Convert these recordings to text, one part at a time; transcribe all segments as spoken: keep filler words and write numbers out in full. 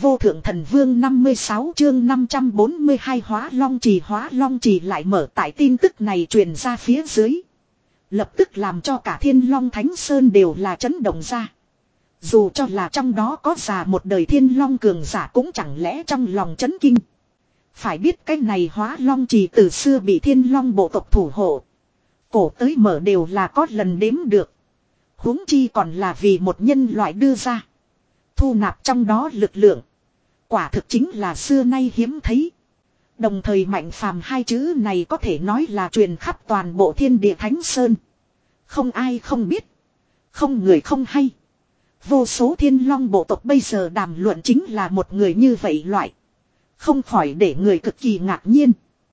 vô thượng thần vương năm mươi sáu chương năm trăm bốn mươi hai hóa long trì hóa long trì lại mở tại tin tức này truyền ra phía dưới. Lập tức làm cho cả Thiên Long Thánh Sơn đều là chấn động ra. Dù cho là trong đó có già một đời Thiên Long cường giả cũng chẳng lẽ trong lòng chấn kinh. Phải biết cái này hóa long trì từ xưa bị Thiên Long bộ tộc thủ hộ. Cổ tới mở đều là có lần đếm được. Huống chi còn là vì một nhân loại đưa ra. Thu nạp trong đó lực lượng. Quả thực chính là xưa nay hiếm thấy. Đồng thời mạnh phàm hai chữ này có thể nói là truyền khắp toàn bộ thiên địa Thánh Sơn. Không ai không biết. Không người không hay. Vô số Thiên Long bộ tộc bây giờ đàm luận chính là một người như vậy loại. Không khỏi để người cực kỳ ngạc nhiên.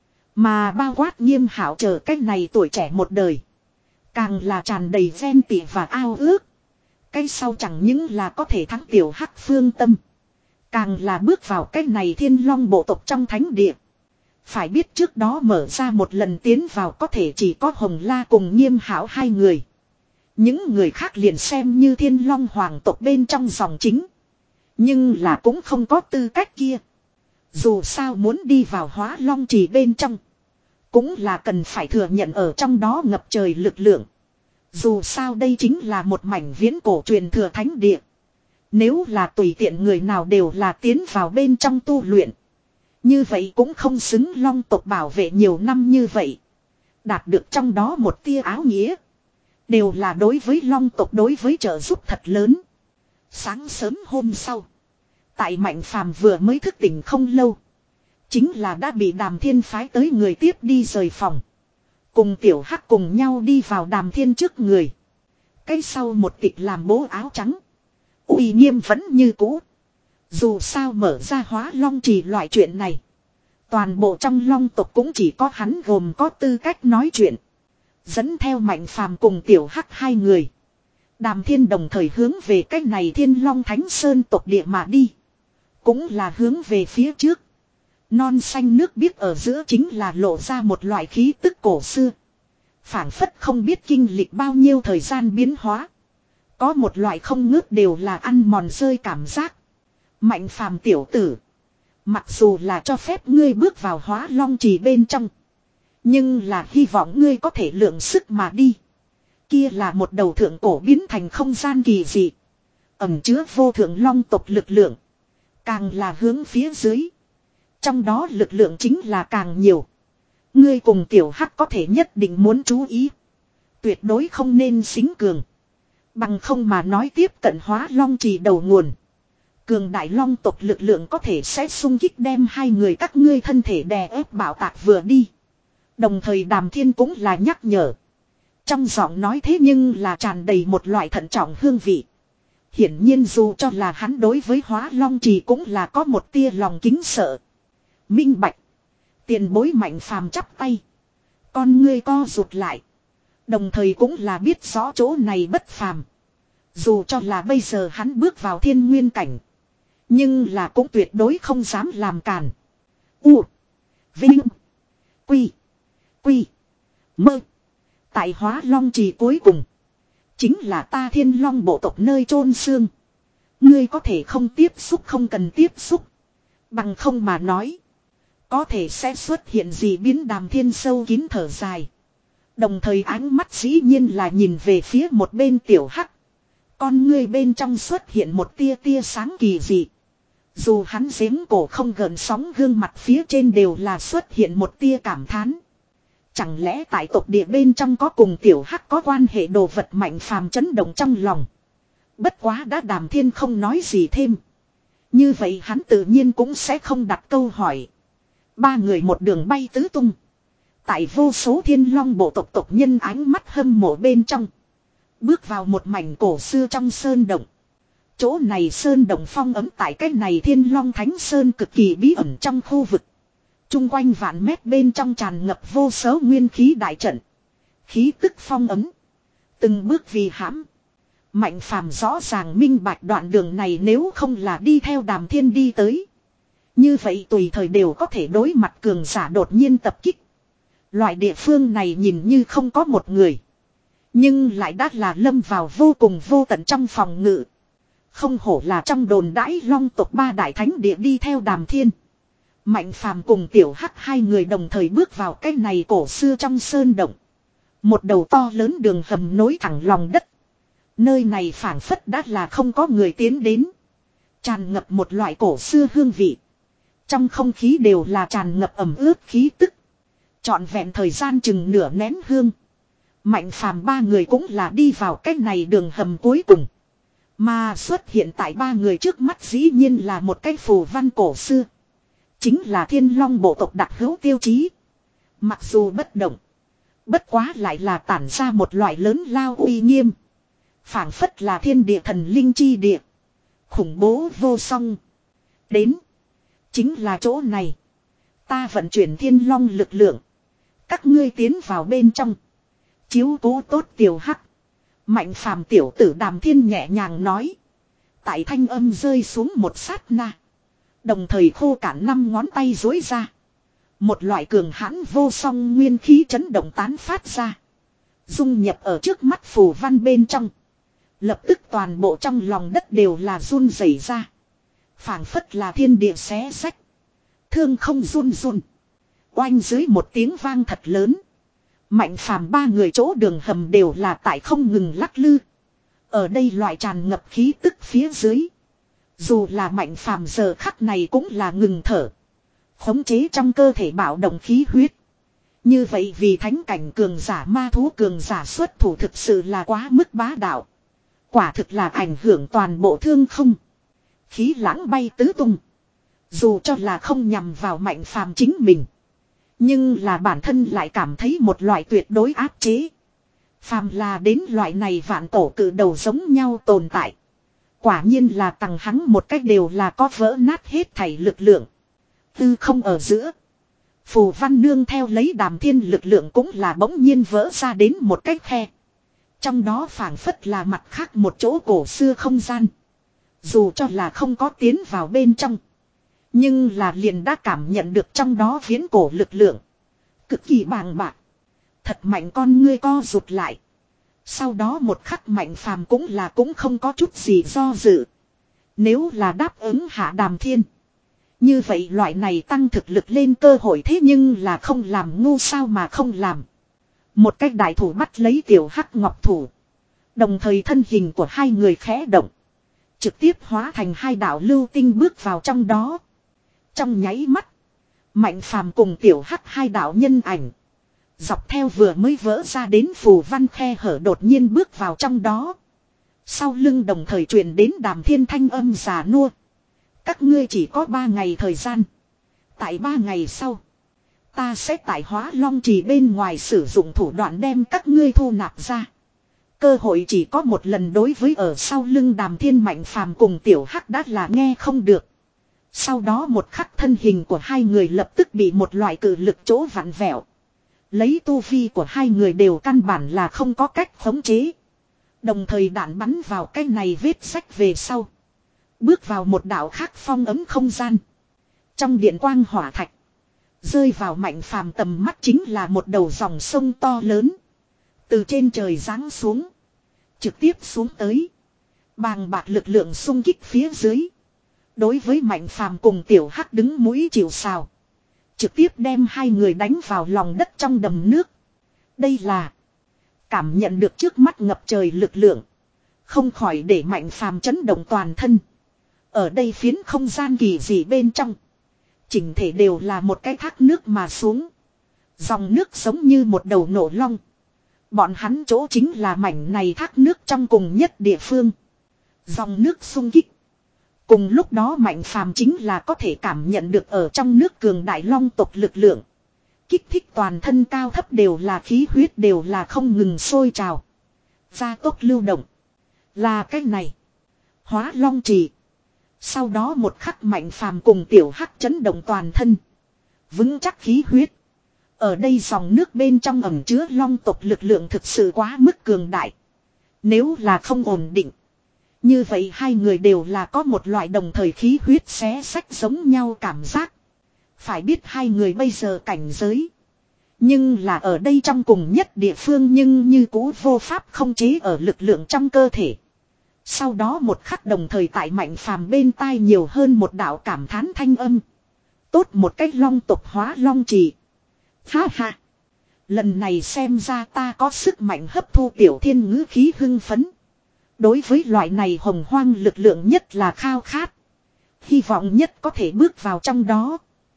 Mà bao quát Nghiêm Hạo chờ cách này tuổi trẻ một đời. Càng là tràn đầy ghen tị và ao ước. Cái sau chẳng những là có thể thắng tiểu hắc phương tâm. Càng là bước vào cái này Thiên Long bộ tộc trong thánh địa. Phải biết trước đó mở ra một lần tiến vào có thể chỉ có Hồng La cùng Nghiêm Hạo hai người. Những người khác liền xem như Thiên Long hoàng tộc bên trong dòng chính. Nhưng là cũng không có tư cách kia. Dù sao muốn đi vào hóa long trì bên trong. Cũng là cần phải thừa nhận ở trong đó ngập trời lực lượng. Dù sao đây chính là một mảnh viễn cổ truyền thừa thánh địa. Nếu là tùy tiện người nào đều là tiến vào bên trong tu luyện. Như vậy cũng không xứng long tộc bảo vệ nhiều năm như vậy. Đạt được trong đó một tia áo nghĩa. Đều là đối với long tộc đối với trợ giúp thật lớn. Sáng sớm hôm sau. Tại Mạnh Phàm vừa mới thức tỉnh không lâu. Chính là đã bị Đàm Thiên phái tới người tiếp đi rời phòng. Cùng Tiểu Hắc cùng nhau đi vào Đàm Thiên trước người. Cái sau một tịch làm bố áo trắng. Uy nghiêm vẫn như cũ. Dù sao mở ra hóa long trì loại chuyện này. Toàn bộ trong long tộc cũng chỉ có hắn gồm có tư cách nói chuyện. Dẫn theo Mạnh Phàm cùng Tiểu Hắc hai người. Đàm Thiên đồng thời hướng về cách này Thiên Long Thánh Sơn tộc địa mà đi. Cũng là hướng về phía trước. Non xanh nước biếc ở giữa chính là lộ ra một loại khí tức cổ xưa. Phảng phất không biết kinh lịch bao nhiêu thời gian biến hóa. Có một loại không ngớt đều là ăn mòn rơi cảm giác. Mạnh Phàm tiểu tử. Mặc dù là cho phép ngươi bước vào hóa long trì bên trong. Nhưng là hy vọng ngươi có thể lượng sức mà đi. Kia là một đầu thượng cổ biến thành không gian kỳ dị. Ẩm chứa vô thượng long tộc lực lượng. Càng là hướng phía dưới. Trong đó lực lượng chính là càng nhiều. Ngươi cùng Tiểu Hắc có thể nhất định muốn chú ý. Tuyệt đối không nên xính cường. Bằng không mà nói tiếp cận hóa long trì đầu nguồn. Cường đại long tộc lực lượng có thể sẽ xung kích đem hai người các ngươi thân thể đè ép bảo tạc vừa đi. Đồng thời Đàm Thiên cũng là nhắc nhở. Trong giọng nói thế nhưng là tràn đầy một loại thận trọng hương vị. Hiển nhiên dù cho là hắn đối với hóa long trì cũng là có một tia lòng kính sợ. Minh bạch. Tiền bối Mạnh Phàm chắp tay. Con ngươi co rụt lại. Đồng thời cũng là biết rõ chỗ này bất phàm. Dù cho là bây giờ hắn bước vào thiên nguyên cảnh. Nhưng là cũng tuyệt đối không dám làm càn. U. Vinh. Quy. Quy. Mơ. Tại hóa long trì cuối cùng. Chính là ta Thiên Long bộ tộc nơi chôn xương. Ngươi có thể không tiếp xúc không cần tiếp xúc. Bằng không mà nói. Có thể sẽ xuất hiện gì biến Đàm Thiên sâu kín thở dài. Đồng thời ánh mắt dĩ nhiên là nhìn về phía một bên Tiểu Hắc. Con ngươi bên trong xuất hiện một tia tia sáng kỳ dị. Dù hắn giếng cổ không gợn sóng gương mặt phía trên đều là xuất hiện một tia cảm thán. Chẳng lẽ tại tộc địa bên trong có cùng Tiểu Hắc có quan hệ đồ vật Mạnh Phàm chấn động trong lòng. Bất quá đã Đàm Thiên không nói gì thêm. Như vậy hắn tự nhiên cũng sẽ không đặt câu hỏi. Ba người một đường bay tứ tung. Tại vô số Thiên Long bộ tộc tộc nhân ánh mắt hâm mộ bên trong. Bước vào một mảnh cổ xưa trong sơn động. Chỗ này sơn động phong ấm tại cái này Thiên Long Thánh Sơn cực kỳ bí ẩn trong khu vực. Trung quanh vạn mét bên trong tràn ngập vô số nguyên khí đại trận. Khí tức phong ấm. Từng bước vì hãm. Mạnh Phàm rõ ràng minh bạch đoạn đường này nếu không là đi theo Đàm Thiên đi tới. Như vậy tùy thời đều có thể đối mặt cường giả đột nhiên tập kích. Loại địa phương này nhìn như không có một người. Nhưng lại đã là lâm vào vô cùng vô tận trong phòng ngự. Không hổ là trong đồn đãi long tộc ba đại thánh địa đi theo Đàm Thiên. Mạnh Phàm cùng Tiểu Hắc hai người đồng thời bước vào cái này cổ xưa trong sơn động. Một đầu to lớn đường hầm nối thẳng lòng đất. Nơi này phảng phất đã là không có người tiến đến. Tràn ngập một loại cổ xưa hương vị. Trong không khí đều là tràn ngập ẩm ướt khí tức. Trọn vẹn thời gian chừng nửa nén hương. Mạnh Phàm ba người cũng là đi vào cái này đường hầm cuối cùng. Mà xuất hiện tại ba người trước mắt dĩ nhiên là một cái phù văn cổ xưa. Chính là Thiên Long bộ tộc đặc hữu tiêu chí. Mặc dù bất động. Bất quá lại là tản ra một loại lớn lao uy nghiêm. Phảng phất là thiên địa thần linh chi địa. Khủng bố vô song. Đến. Chính là chỗ này. Ta vận chuyển Thiên Long lực lượng. Các ngươi tiến vào bên trong. Chiếu cố tốt Tiểu Hắc. Mạnh Phàm tiểu tử Đàm Thiên nhẹ nhàng nói. Tại thanh âm rơi xuống một sát na. Đồng thời khô cản năm ngón tay dối ra. Một loại cường hãn vô song nguyên khí chấn động tán phát ra. Dung nhập ở trước mắt phù văn bên trong. Lập tức toàn bộ trong lòng đất đều là run rẩy ra. Phảng phất là thiên địa xé sách. Thương không run run. Oanh dưới một tiếng vang thật lớn. Mạnh Phàm ba người chỗ đường hầm đều là tại không ngừng lắc lư. Ở đây loại tràn ngập khí tức phía dưới. Dù là Mạnh Phàm giờ khắc này cũng là ngừng thở. Khống chế trong cơ thể bạo động khí huyết. Như vậy vì thánh cảnh cường giả ma thú cường giả xuất thủ thực sự là quá mức bá đạo. Quả thực là ảnh hưởng toàn bộ thương không. Khí lãng bay tứ tung. Dù cho là không nhằm vào Mạnh Phàm chính mình. Nhưng là bản thân lại cảm thấy một loại tuyệt đối áp chế. Phàm là đến loại này vạn tổ cự đầu giống nhau tồn tại. Quả nhiên là tằng hắn một cách đều là có vỡ nát hết thảy lực lượng. Tư không ở giữa. Phù văn nương theo lấy Đàm Thiên lực lượng cũng là bỗng nhiên vỡ ra đến một cái khe. Trong đó phảng phất là mặt khác một chỗ cổ xưa không gian. Dù cho là không có tiến vào bên trong. Nhưng là liền đã cảm nhận được trong đó viễn cổ lực lượng. Cực kỳ bàng bạc. Thật mạnh con ngươi co rụt lại. Sau đó một khắc Mạnh Phàm cũng là cũng không có chút gì do dự. Nếu là đáp ứng hạ Đàm Thiên. Như vậy loại này tăng thực lực lên cơ hội thế nhưng là không làm ngu sao mà không làm. Một cách đại thủ bắt lấy Tiểu Hắc ngọc thủ. Đồng thời thân hình của hai người khẽ động. Trực tiếp hóa thành hai đạo lưu tinh bước vào trong đó. Trong nháy mắt. Mạnh Phàm cùng Tiểu Hắc hai đạo nhân ảnh. Dọc theo vừa mới vỡ ra đến phù văn khe hở đột nhiên bước vào trong đó. Sau lưng đồng thời truyền đến Đàm Thiên thanh âm già nua. Các ngươi chỉ có ba ngày thời gian. Tại ba ngày sau. Ta sẽ tại Hóa Long Trì bên ngoài sử dụng thủ đoạn đem các ngươi thu nạp ra. Cơ hội chỉ có một lần đối với ở sau lưng Đàm Thiên Mạnh Phàm cùng Tiểu Hắc đã là nghe không được. Sau đó một khắc thân hình của hai người lập tức bị một loại cự lực chỗ vặn vẹo. Lấy tu vi của hai người đều căn bản là không có cách khống chế. Đồng thời đạn bắn vào cái này vết sách về sau. Bước vào một đạo khác phong ấm không gian. Trong điện quang hỏa thạch. Rơi vào Mạnh Phàm tầm mắt chính là một đầu dòng sông to lớn. Từ trên trời giáng xuống. Trực tiếp xuống tới. Bàng bạc lực lượng xung kích phía dưới. Đối với Mạnh Phàm cùng Tiểu Hắc đứng mũi chịu sào. Trực tiếp đem hai người đánh vào lòng đất trong đầm nước. Đây là cảm nhận được trước mắt ngập trời lực lượng. Không khỏi để Mạnh Phàm chấn động toàn thân. Ở đây phiến không gian kỳ dị bên trong. Chỉnh thể đều là một cái thác nước mà xuống. Dòng nước giống như một đầu nổ long. Bọn hắn chỗ chính là mảnh này thác nước trong cùng nhất địa phương. Dòng nước xung kích. Cùng lúc đó Mạnh Phàm chính là có thể cảm nhận được ở trong nước cường đại long tộc lực lượng. Kích thích toàn thân cao thấp đều là khí huyết đều là không ngừng sôi trào. Gia tốc lưu động. Là cái này. Hóa Long Trì. Sau đó một khắc Mạnh Phàm cùng Tiểu Hắc chấn động toàn thân. Vững chắc khí huyết. Ở đây dòng nước bên trong ẩn chứa long tộc lực lượng thực sự quá mức cường đại. Nếu là không ổn định. Như vậy hai người đều là có một loại đồng thời khí huyết xé sách giống nhau cảm giác. Phải biết hai người bây giờ cảnh giới. Nhưng là ở đây trong cùng nhất địa phương nhưng như cũ vô pháp không chế ở lực lượng trong cơ thể. Sau đó một khắc đồng thời tại Mạnh Phàm bên tai nhiều hơn một đạo cảm thán thanh âm. Tốt một cách long tục hóa long trì. Ha ha. Lần này xem ra ta có sức mạnh hấp thu tiểu thiên ngữ khí hưng phấn. Đối với loại này hồng hoang lực lượng nhất là khao khát. Hy vọng nhất có thể bước vào trong đó.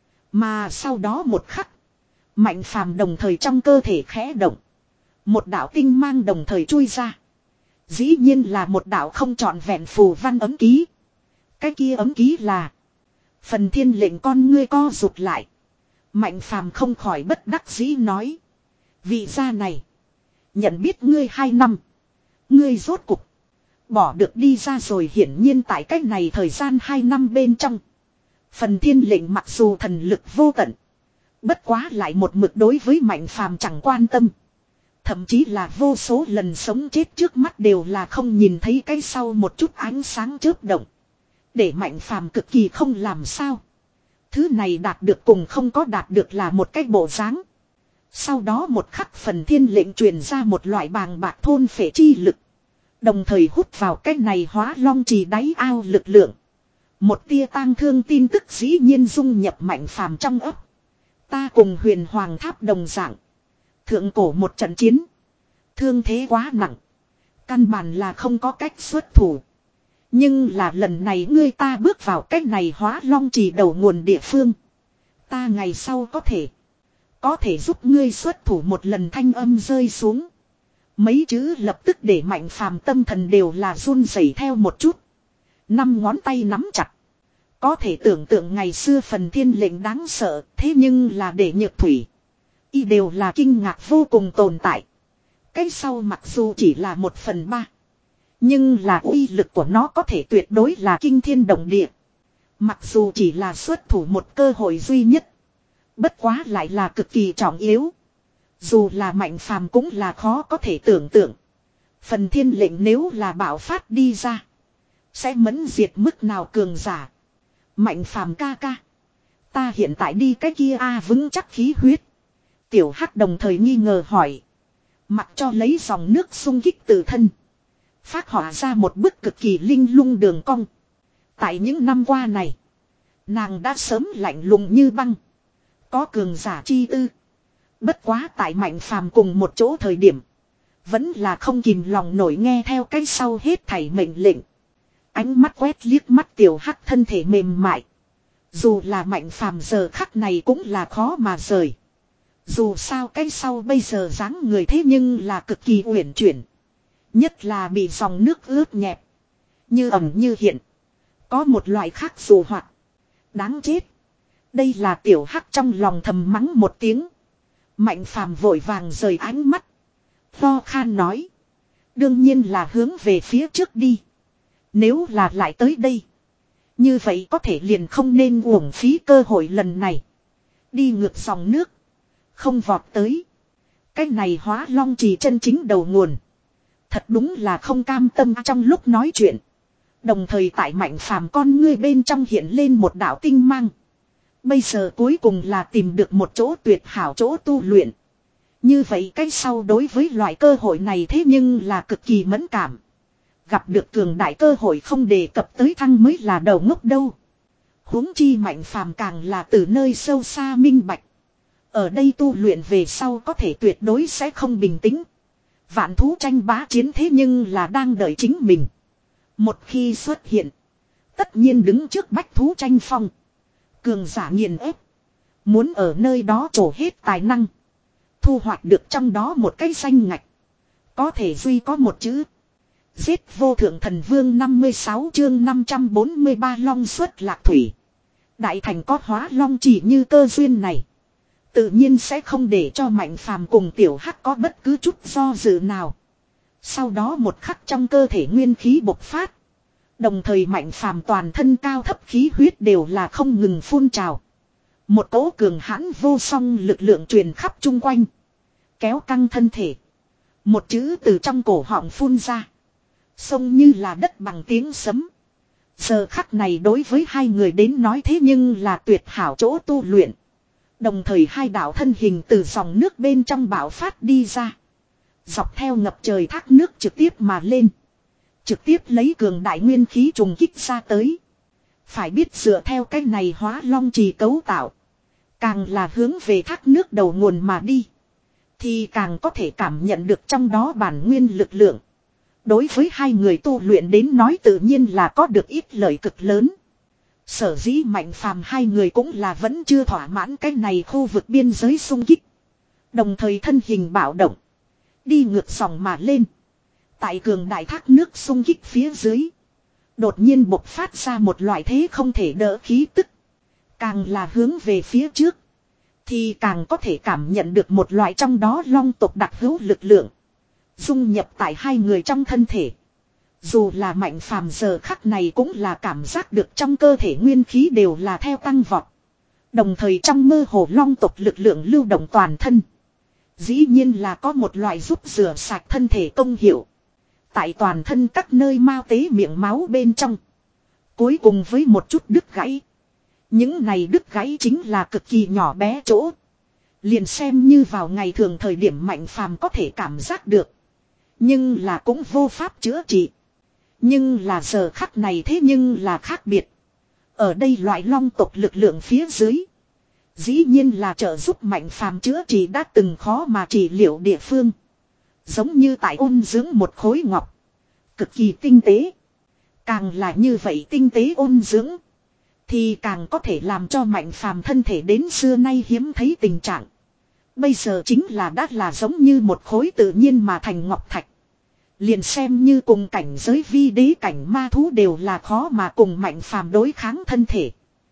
Mà sau đó một khắc. Mạnh Phàm đồng thời trong cơ thể khẽ động. Một đạo tinh mang đồng thời chui ra. Dĩ nhiên là một đạo không trọn vẹn phù văn ấm ký. Cái kia ấm ký là. Phần thiên lệnh con ngươi co rụt lại. Mạnh Phàm không khỏi bất đắc dĩ nói. Vị gia này. Nhận biết ngươi hai năm. Ngươi rốt cục. Bỏ được đi ra rồi, hiển nhiên tại cách này thời gian hai năm bên trong. Phần thiên lệnh mặc dù thần lực vô tận. Bất quá lại một mực đối với Mạnh Phàm chẳng quan tâm. Thậm chí là vô số lần sống chết trước mắt đều là không nhìn thấy cái sau một chút ánh sáng chớp động. Để Mạnh Phàm cực kỳ không làm sao. Thứ này đạt được cùng không có đạt được là một cái bộ dáng. Sau đó một khắc phần thiên lệnh truyền ra một loại bàng bạc thôn phệ chi lực. Đồng thời hút vào cái này hóa long trì đáy ao lực lượng. Một tia tang thương tin tức dĩ nhiên dung nhập Mạnh Phàm trong ấp. Ta cùng Huyền Hoàng Tháp đồng dạng. Thượng cổ một trận chiến. Thương thế quá nặng. Căn bản là không có cách xuất thủ. Nhưng là lần này ngươi ta bước vào cách này hóa long trì đầu nguồn địa phương. Ta ngày sau có thể. Có thể giúp ngươi xuất thủ một lần, thanh âm rơi xuống. Mấy chữ lập tức để Mạnh Phàm tâm thần đều là run rẩy theo một chút. Năm ngón tay nắm chặt. Có thể tưởng tượng ngày xưa phần thiên lệnh đáng sợ. Thế nhưng là để Nhược Thủy y đều là kinh ngạc vô cùng tồn tại. Cái sau mặc dù chỉ là một phần ba. Nhưng là uy lực của nó có thể tuyệt đối là kinh thiên động địa. Mặc dù chỉ là xuất thủ một cơ hội duy nhất. Bất quá lại là cực kỳ trọng yếu. Dù là Mạnh Phàm cũng là khó có thể tưởng tượng. Phần thiên lệnh nếu là bạo phát đi ra. Sẽ mẫn diệt mức nào cường giả. Mạnh Phàm ca ca. Ta hiện tại đi cái kia a vững chắc khí huyết. Tiểu Hắc đồng thời nghi ngờ hỏi. Mặc cho lấy dòng nước xung kích từ thân. Phát họa ra một bức cực kỳ linh lung đường cong. Tại những năm qua này. Nàng đã sớm lạnh lùng như băng. Có cường giả chi tư. Bất quá tại Mạnh Phàm cùng một chỗ thời điểm. Vẫn là không kìm lòng nổi nghe theo cái sau hết thảy mệnh lệnh. Ánh mắt quét liếc mắt Tiểu Hắc thân thể mềm mại. Dù là Mạnh Phàm giờ khắc này cũng là khó mà rời. Dù sao cái sau bây giờ dáng người thế nhưng là cực kỳ uyển chuyển. Nhất là bị dòng nước ướt nhẹp. Như ẩn như hiện. Có một loại khác dù hoạt. Đáng chết. Đây là Tiểu Hắc trong lòng thầm mắng một tiếng. Mạnh Phàm vội vàng rời ánh mắt. Lo khan nói. Đương nhiên là hướng về phía trước đi. Nếu là lại tới đây. Như vậy có thể liền không nên uổng phí cơ hội lần này. Đi ngược dòng nước. Không vọt tới. Cái này hóa long trì chân chính đầu nguồn. Thật đúng là không cam tâm trong lúc nói chuyện. Đồng thời tại Mạnh Phàm con ngươi bên trong hiện lên một đạo tinh mang. Bây giờ cuối cùng là tìm được một chỗ tuyệt hảo chỗ tu luyện. Như vậy cách sau đối với loại cơ hội này thế nhưng là cực kỳ mẫn cảm. Gặp được cường đại cơ hội không đề cập tới thăng mới là đầu ngốc đâu. Huống chi Mạnh Phàm càng là từ nơi sâu xa minh bạch. Ở đây tu luyện về sau có thể tuyệt đối sẽ không bình tĩnh. Vạn thú tranh bá chiến thế nhưng là đang đợi chính mình. Một khi xuất hiện. Tất nhiên đứng trước bách thú tranh phong. Cường giả nghiền ép. Muốn ở nơi đó trổ hết tài năng. Thu hoạch được trong đó một cái danh ngạch. Có thể duy có một chữ. Giết vô thượng thần vương năm mươi sáu chương năm trăm bốn mươi ba long xuất lạc thủy. Đại thành có hóa long chỉ như cơ duyên này. Tự nhiên sẽ không để cho Mạnh Phàm cùng Tiểu Hắc có bất cứ chút do dự nào. Sau đó một khắc trong cơ thể nguyên khí bộc phát. Đồng thời Mạnh Phàm toàn thân cao thấp khí huyết đều là không ngừng phun trào. Một cỗ cường hãn vô song lực lượng truyền khắp chung quanh. Kéo căng thân thể. Một chữ từ trong cổ họng phun ra. Sông như là đất bằng tiếng sấm. Giờ khắc này đối với hai người đến nói thế nhưng là tuyệt hảo chỗ tu luyện. Đồng thời hai đạo thân hình từ dòng nước bên trong bão phát đi ra. Dọc theo ngập trời thác nước trực tiếp mà lên. Trực tiếp lấy cường đại nguyên khí trùng kích ra tới. Phải biết dựa theo cái này hóa long trì cấu tạo. Càng là hướng về thác nước đầu nguồn mà đi. Thì càng có thể cảm nhận được trong đó bản nguyên lực lượng. Đối với hai người tu luyện đến nói tự nhiên là có được ít lợi cực lớn. Sở dĩ Mạnh Phàm hai người cũng là vẫn chưa thỏa mãn cái này khu vực biên giới xung kích. Đồng thời thân hình bạo động. Đi ngược dòng mà lên. Tại cường đại thác nước xung kích phía dưới. Đột nhiên bộc phát ra một loại thế không thể đỡ khí tức. Càng là hướng về phía trước. Thì càng có thể cảm nhận được một loại trong đó long tộc đặc hữu lực lượng. Dung nhập tại hai người trong thân thể. Dù là Mạnh Phàm giờ khắc này cũng là cảm giác được trong cơ thể nguyên khí đều là theo tăng vọt. Đồng thời trong mơ hồ long tộc lực lượng lưu động toàn thân. Dĩ nhiên là có một loại giúp rửa sạch thân thể công hiệu. Tại toàn thân các nơi mao tế miệng máu bên trong. Cuối cùng với một chút đứt gãy. Những này đứt gãy chính là cực kỳ nhỏ bé chỗ. Liền xem như vào ngày thường thời điểm Mạnh Phàm có thể cảm giác được. Nhưng là cũng vô pháp chữa trị. Nhưng là giờ khắc này thế nhưng là khác biệt. Ở đây loại long tộc lực lượng phía dưới. Dĩ nhiên là trợ giúp Mạnh Phàm chữa trị đã từng khó mà trị liệu địa phương. Giống như tại ôn dưỡng một khối ngọc. Cực kỳ tinh tế. Càng là như vậy tinh tế ôn dưỡng. Thì càng có thể làm cho Mạnh Phàm thân thể đến xưa nay hiếm thấy tình trạng. Bây giờ chính là đã là giống như một khối tự nhiên mà thành ngọc thạch. Liền xem như cùng cảnh giới vi đế cảnh ma thú đều là khó mà cùng Mạnh Phàm đối kháng thân thể.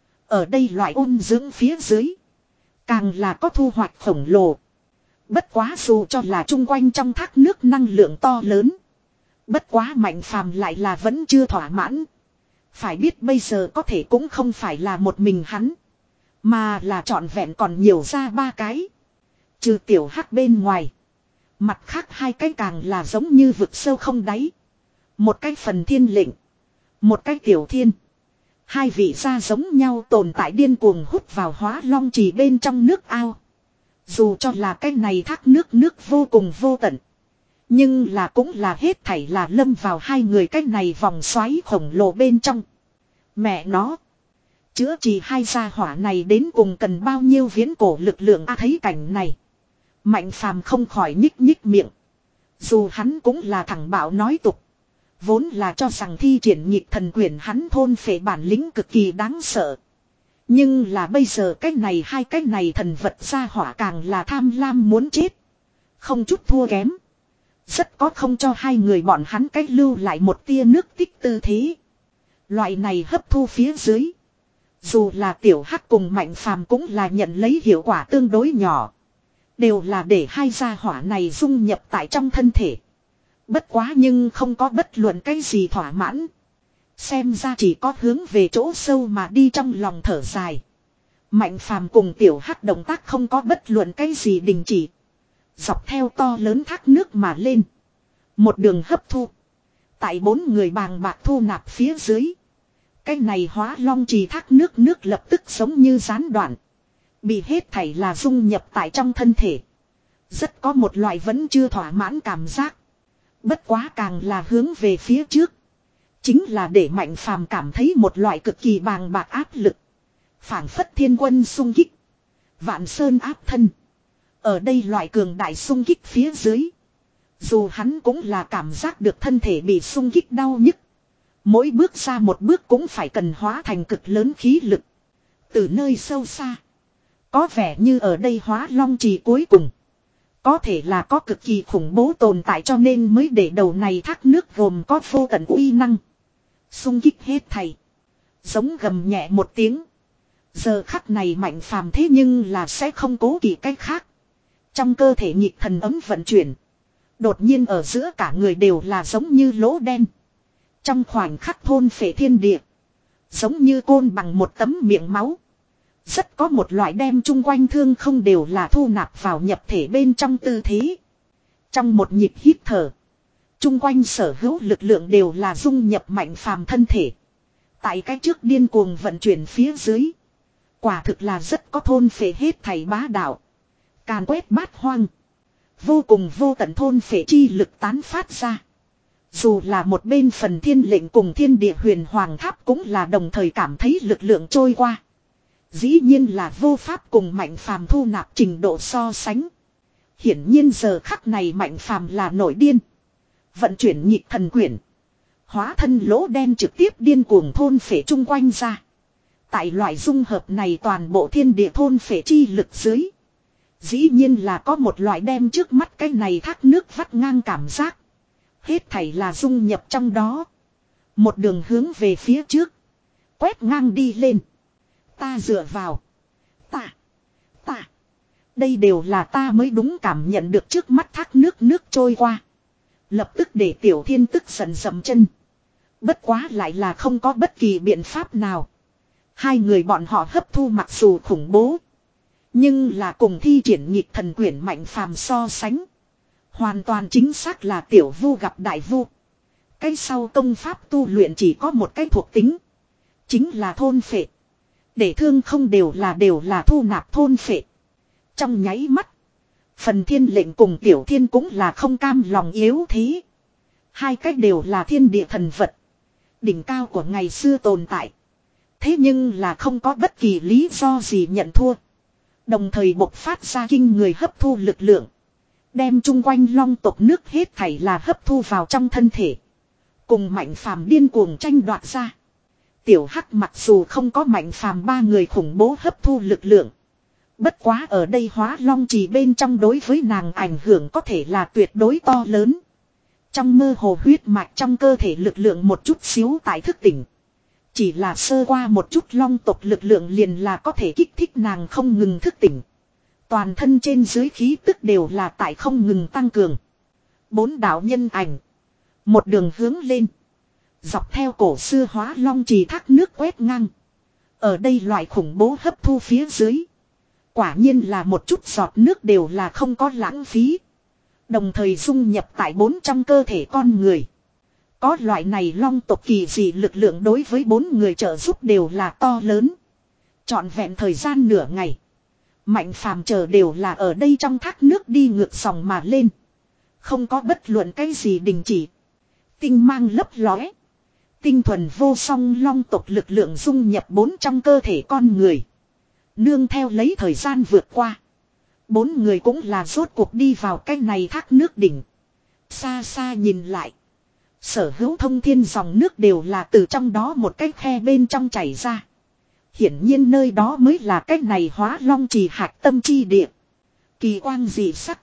Ở đây loại ôn dưỡng phía dưới. Càng là có thu hoạch khổng lồ. Bất quá dù cho là chung quanh trong thác nước năng lượng to lớn. Bất quá Mạnh Phàm lại là vẫn chưa thỏa mãn. Phải biết bây giờ có thể cũng không phải là một mình hắn. Mà là trọn vẹn còn nhiều ra ba cái. Trừ tiểu hắc bên ngoài. Mặt khác hai cái càng là giống như vực sâu không đáy. Một cái phần thiên lệnh. Một cái tiểu thiên. Hai vị gia giống nhau tồn tại điên cuồng hút vào hóa long trì bên trong nước ao. Dù cho là cái này thác nước nước vô cùng vô tận. Nhưng là cũng là hết thảy là lâm vào hai người cái này vòng xoáy khổng lồ bên trong. Mẹ nó. Chữa trị hai gia hỏa này đến cùng cần bao nhiêu viễn cổ lực lượng a thấy cảnh này. Mạnh Phàm không khỏi nhích nhích miệng. Dù hắn cũng là thằng bạo nói tục. Vốn là cho rằng thi triển nhịp thần quyền hắn thôn phệ bản lĩnh cực kỳ đáng sợ. Nhưng là bây giờ cái này hai cái này thần vật gia hỏa càng là tham lam muốn chết. Không chút thua kém. Rất có không cho hai người bọn hắn cách lưu lại một tia nước tích tư thế. Loại này hấp thu phía dưới. Dù là tiểu hắc cùng Mạnh Phàm cũng là nhận lấy hiệu quả tương đối nhỏ. Đều là để hai gia hỏa này dung nhập tại trong thân thể. Bất quá nhưng không có bất luận cái gì thỏa mãn. Xem ra chỉ có hướng về chỗ sâu mà đi trong lòng thở dài. Mạnh Phàm cùng tiểu hắc động tác không có bất luận cái gì đình chỉ. Dọc theo to lớn thác nước mà lên. Một đường hấp thu. Tại bốn người bàng bạc thu nạp phía dưới. Cái này hóa long trì thác nước nước lập tức giống như gián đoạn. Bị hết thảy là dung nhập tại trong thân thể. Rất có một loại vẫn chưa thỏa mãn cảm giác. Bất quá càng là hướng về phía trước. Chính là để Mạnh Phàm cảm thấy một loại cực kỳ bàng bạc áp lực. Phảng phất thiên quân xung kích. Vạn sơn áp thân. Ở đây loại cường đại xung kích phía dưới. Dù hắn cũng là cảm giác được thân thể bị xung kích đau nhức. Mỗi bước ra một bước cũng phải cần hóa thành cực lớn khí lực. Từ nơi sâu xa. Có vẻ như ở đây hóa long trì cuối cùng. Có thể là có cực kỳ khủng bố tồn tại cho nên mới để đầu này thác nước gồm có vô tận uy năng. Xung kích hết thầy. Giống gầm nhẹ một tiếng. Giờ khắc này Mạnh Phàm thế nhưng là sẽ không cố kỵ cách khác. Trong cơ thể nhịp thần ấm vận chuyển. Đột nhiên ở giữa cả người đều là giống như lỗ đen. Trong khoảnh khắc thôn phệ thiên địa. Giống như côn bằng một tấm miệng máu. Rất có một loại đem chung quanh thương không đều là thu nạp vào nhập thể bên trong tư thế. Trong một nhịp hít thở. Chung quanh sở hữu lực lượng đều là dung nhập Mạnh Phàm thân thể. Tại cái trước điên cuồng vận chuyển phía dưới. Quả thực là rất có thôn phệ hết thảy bá đạo. Càn quét bát hoang. Vô cùng vô tận thôn phệ chi lực tán phát ra. Dù là một bên phần thiên lệnh cùng thiên địa huyền hoàng tháp cũng là đồng thời cảm thấy lực lượng trôi qua. Dĩ nhiên là vô pháp cùng Mạnh Phàm thu nạp trình độ so sánh. Hiển nhiên giờ khắc này Mạnh Phàm là nổi điên. Vận chuyển nhịp thần quyển. Hóa thân lỗ đen trực tiếp điên cuồng thôn phệ chung quanh ra. Tại loại dung hợp này toàn bộ thiên địa thôn phệ chi lực dưới. Dĩ nhiên là có một loại đem trước mắt cái này thác nước vắt ngang cảm giác. Hết thảy là dung nhập trong đó. Một đường hướng về phía trước. Quét ngang đi lên. Ta dựa vào. Ta. Ta. Đây đều là ta mới đúng cảm nhận được trước mắt thác nước nước trôi qua. Lập tức để Tiểu Thiên tức giận dậm chân. Bất quá lại là không có bất kỳ biện pháp nào. Hai người bọn họ hấp thu mặc dù khủng bố. Nhưng là cùng thi triển nhịp thần quyển Mạnh Phàm so sánh. Hoàn toàn chính xác là tiểu vu gặp đại vu. Cái sau công pháp tu luyện chỉ có một cái thuộc tính. Chính là thôn phệ. Để thương không đều là đều là thu nạp thôn phệ. Trong nháy mắt. Phần thiên lệnh cùng tiểu thiên cũng là không cam lòng yếu thế. Hai cách đều là thiên địa thần vật. Đỉnh cao của ngày xưa tồn tại. Thế nhưng là không có bất kỳ lý do gì nhận thua. Đồng thời bộc phát ra kinh người hấp thu lực lượng. Đem chung quanh long tộc nước hết thảy là hấp thu vào trong thân thể. Cùng Mạnh Phàm điên cuồng tranh đoạt ra. Tiểu Hắc mặc dù không có Mạnh Phàm ba người khủng bố hấp thu lực lượng. Bất quá ở đây hóa long trì bên trong đối với nàng ảnh hưởng có thể là tuyệt đối to lớn. Trong mơ hồ huyết mạch trong cơ thể lực lượng một chút xíu tại thức tỉnh. Chỉ là sơ qua một chút long tộc lực lượng liền là có thể kích thích nàng không ngừng thức tỉnh. Toàn thân trên dưới khí tức đều là tại không ngừng tăng cường. Bốn đạo nhân ảnh. Một đường hướng lên. Dọc theo cổ xưa hóa long trì thác nước quét ngang. Ở đây loại khủng bố hấp thu phía dưới. Quả nhiên là một chút giọt nước đều là không có lãng phí. Đồng thời dung nhập tại bốn trong cơ thể con người. Có loại này long tộc kỳ dị lực lượng đối với bốn người trợ giúp đều là to lớn. Trọn vẹn thời gian nửa ngày. Mạnh Phàm chờ đều là ở đây trong thác nước đi ngược dòng mà lên. Không có bất luận cái gì đình chỉ. Tinh mang lấp lóe. Tinh thuần vô song long tộc lực lượng dung nhập bốn trong cơ thể con người. Nương theo lấy thời gian vượt qua. Bốn người cũng là rốt cuộc đi vào cái này thác nước đỉnh. Xa xa nhìn lại. Sở hữu thông thiên dòng nước đều là từ trong đó một cái khe bên trong chảy ra. Hiển nhiên nơi đó mới là cái này hóa long trì hạt tâm chi địa. Kỳ quang dị sắc.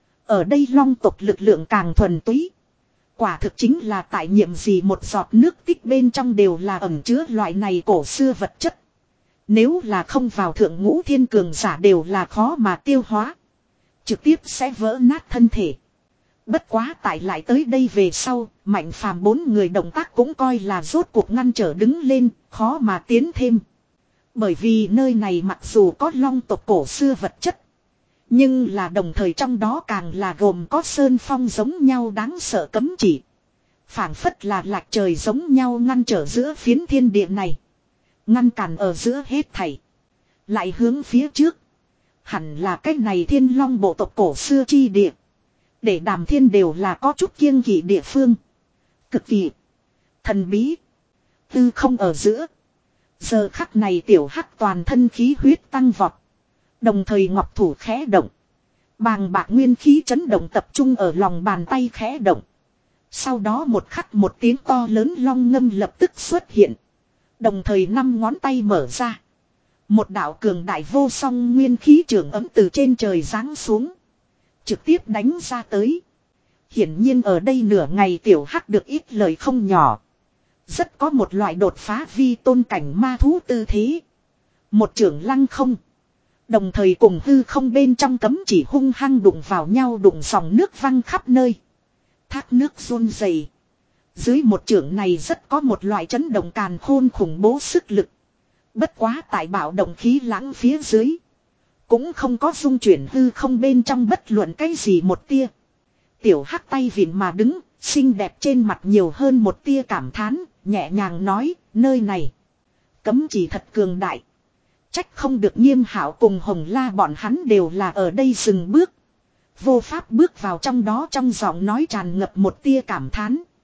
Ở đây long tộc lực lượng càng thuần túy. Quả thực chính là tại nhiệm gì một giọt nước tích bên trong đều là ẩn chứa loại này cổ xưa vật chất. Nếu là không vào thượng ngũ thiên cường giả đều là khó mà tiêu hóa. Trực tiếp sẽ vỡ nát thân thể. Bất quá tại lại tới đây về sau, Mạnh Phàm bốn người động tác cũng coi là rốt cuộc ngăn trở đứng lên, khó mà tiến thêm. Bởi vì nơi này mặc dù có long tộc cổ xưa vật chất. Nhưng là đồng thời trong đó càng là gồm có sơn phong giống nhau đáng sợ cấm chỉ. Phảng phất là lạc trời giống nhau ngăn trở giữa phiến thiên địa này. Ngăn cản ở giữa hết thảy. Lại hướng phía trước. Hẳn là cái này thiên long bộ tộc cổ xưa chi địa. Để Đàm Thiên đều là có chút kiêng kỵ địa phương. Cực kỳ. Thần bí. Tư không ở giữa. Giờ khắc này tiểu hắc toàn thân khí huyết tăng vọt. Đồng thời ngọc thủ khẽ động. Bàng bạc nguyên khí chấn động tập trung ở lòng bàn tay khẽ động. Sau đó một khắc một tiếng to lớn long ngâm lập tức xuất hiện. Đồng thời năm ngón tay mở ra. Một đạo cường đại vô song nguyên khí trường ấm từ trên trời giáng xuống. Trực tiếp đánh ra tới. Hiển nhiên ở đây nửa ngày tiểu hắc được ít lời không nhỏ. Rất có một loại đột phá vi tôn cảnh ma thú tư thế. Một trưởng lăng không. Đồng thời cùng hư không bên trong cấm chỉ hung hăng đụng vào nhau đụng dòng nước văng khắp nơi. Thác nước run rẩy. Dưới một trưởng này rất có một loại chấn động càn khôn khủng bố sức lực. Bất quá tại bạo động khí lãng phía dưới. Cũng không có dung chuyển hư không bên trong bất luận cái gì một tia. Tiểu hắc tay vịn mà đứng, xinh đẹp trên mặt nhiều hơn một tia cảm thán, nhẹ nhàng nói, nơi này. Cấm chỉ thật cường đại. Trách không được Nghiêm Hạo cùng Hồng La bọn hắn đều là ở đây dừng bước. Vô pháp bước vào trong đó trong giọng nói tràn ngập một tia cảm thán.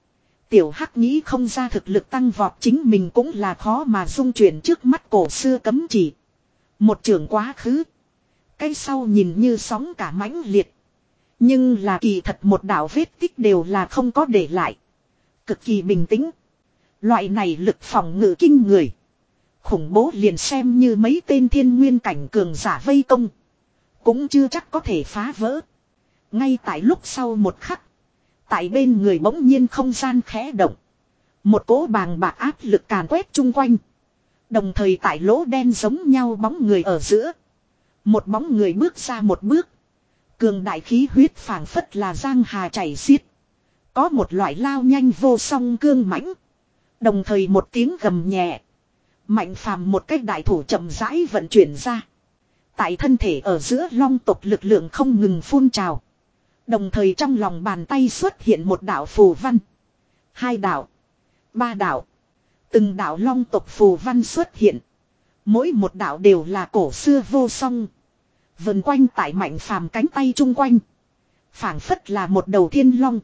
Tiểu Hắc nghĩ không ra thực lực tăng vọt chính mình cũng là khó mà dung chuyển trước mắt cổ xưa cấm chỉ. Một trường quá khứ. Cái sau nhìn như sóng cả mãnh liệt. Nhưng là kỳ thật một đạo vết tích đều là không có để lại. Cực kỳ bình tĩnh. Loại này lực phòng ngự kinh người. Khủng bố liền xem như mấy tên thiên nguyên cảnh cường giả vây công. Cũng chưa chắc có thể phá vỡ. Ngay tại lúc sau một khắc. Tại bên người bỗng nhiên không gian khẽ động. Một cỗ bàng bạc áp lực càn quét chung quanh. Đồng thời tại lỗ đen giống nhau bóng người ở giữa. Một bóng người bước ra một bước. Cường đại khí huyết phảng phất là giang hà chảy xiết. Có một loại lao nhanh vô song cương mãnh. Đồng thời một tiếng gầm nhẹ. Mạnh phàm một cách đại thủ chậm rãi vận chuyển ra. Tại thân thể ở giữa long tộc lực lượng không ngừng phun trào. Đồng thời trong lòng bàn tay xuất hiện một đạo phù văn. Hai đạo. Ba đạo. Từng đạo long tộc phù văn xuất hiện. Mỗi một đạo đều là cổ xưa vô song. Vần quanh tại mạnh phàm cánh tay chung quanh. Phảng phất là một đầu thiên long.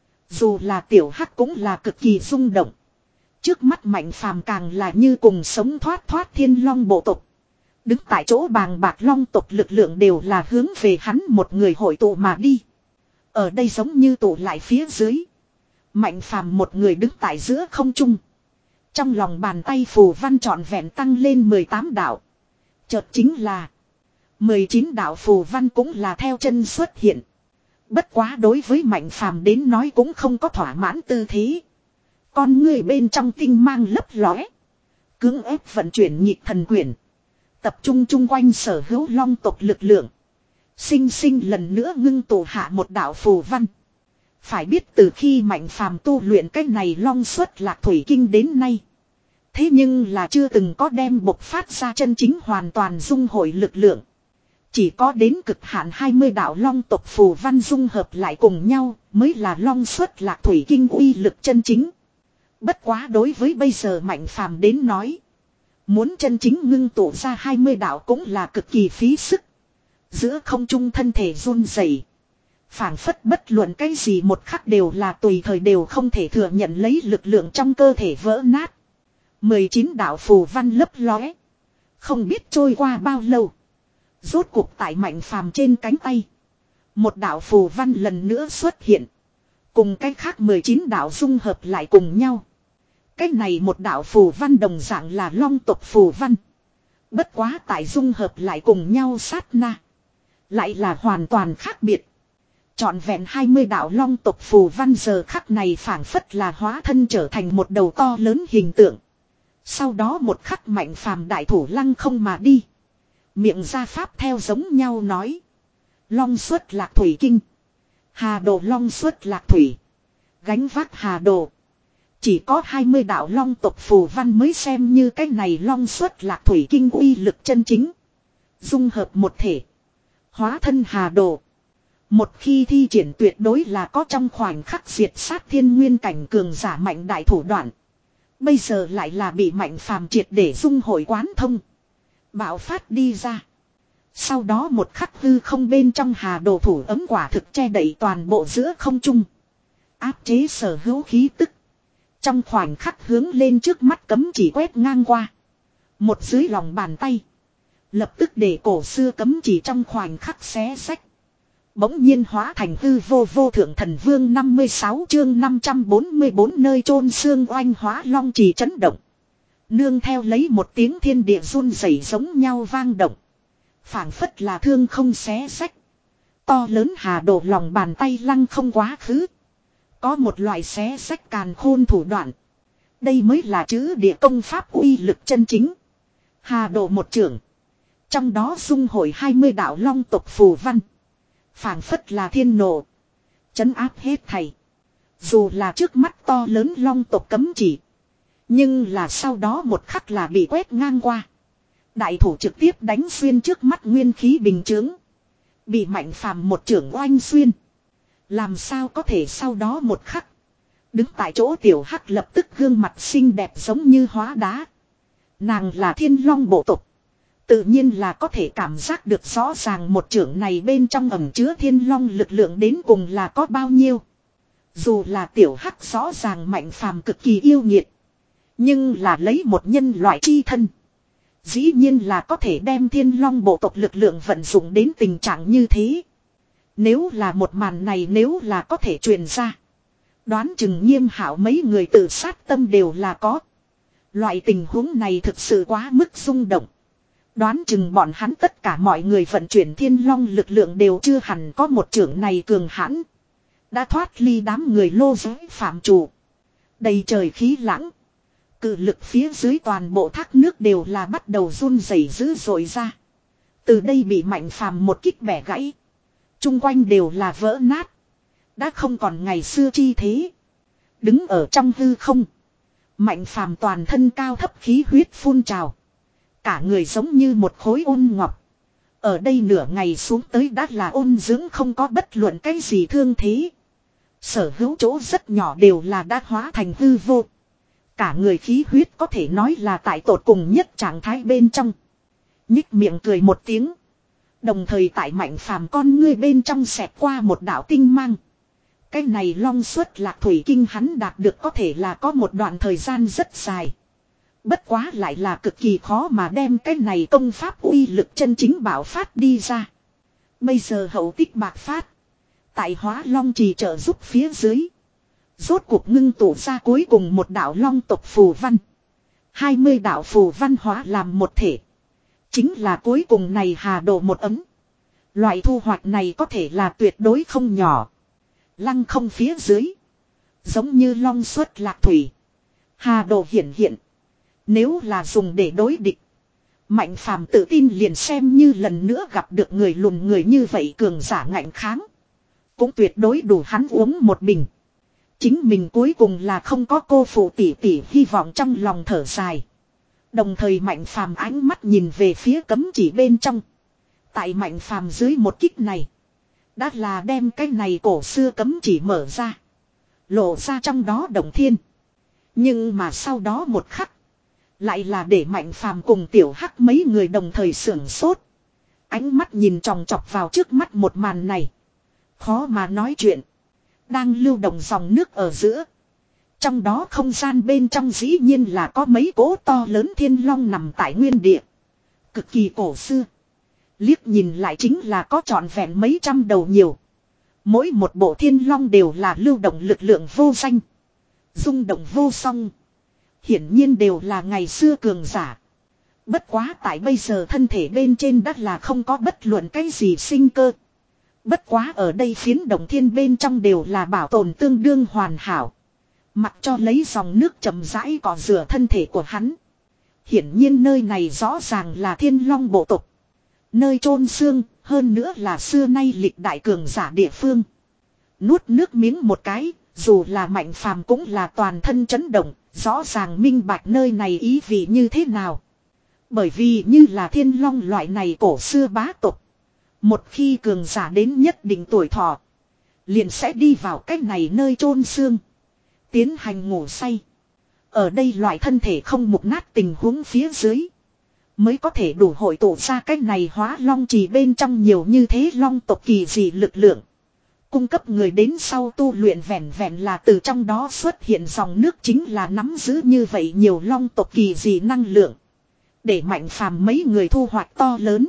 Dù là tiểu hắc cũng là cực kỳ rung động. Trước mắt mạnh phàm càng là như cùng sống thoát thoát thiên long bộ tộc. Đứng tại chỗ bàng bạc long tộc lực lượng đều là hướng về hắn một người hội tụ mà đi. Ở đây giống như tụ lại phía dưới. Mạnh phàm một người đứng tại giữa không trung. Trong lòng bàn tay phù văn trọn vẹn tăng lên mười tám đạo. Chợt chính là mười chín đạo phù văn cũng là theo chân xuất hiện. Bất quá đối với mạnh phàm đến nói cũng không có thỏa mãn tư thế. Con người bên trong tinh mang lấp lóe. Cưỡng ép vận chuyển nhịp thần quyển. Tập trung chung quanh sở hữu long tộc lực lượng. Sinh sinh lần nữa ngưng tụ hạ một đạo phù văn. Phải biết từ khi mạnh phàm tu luyện cái này long xuất lạc thủy kinh đến nay. Thế nhưng là chưa từng có đem bộc phát ra chân chính hoàn toàn dung hội lực lượng. Chỉ có đến cực hạn hai mươi đạo long tộc phù văn dung hợp lại cùng nhau mới là long xuất lạc thủy kinh uy lực chân chính. Bất quá đối với bây giờ mạnh phàm đến nói. Muốn chân chính ngưng tụ ra hai mươi đạo cũng là cực kỳ phí sức. Giữa không trung thân thể run rẩy, phảng phất bất luận cái gì một khắc đều là tùy thời đều không thể thừa nhận lấy lực lượng trong cơ thể vỡ nát. mười chín đạo phù văn lấp lóe. Không biết trôi qua bao lâu. Rốt cuộc tại mạnh phàm trên cánh tay. Một đạo phù văn lần nữa xuất hiện. Cùng cái khác mười chín đạo dung hợp lại cùng nhau. Cái này một đạo phù văn đồng dạng là long tộc phù văn. Bất quá tại dung hợp lại cùng nhau sát na. Lại là hoàn toàn khác biệt. Trọn vẹn hai mươi đạo long tộc phù văn giờ khắc này phảng phất là hóa thân trở thành một đầu to lớn hình tượng. Sau đó một khắc mạnh phàm đại thủ lăng không mà đi. Miệng ra pháp theo giống nhau nói. Long xuất lạc thủy kinh. Hà đồ long xuất lạc thủy. Gánh vác hà đồ. Chỉ có hai mươi đạo long tộc phù văn mới xem như cái này long xuất lạc thủy kinh uy lực chân chính. Dung hợp một thể. Hóa thân hà đồ. Một khi thi triển tuyệt đối là có trong khoảnh khắc diệt sát thiên nguyên cảnh cường giả mạnh đại thủ đoạn. Bây giờ lại là bị mạnh phàm triệt để dung hội quán thông. Bạo phát đi ra. Sau đó một khắc hư không bên trong hà đồ thủ ấm quả thực che đậy toàn bộ giữa không trung. Áp chế sở hữu khí tức. Trong khoảnh khắc hướng lên trước mắt cấm chỉ quét ngang qua. Một dưới lòng bàn tay. Lập tức để cổ xưa cấm chỉ trong khoảnh khắc xé sách. Bỗng nhiên hóa thành hư vô vô thượng thần vương năm mươi sáu chương năm trăm bốn mươi bốn nơi chôn xương oanh hóa long trì chấn động. Nương theo lấy một tiếng thiên địa run rẩy giống nhau vang động. Phảng phất là thương không xé sách. To lớn hà đồ lòng bàn tay lăng không quá khứ. Có một loại xé sách càn khôn thủ đoạn. Đây mới là chữ địa công pháp uy lực chân chính. Hà đồ một trưởng. Trong đó dung hội hai mươi đạo long tộc phù văn. Phảng phất là thiên nộ. Chấn áp hết thảy. Dù là trước mắt to lớn long tộc cấm chỉ. Nhưng là sau đó một khắc là bị quét ngang qua. Đại thủ trực tiếp đánh xuyên trước mắt nguyên khí bình chướng. Bị mạnh phàm một trưởng oanh xuyên. Làm sao có thể sau đó một khắc. Đứng tại chỗ tiểu hắc lập tức gương mặt xinh đẹp giống như hóa đá. Nàng là thiên long bộ tộc. Tự nhiên là có thể cảm giác được rõ ràng một trưởng này bên trong ẩn chứa thiên long lực lượng đến cùng là có bao nhiêu. Dù là tiểu hắc rõ ràng Mạnh Phàm cực kỳ yêu nghiệt. Nhưng là lấy một nhân loại chi thân. Dĩ nhiên là có thể đem thiên long bộ tộc lực lượng vận dụng đến tình trạng như thế. Nếu là một màn này nếu là có thể truyền ra. Đoán chừng Nghiêm Hạo mấy người tự sát tâm đều là có. Loại tình huống này thực sự quá mức rung động. Đoán chừng bọn hắn tất cả mọi người vận chuyển thiên long lực lượng đều chưa hẳn có một trưởng này cường hãn. Đã thoát ly đám người lô giới phạm chủ. Đầy trời khí lãng. Cự lực phía dưới toàn bộ thác nước đều là bắt đầu run rẩy dữ dội ra. Từ đây bị Mạnh Phàm một kích bẻ gãy. Trung quanh đều là vỡ nát. Đã không còn ngày xưa chi thế. Đứng ở trong hư không. Mạnh Phàm toàn thân cao thấp khí huyết phun trào. Cả người giống như một khối ôn ngọc. Ở đây nửa ngày xuống tới đã là ôn dưỡng không có bất luận cái gì thương thế. Sở hữu chỗ rất nhỏ đều là đã hóa thành hư vô. Cả người khí huyết có thể nói là tại tột cùng nhất trạng thái bên trong. Nhích miệng cười một tiếng. Đồng thời tại Mạnh Phàm con ngươi bên trong xẹt qua một đạo tinh mang. Cái này long xuất lạc thủy kinh hắn đạt được có thể là có một đoạn thời gian rất dài. Bất quá lại là cực kỳ khó mà đem cái này công pháp uy lực chân chính bảo phát đi ra. Bây giờ hậu tích bạc phát. Tại Hóa Long Trì trợ giúp phía dưới. Rốt cuộc ngưng tụ ra cuối cùng một đạo long tộc phù văn. hai mươi đạo phù văn hóa làm một thể. Chính là cuối cùng này hà đồ một ấm. Loại thu hoạch này có thể là tuyệt đối không nhỏ. Lăng không phía dưới. Giống như long xuất lạc thủy. Hà đồ hiển hiện. Nếu là dùng để đối địch. Mạnh Phàm tự tin liền xem như lần nữa gặp được người lùn người như vậy cường giả ngạnh kháng. Cũng tuyệt đối đủ hắn uống một bình. Chính mình cuối cùng là không có cô phụ tỷ tỷ hy vọng trong lòng thở dài. Đồng thời Mạnh Phàm ánh mắt nhìn về phía cấm chỉ bên trong. Tại Mạnh Phàm dưới một kích này. Đã là đem cái này cổ xưa cấm chỉ mở ra. Lộ ra trong đó động thiên. Nhưng mà sau đó một khắc. Lại là để Mạnh Phàm cùng tiểu hắc mấy người đồng thời sưởng sốt. Ánh mắt nhìn tròng trọc vào trước mắt một màn này. Khó mà nói chuyện. Đang lưu động dòng nước ở giữa. Trong đó không gian bên trong dĩ nhiên là có mấy cỗ to lớn thiên long nằm tại nguyên địa. Cực kỳ cổ xưa. Liếc nhìn lại chính là có trọn vẹn mấy trăm đầu nhiều. Mỗi một bộ thiên long đều là lưu động lực lượng vô danh. Rung động vô song. Hiển nhiên đều là ngày xưa cường giả. Bất quá tại bây giờ thân thể bên trên đất là không có bất luận cái gì sinh cơ. Bất quá ở đây phiến động thiên bên trong đều là bảo tồn tương đương hoàn hảo. Mặc cho lấy dòng nước chậm rãi cọ rửa thân thể của hắn. Hiển nhiên nơi này rõ ràng là thiên long bộ tộc. Nơi chôn xương, hơn nữa là xưa nay lịch đại cường giả địa phương. Nuốt nước miếng một cái, dù là Mạnh Phàm cũng là toàn thân chấn động, rõ ràng minh bạch nơi này ý vị như thế nào. Bởi vì như là thiên long loại này cổ xưa bá tộc. Một khi cường giả đến nhất định tuổi thọ, liền sẽ đi vào cách này nơi chôn xương. Tiến hành ngủ say. Ở đây loại thân thể không mục nát tình huống phía dưới. Mới có thể đủ hội tụ ra cách này Hóa Long Trì bên trong nhiều như thế long tộc kỳ dị lực lượng. Cung cấp người đến sau tu luyện vẹn vẹn là từ trong đó xuất hiện dòng nước chính là nắm giữ như vậy nhiều long tộc kỳ dị năng lượng. Để Mạnh Phàm mấy người thu hoạch to lớn.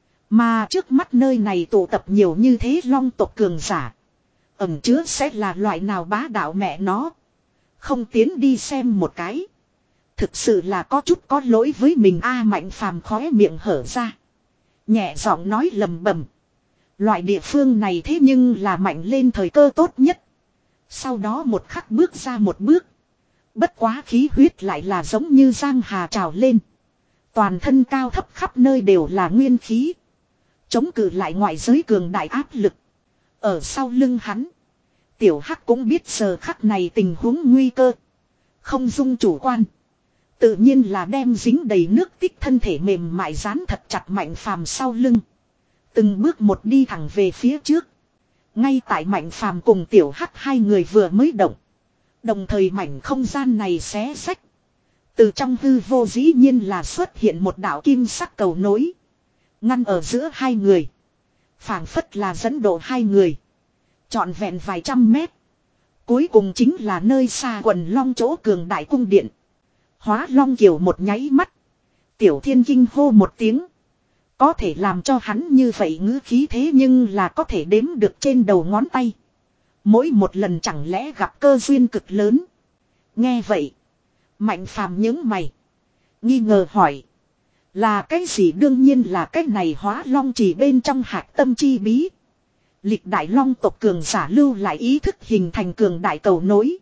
Mà trước mắt nơi này tụ tập nhiều như thế long tộc cường giả. Ẩn chứa sẽ là loại nào bá đạo mẹ nó. Không tiến đi xem một cái. Thực sự là có chút có lỗi với mình a. Mạnh Phàm khóe miệng hở ra. Nhẹ giọng nói lầm bầm. Loại địa phương này thế nhưng là mạnh lên thời cơ tốt nhất. Sau đó một khắc bước ra một bước. Bất quá khí huyết lại là giống như giang hà trào lên. Toàn thân cao thấp khắp nơi đều là nguyên khí. Chống cự lại ngoại giới cường đại áp lực. Ở sau lưng hắn. Tiểu Hắc cũng biết giờ khắc này tình huống nguy cơ. Không dung chủ quan. Tự nhiên là đem dính đầy nước tích thân thể mềm mại dán thật chặt Mạnh Phàm sau lưng. Từng bước một đi thẳng về phía trước. Ngay tại Mạnh Phàm cùng Tiểu Hắc hai người vừa mới động. Đồng thời mảnh không gian này xé xách. Từ trong hư vô dĩ nhiên là xuất hiện một đạo kim sắc cầu nối. Ngăn ở giữa hai người. Phảng phất là dẫn độ hai người. Trọn vẹn vài trăm mét. Cuối cùng chính là nơi xa quần long chỗ cường đại cung điện. Hóa long kiều một nháy mắt. Tiểu thiên kinh hô một tiếng. Có thể làm cho hắn như vậy ngữ khí thế nhưng là có thể đếm được trên đầu ngón tay. Mỗi một lần chẳng lẽ gặp cơ duyên cực lớn. Nghe vậy. Mạnh phàm nhướng mày. Nghi ngờ hỏi. Là cái gì? Đương nhiên là cái này hóa long chỉ bên trong hạt tâm chi bí. Lịch đại long tộc cường giả lưu lại ý thức hình thành cường đại cầu nối.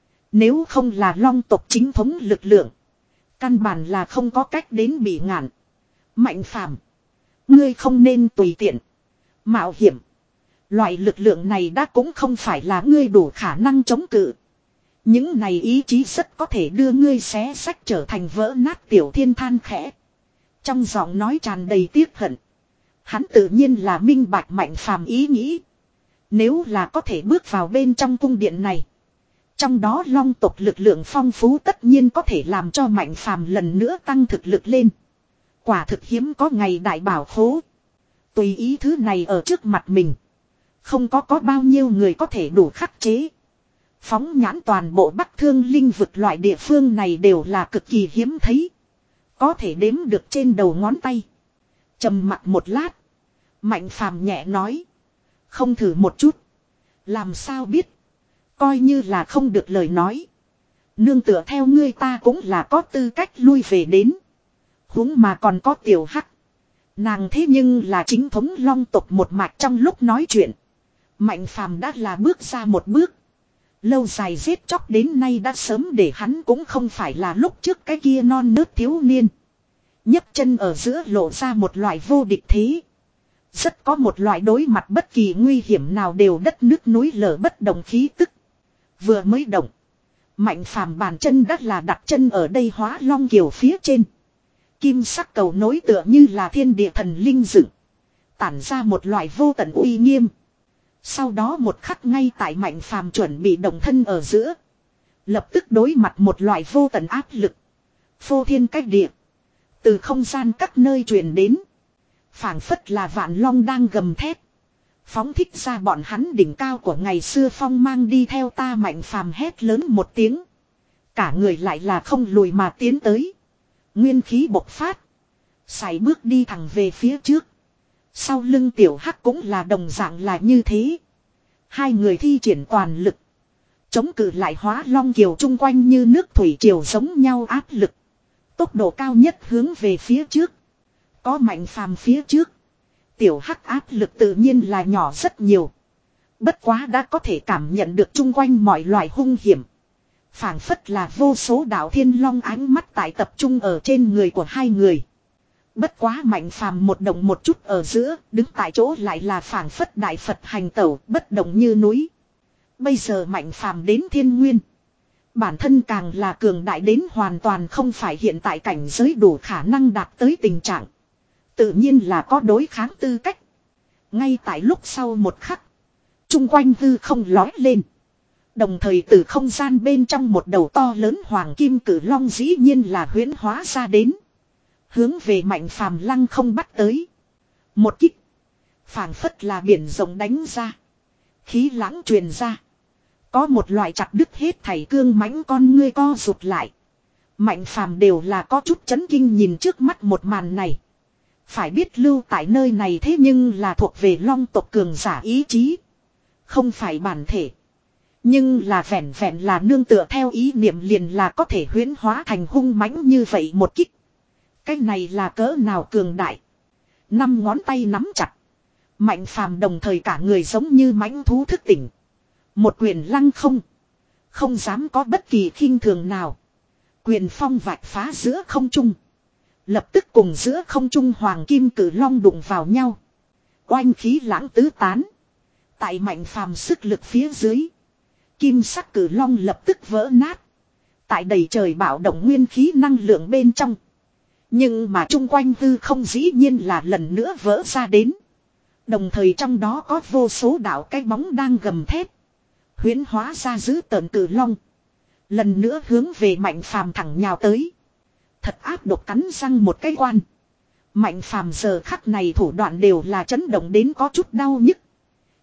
Nếu không là long tộc chính thống lực lượng. Căn bản là không có cách đến bị ngạn. Mạnh phàm. Ngươi không nên tùy tiện. Mạo hiểm. Loại lực lượng này đã cũng không phải là ngươi đủ khả năng chống cự. Những này ý chí rất có thể đưa ngươi xé sách trở thành vỡ nát. Tiểu thiên than khẽ. Trong giọng nói tràn đầy tiếc hận. Hắn tự nhiên là minh bạch mạnh phàm ý nghĩ. Nếu là có thể bước vào bên trong cung điện này. Trong đó long tộc lực lượng phong phú tất nhiên có thể làm cho mạnh phàm lần nữa tăng thực lực lên. Quả thực hiếm có ngày đại bảo khố. Tùy ý thứ này ở trước mặt mình. Không có có bao nhiêu người có thể đủ khắc chế. Phóng nhãn toàn bộ Bắc Thương Linh vực loại địa phương này đều là cực kỳ hiếm thấy. Có thể đếm được trên đầu ngón tay. Trầm mặt một lát. Mạnh phàm nhẹ nói. Không thử một chút. Làm sao biết. Coi như là không được lời nói. Nương tựa theo ngươi ta cũng là có tư cách lui về đến. Huống mà còn có tiểu hắc. Nàng thế nhưng là chính thống long tộc một mạch. Trong lúc nói chuyện. Mạnh phàm đã là bước ra một bước. Lâu dài giết chóc đến nay đã sớm để hắn cũng không phải là lúc trước cái kia non nớt thiếu niên. nhấc chân ở giữa lộ ra một loại vô địch thế. Rất có một loại đối mặt bất kỳ nguy hiểm nào đều đất nước núi lở bất động khí tức. Vừa mới động. Mạnh phàm bàn chân đất là đặt chân ở đây hóa long kiều phía trên. Kim sắc cầu nối tựa như là thiên địa thần linh dựng. Tản ra một loại vô tận uy nghiêm. Sau đó một khắc ngay tại mạnh phàm chuẩn bị động thân ở giữa. Lập tức đối mặt một loại vô tận áp lực. Phô thiên cách địa. Từ không gian các nơi truyền đến. Phảng phất là vạn long đang gầm thét. Phóng thích ra bọn hắn đỉnh cao của ngày xưa phong mang đi theo ta. Mạnh phàm hét lớn một tiếng. Cả người lại là không lùi mà tiến tới. Nguyên khí bộc phát. Sải bước đi thẳng về phía trước. Sau lưng tiểu hắc cũng là đồng dạng là như thế. Hai người thi triển toàn lực. Chống cự lại hóa long kiều chung quanh như nước thủy triều giống nhau áp lực. Tốc độ cao nhất hướng về phía trước. Có mạnh phàm phía trước. Tiểu hắc áp lực tự nhiên là nhỏ rất nhiều. Bất quá đã có thể cảm nhận được chung quanh mọi loại hung hiểm. Phảng phất là vô số đạo thiên long ánh mắt tại tập trung ở trên người của hai người. Bất quá mạnh phàm một động một chút ở giữa, đứng tại chỗ lại là phảng phất đại Phật hành tẩu, bất động như núi. Bây giờ mạnh phàm đến thiên nguyên. Bản thân càng là cường đại đến hoàn toàn không phải hiện tại cảnh giới đủ khả năng đạt tới tình trạng. Tự nhiên là có đối kháng tư cách. Ngay tại lúc sau một khắc. Trung quanh hư không lói lên. Đồng thời từ không gian bên trong một đầu to lớn hoàng kim cử long dĩ nhiên là huyễn hóa ra đến. Hướng về mạnh phàm lăng không bắt tới. Một kích. Phảng phất là biển rộng đánh ra. Khí lãng truyền ra. Có một loại chặt đứt hết thảy cương mãnh con ngươi co rụt lại. Mạnh phàm đều là có chút chấn kinh nhìn trước mắt một màn này. Phải biết lưu tại nơi này thế nhưng là thuộc về long tộc cường giả ý chí. Không phải bản thể. Nhưng là vẹn vẹn là nương tựa theo ý niệm liền là có thể huyễn hóa thành hung mãnh như vậy một kích. Cái này là cỡ nào cường đại. Năm ngón tay nắm chặt. Mạnh phàm đồng thời cả người giống như mãnh thú thức tỉnh. Một quyền lăng không. Không dám có bất kỳ khinh thường nào. Quyền phong vạch phá giữa không trung. Lập tức cùng giữa không trung hoàng kim cử long đụng vào nhau. Oanh khí lãng tứ tán. Tại mạnh phàm sức lực phía dưới. Kim sắc cử long lập tức vỡ nát. Tại đầy trời bạo động nguyên khí năng lượng bên trong. Nhưng mà chung quanh hư không dĩ nhiên là lần nữa vỡ ra đến. Đồng thời trong đó có vô số đạo cái bóng đang gầm thét. Huyễn hóa ra giữ tợn cử long. Lần nữa hướng về mạnh phàm thẳng nhào tới. Thật áp độc cắn răng một cái quan. Mạnh phàm giờ khắc này thủ đoạn đều là chấn động đến có chút đau nhức.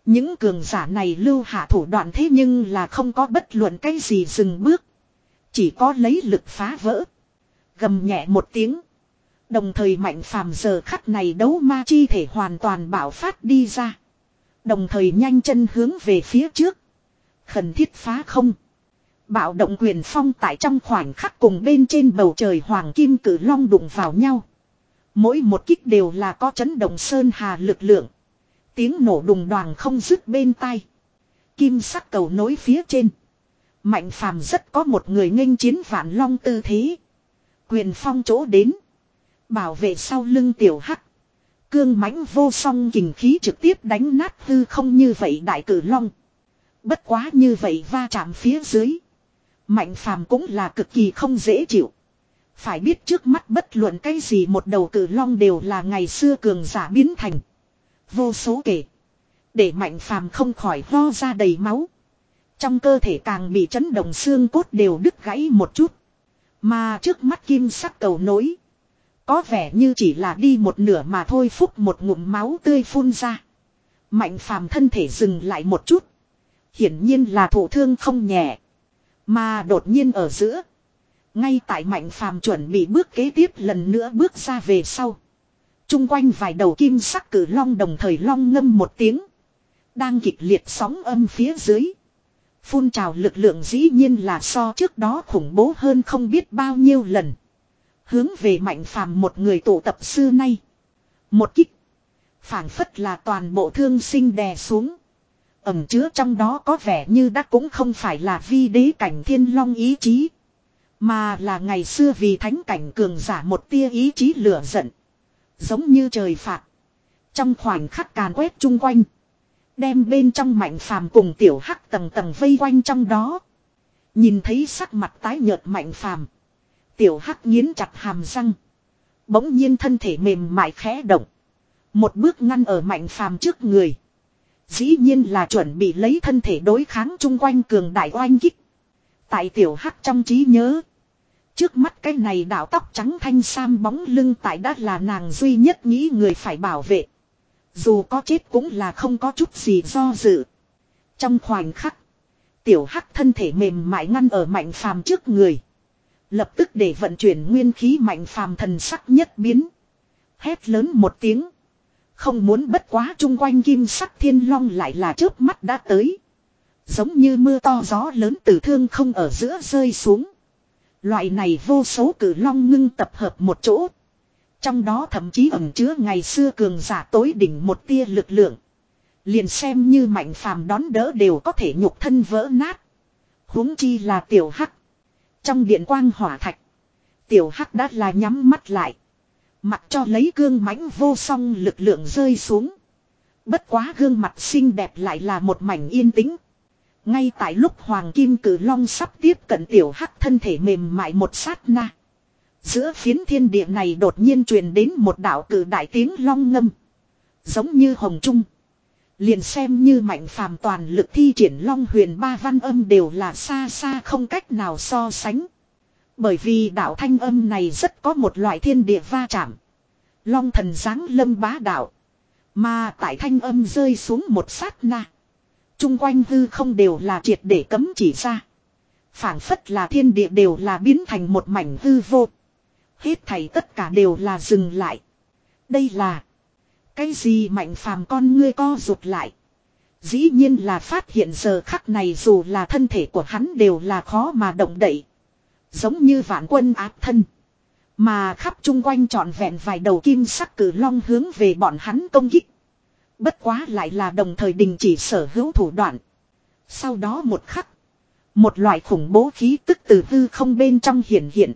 Những cường giả này lưu hạ thủ đoạn thế nhưng là không có bất luận cái gì dừng bước. Chỉ có lấy lực phá vỡ. Gầm nhẹ một tiếng. Đồng thời Mạnh Phàm giờ khắc này đấu ma chi thể hoàn toàn bạo phát đi ra. Đồng thời nhanh chân hướng về phía trước. Khẩn thiết phá không. Bạo động quyền phong tại trong khoảnh khắc cùng bên trên bầu trời hoàng kim cử long đụng vào nhau. Mỗi một kích đều là có chấn động sơn hà lực lượng. Tiếng nổ đùng đoàng không dứt bên tai. Kim sắc cầu nối phía trên. Mạnh Phàm rất có một người nghênh chiến vạn long tư thế. Quyền phong chỗ đến. Bảo vệ sau lưng tiểu hắc. Cương mãnh vô song kình khí trực tiếp đánh nát hư không như vậy đại cử long. Bất quá như vậy va chạm phía dưới. Mạnh Phàm cũng là cực kỳ không dễ chịu. Phải biết trước mắt bất luận cái gì một đầu cử long đều là ngày xưa cường giả biến thành. Vô số kể. Để Mạnh Phàm không khỏi ho ra đầy máu. Trong cơ thể càng bị chấn động xương cốt đều đứt gãy một chút. Mà trước mắt kim sắc cầu nối. Có vẻ như chỉ là đi một nửa mà thôi, phúc một ngụm máu tươi phun ra. Mạnh Phàm thân thể dừng lại một chút. Hiển nhiên là thụ thương không nhẹ. Mà đột nhiên ở giữa. Ngay tại Mạnh Phàm chuẩn bị bước kế tiếp lần nữa bước ra về sau. Trung quanh vài đầu kim sắc cử long đồng thời long ngâm một tiếng. Đang kịch liệt sóng âm phía dưới. Phun trào lực lượng dĩ nhiên là so trước đó khủng bố hơn không biết bao nhiêu lần. Hướng về Mạnh Phàm một người tụ tập xưa nay. Một kích. Phảng phất là toàn bộ thương sinh đè xuống. Ẩm chứa trong đó có vẻ như đã cũng không phải là vi đế cảnh thiên long ý chí. Mà là ngày xưa vì thánh cảnh cường giả một tia ý chí lửa giận. Giống như trời phạt. Trong khoảnh khắc càn quét chung quanh. Đem bên trong Mạnh Phàm cùng tiểu hắc tầng tầng vây quanh trong đó. Nhìn thấy sắc mặt tái nhợt Mạnh Phàm, tiểu hắc nghiến chặt hàm răng. Bỗng nhiên thân thể mềm mại khẽ động. Một bước ngăn ở Mạnh Phàm trước người. Dĩ nhiên là chuẩn bị lấy thân thể đối kháng chung quanh cường đại oanh kích. Tại tiểu hắc trong trí nhớ. Trước mắt cái này đạo tóc trắng thanh sam bóng lưng tại đã là nàng duy nhất nghĩ người phải bảo vệ. Dù có chết cũng là không có chút gì do dự. Trong khoảnh khắc. Tiểu hắc thân thể mềm mại ngăn ở Mạnh Phàm trước người. Lập tức để vận chuyển nguyên khí Mạnh Phàm thần sắc nhất biến. Hét lớn một tiếng. Không muốn bất quá chung quanh kim sắc thiên long lại là chớp mắt đã tới. Giống như mưa to gió lớn từ thương không ở giữa rơi xuống. Loại này vô số cử long ngưng tập hợp một chỗ. Trong đó thậm chí ẩn chứa ngày xưa cường giả tối đỉnh một tia lực lượng. Liền xem như Mạnh Phàm đón đỡ đều có thể nhục thân vỡ nát. Huống chi là tiểu hắc. Trong điện quang hỏa thạch. Tiểu hắc đã là nhắm mắt lại. Mặc cho lấy cương mãnh vô song lực lượng rơi xuống. Bất quá gương mặt xinh đẹp lại là một mảnh yên tĩnh. Ngay tại lúc Hoàng Kim Cử Long sắp tiếp cận tiểu hắc thân thể mềm mại một sát na. Giữa phiến thiên địa này đột nhiên truyền đến một đạo cử đại tiếng long ngâm. Giống như hồng trung. Liền xem như Mạnh Phàm toàn lực thi triển long huyền ba văn âm đều là xa xa không cách nào so sánh. Bởi vì đạo thanh âm này rất có một loại thiên địa va chạm. Long thần giáng lâm bá đạo. Mà tại thanh âm rơi xuống một sát na. Trung quanh hư không đều là triệt để cấm chỉ ra. Phảng phất là thiên địa đều là biến thành một mảnh hư vô. Hết thảy tất cả đều là dừng lại. Đây là cái gì? Mạnh Phàm con ngươi co rụt lại. Dĩ nhiên là phát hiện giờ khắc này dù là thân thể của hắn đều là khó mà động đậy. Giống như vạn quân áp thân. Mà khắp chung quanh trọn vẹn vài đầu kim sắc cử long hướng về bọn hắn công kích. Bất quá lại là đồng thời đình chỉ sở hữu thủ đoạn. Sau đó một khắc. Một loại khủng bố khí tức từ hư không bên trong hiển hiện.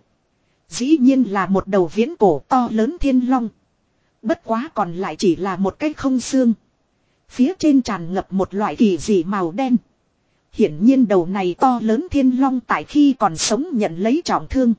Dĩ nhiên là một đầu viễn cổ to lớn thiên long. Bất quá còn lại chỉ là một cái không xương. Phía trên tràn ngập một loại kỳ dị màu đen. Hiển nhiên đầu này to lớn thiên long tại khi còn sống nhận lấy trọng thương.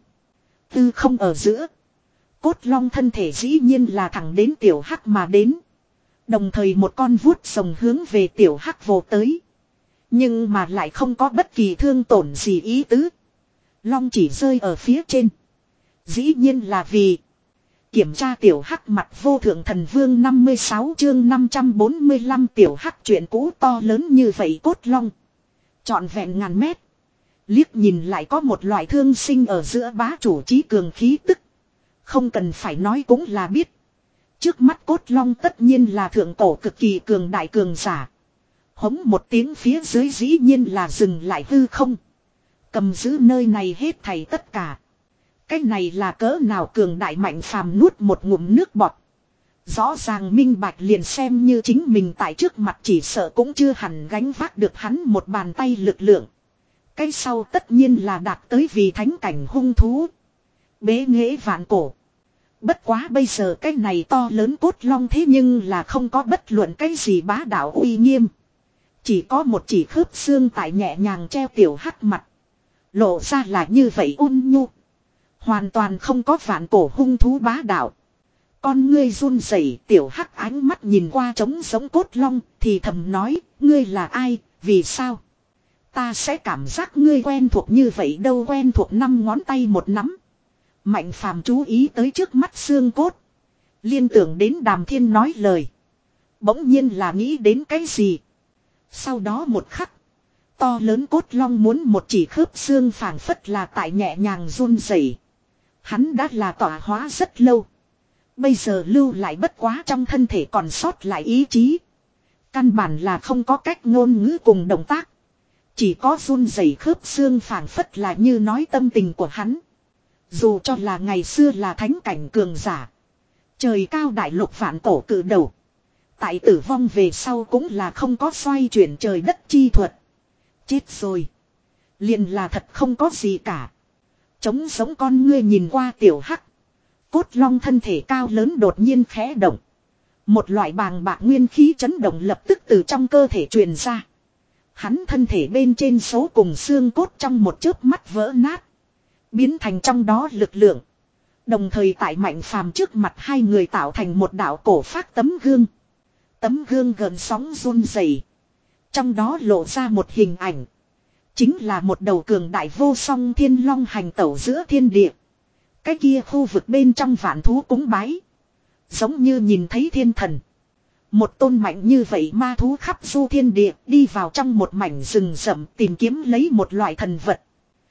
Tư không ở giữa. Cốt long thân thể dĩ nhiên là thẳng đến tiểu hắc mà đến. Đồng thời một con vuốt rồng hướng về tiểu hắc vồ tới. Nhưng mà lại không có bất kỳ thương tổn gì ý tứ. Long chỉ rơi ở phía trên. Dĩ nhiên là vì Kiểm tra tiểu hắc mặt vô thượng thần vương năm mươi sáu chương năm trăm bốn mươi lăm tiểu hắc chuyện cũ to lớn như vậy cốt long. Trọn vẹn ngàn mét. Liếc nhìn lại có một loại thương sinh ở giữa bá chủ trí cường khí tức. Không cần phải nói cũng là biết. Trước mắt cốt long tất nhiên là thượng cổ cực kỳ cường đại cường giả. Hống một tiếng phía dưới dĩ nhiên là dừng lại hư không. Cầm giữ nơi này hết thảy tất cả. Cái này là cỡ nào cường đại mạnh phàm nuốt một ngụm nước bọt. Rõ ràng minh bạch liền xem như chính mình tại trước mặt chỉ sợ cũng chưa hẳn gánh vác được hắn một bàn tay lực lượng. Cái sau tất nhiên là đạt tới vì thánh cảnh hung thú. Bế nghệ vạn cổ. Bất quá bây giờ cái này to lớn cốt long thế nhưng là không có bất luận cái gì bá đạo uy nghiêm. Chỉ có một chỉ khớp xương tại nhẹ nhàng treo tiểu hắc mặt. Lộ ra là như vậy ôn nhu. Hoàn toàn không có vạn cổ hung thú bá đạo. Con ngươi run rẩy, tiểu hắc ánh mắt nhìn qua trống giống cốt long thì thầm nói, ngươi là ai, vì sao? Ta sẽ cảm giác ngươi quen thuộc như vậy đâu, quen thuộc năm ngón tay một nắm. Mạnh phàm chú ý tới trước mắt xương cốt. Liên tưởng đến Đàm Thiên nói lời. Bỗng nhiên là nghĩ đến cái gì? Sau đó một khắc. To lớn cốt long muốn một chỉ khớp xương phảng phất là tại nhẹ nhàng run rẩy. Hắn đã là tỏa hóa rất lâu. Bây giờ lưu lại bất quá trong thân thể còn sót lại ý chí. Căn bản là không có cách ngôn ngữ cùng động tác. Chỉ có run rẩy khớp xương phảng phất là như nói tâm tình của hắn. Dù cho là ngày xưa là thánh cảnh cường giả. Trời cao đại lục vạn cổ cự đầu. Tại tử vong về sau cũng là không có xoay chuyển trời đất chi thuật. Chết rồi. Liền là thật không có gì cả. Trống giống con ngươi nhìn qua tiểu hắc. Cốt long thân thể cao lớn đột nhiên khẽ động. Một loại bàng bạc nguyên khí chấn động lập tức từ trong cơ thể truyền ra. Hắn thân thể bên trên số cùng xương cốt trong một chớp mắt vỡ nát. Biến thành trong đó lực lượng. Đồng thời tại mạnh phàm trước mặt hai người tạo thành một đạo cổ phát tấm gương. Tấm gương gợn sóng run rẩy. Trong đó lộ ra một hình ảnh. Chính là một đầu cường đại vô song thiên long hành tẩu giữa thiên địa. Cái kia khu vực bên trong vạn thú cúng bái. Giống như nhìn thấy thiên thần. Một tôn mạnh như vậy ma thú khắp du thiên địa đi vào trong một mảnh rừng rậm tìm kiếm lấy một loại thần vật.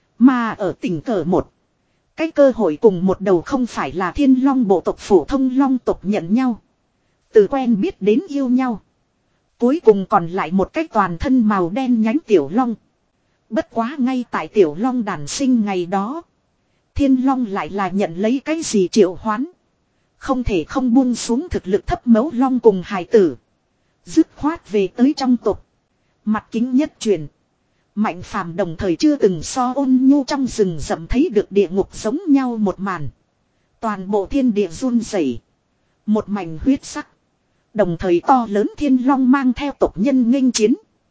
Mà ở tỉnh cờ một. Cái cơ hội cùng một đầu không phải là thiên long bộ tộc phổ thông long tộc nhận nhau. Từ quen biết đến yêu nhau. Cuối cùng còn lại một cái toàn thân màu đen nhánh tiểu long. Bất quá ngay tại tiểu long đản sinh ngày đó. Thiên long lại là nhận lấy cái gì triệu hoán. Không thể không buông xuống thực lực thấp mấu long cùng hài tử. Dứt khoát về tới trong tộc. Mặt kính nhất truyền. Mạnh phàm đồng thời chưa từng so ôn nhu trong rừng rậm thấy được địa ngục giống nhau một màn. Toàn bộ thiên địa run rẩy. Một mảnh huyết sắc. Đồng thời to lớn thiên long mang theo tộc nhân nghênh chiến.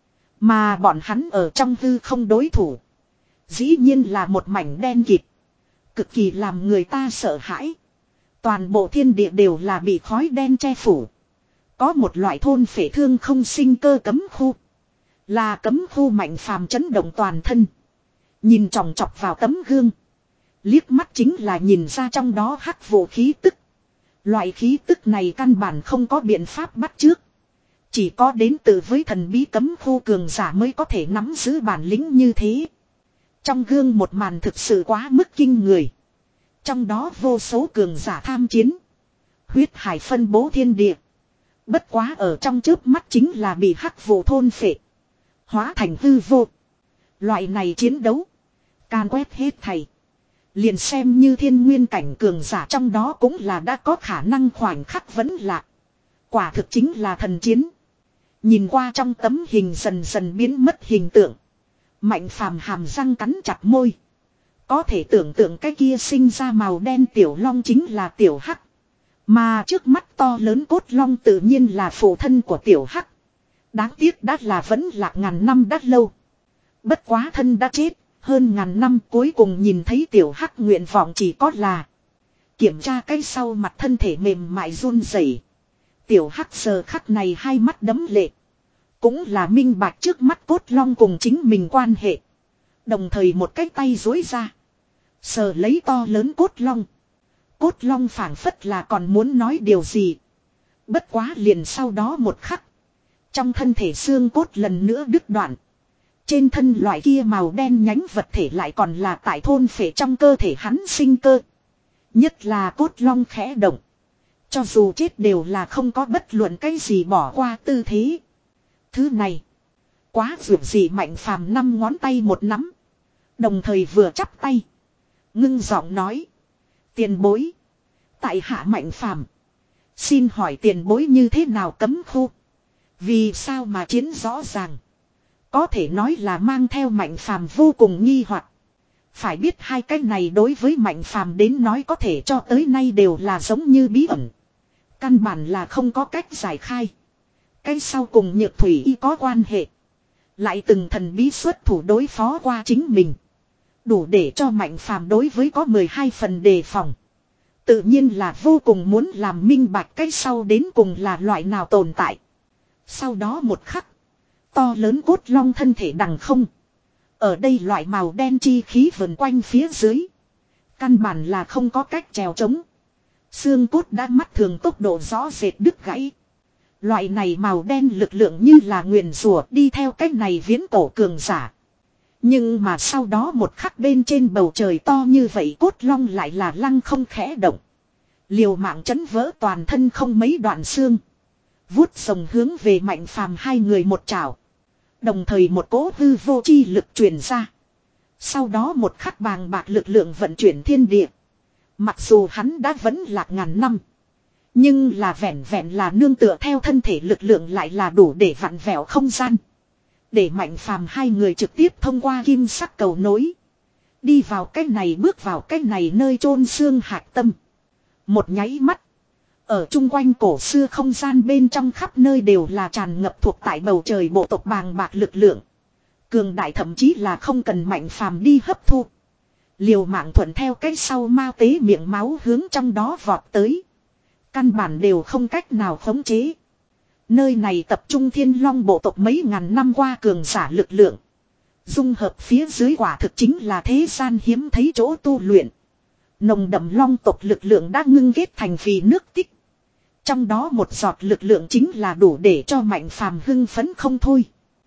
Mà bọn hắn ở trong hư không đối thủ. Dĩ nhiên là một mảnh đen kịt. Cực kỳ làm người ta sợ hãi. Toàn bộ thiên địa đều là bị khói đen che phủ. Có một loại thôn phệ thương không sinh cơ cấm khu. Là cấm khu mạnh phàm chấn động toàn thân. Nhìn chòng chọc vào tấm gương. Liếc mắt chính là nhìn ra trong đó hắc vụ khí tức. Loại khí tức này căn bản không có biện pháp bắt trước. Chỉ có đến từ với thần bí cấm khu cường giả mới có thể nắm giữ bản lĩnh như thế. Trong gương một màn thực sự quá mức kinh người. Trong đó vô số cường giả tham chiến. Huyết hải phân bố thiên địa. Bất quá ở trong chớp mắt chính là bị hắc vụ thôn phệ. Hóa thành hư vô. Loại này chiến đấu. Can quét hết thầy. Liền xem như thiên nguyên cảnh cường giả trong đó cũng là đã có khả năng khoảnh khắc vẫn lạc. Quả thực chính là thần chiến. Nhìn qua trong tấm hình dần dần biến mất hình tượng. Mạnh phàm hàm răng cắn chặt môi. Có thể tưởng tượng cái kia sinh ra màu đen tiểu long chính là tiểu hắc. Mà trước mắt to lớn cốt long tự nhiên là phụ thân của tiểu hắc. Đáng tiếc đã là vẫn lạc ngàn năm đã lâu. Bất quá thân đã chết, hơn ngàn năm cuối cùng nhìn thấy tiểu hắc nguyện vọng chỉ có là kiểm tra cái sau mặt thân thể mềm mại run rẩy. Tiểu hắc giờ khắc này hai mắt đẫm lệ. Cũng là minh bạch trước mắt cốt long cùng chính mình quan hệ. Đồng thời một cái tay duỗi ra. Sờ lấy to lớn cốt long. Cốt long phảng phất là còn muốn nói điều gì. Bất quá liền sau đó một khắc. Trong thân thể xương cốt lần nữa đứt đoạn. Trên thân loại kia màu đen nhánh vật thể lại còn là tại thôn phệ trong cơ thể hắn sinh cơ. Nhất là cốt long khẽ động. Cho dù chết đều là không có bất luận cái gì bỏ qua tư thế. Thứ này. Quá vượt gì Mạnh Phàm năm ngón tay một nắm. Đồng thời vừa chắp tay. Ngưng giọng nói. Tiền bối. Tại hạ Mạnh Phàm xin hỏi tiền bối như thế nào cấm khu. Vì sao mà chiến rõ ràng. Có thể nói là mang theo Mạnh Phàm vô cùng nghi hoặc. Phải biết hai cái này đối với Mạnh Phàm đến nói có thể cho tới nay đều là giống như bí ẩn. Căn bản là không có cách giải khai. Cái sau cùng Nhược Thủy Y có quan hệ. Lại từng thần bí xuất thủ đối phó qua chính mình. Đủ để cho Mạnh Phàm đối với có mười hai phần đề phòng. Tự nhiên là vô cùng muốn làm minh bạch cái sau đến cùng là loại nào tồn tại. Sau đó một khắc. To lớn cốt long thân thể đằng không. Ở đây loại màu đen chi khí vần quanh phía dưới. Căn bản là không có cách trèo trống. Xương cốt đã mắt thường tốc độ rõ rệt đứt gãy. Loại này màu đen lực lượng như là nguyền rủa đi theo cách này viễn cổ cường giả. Nhưng mà sau đó một khắc bên trên bầu trời to như vậy cốt long lại là lăng không khẽ động. Liều mạng chấn vỡ toàn thân không mấy đoạn xương. Vuốt sồng hướng về Mạnh Phàm hai người một chảo. Đồng thời một cỗ hư vô chi lực truyền ra. Sau đó một khắc bàng bạc lực lượng vận chuyển thiên địa. Mặc dù hắn đã vẫn lạc ngàn năm. Nhưng là vẹn vẹn là nương tựa theo thân thể lực lượng lại là đủ để vặn vẹo không gian. Để Mạnh Phàm hai người trực tiếp thông qua kim sắc cầu nối. Đi vào cái này bước vào cái này nơi chôn xương hạc tâm. Một nháy mắt. Ở chung quanh cổ xưa không gian bên trong khắp nơi đều là tràn ngập thuộc tại bầu trời bộ tộc bàng bạc lực lượng. Cường đại thậm chí là không cần Mạnh Phàm đi hấp thu. Liều mạng thuận theo cái sau mao tế miệng máu hướng trong đó vọt tới. Căn bản đều không cách nào khống chế. Nơi này tập trung thiên long bộ tộc mấy ngàn năm qua cường giả lực lượng. Dung hợp phía dưới quả thực chính là thế gian hiếm thấy chỗ tu luyện. Nồng đậm long tộc lực lượng đã ngưng kết thành vì nước tích. Trong đó một giọt lực lượng chính là đủ để cho Mạnh Phàm hưng phấn không thôi.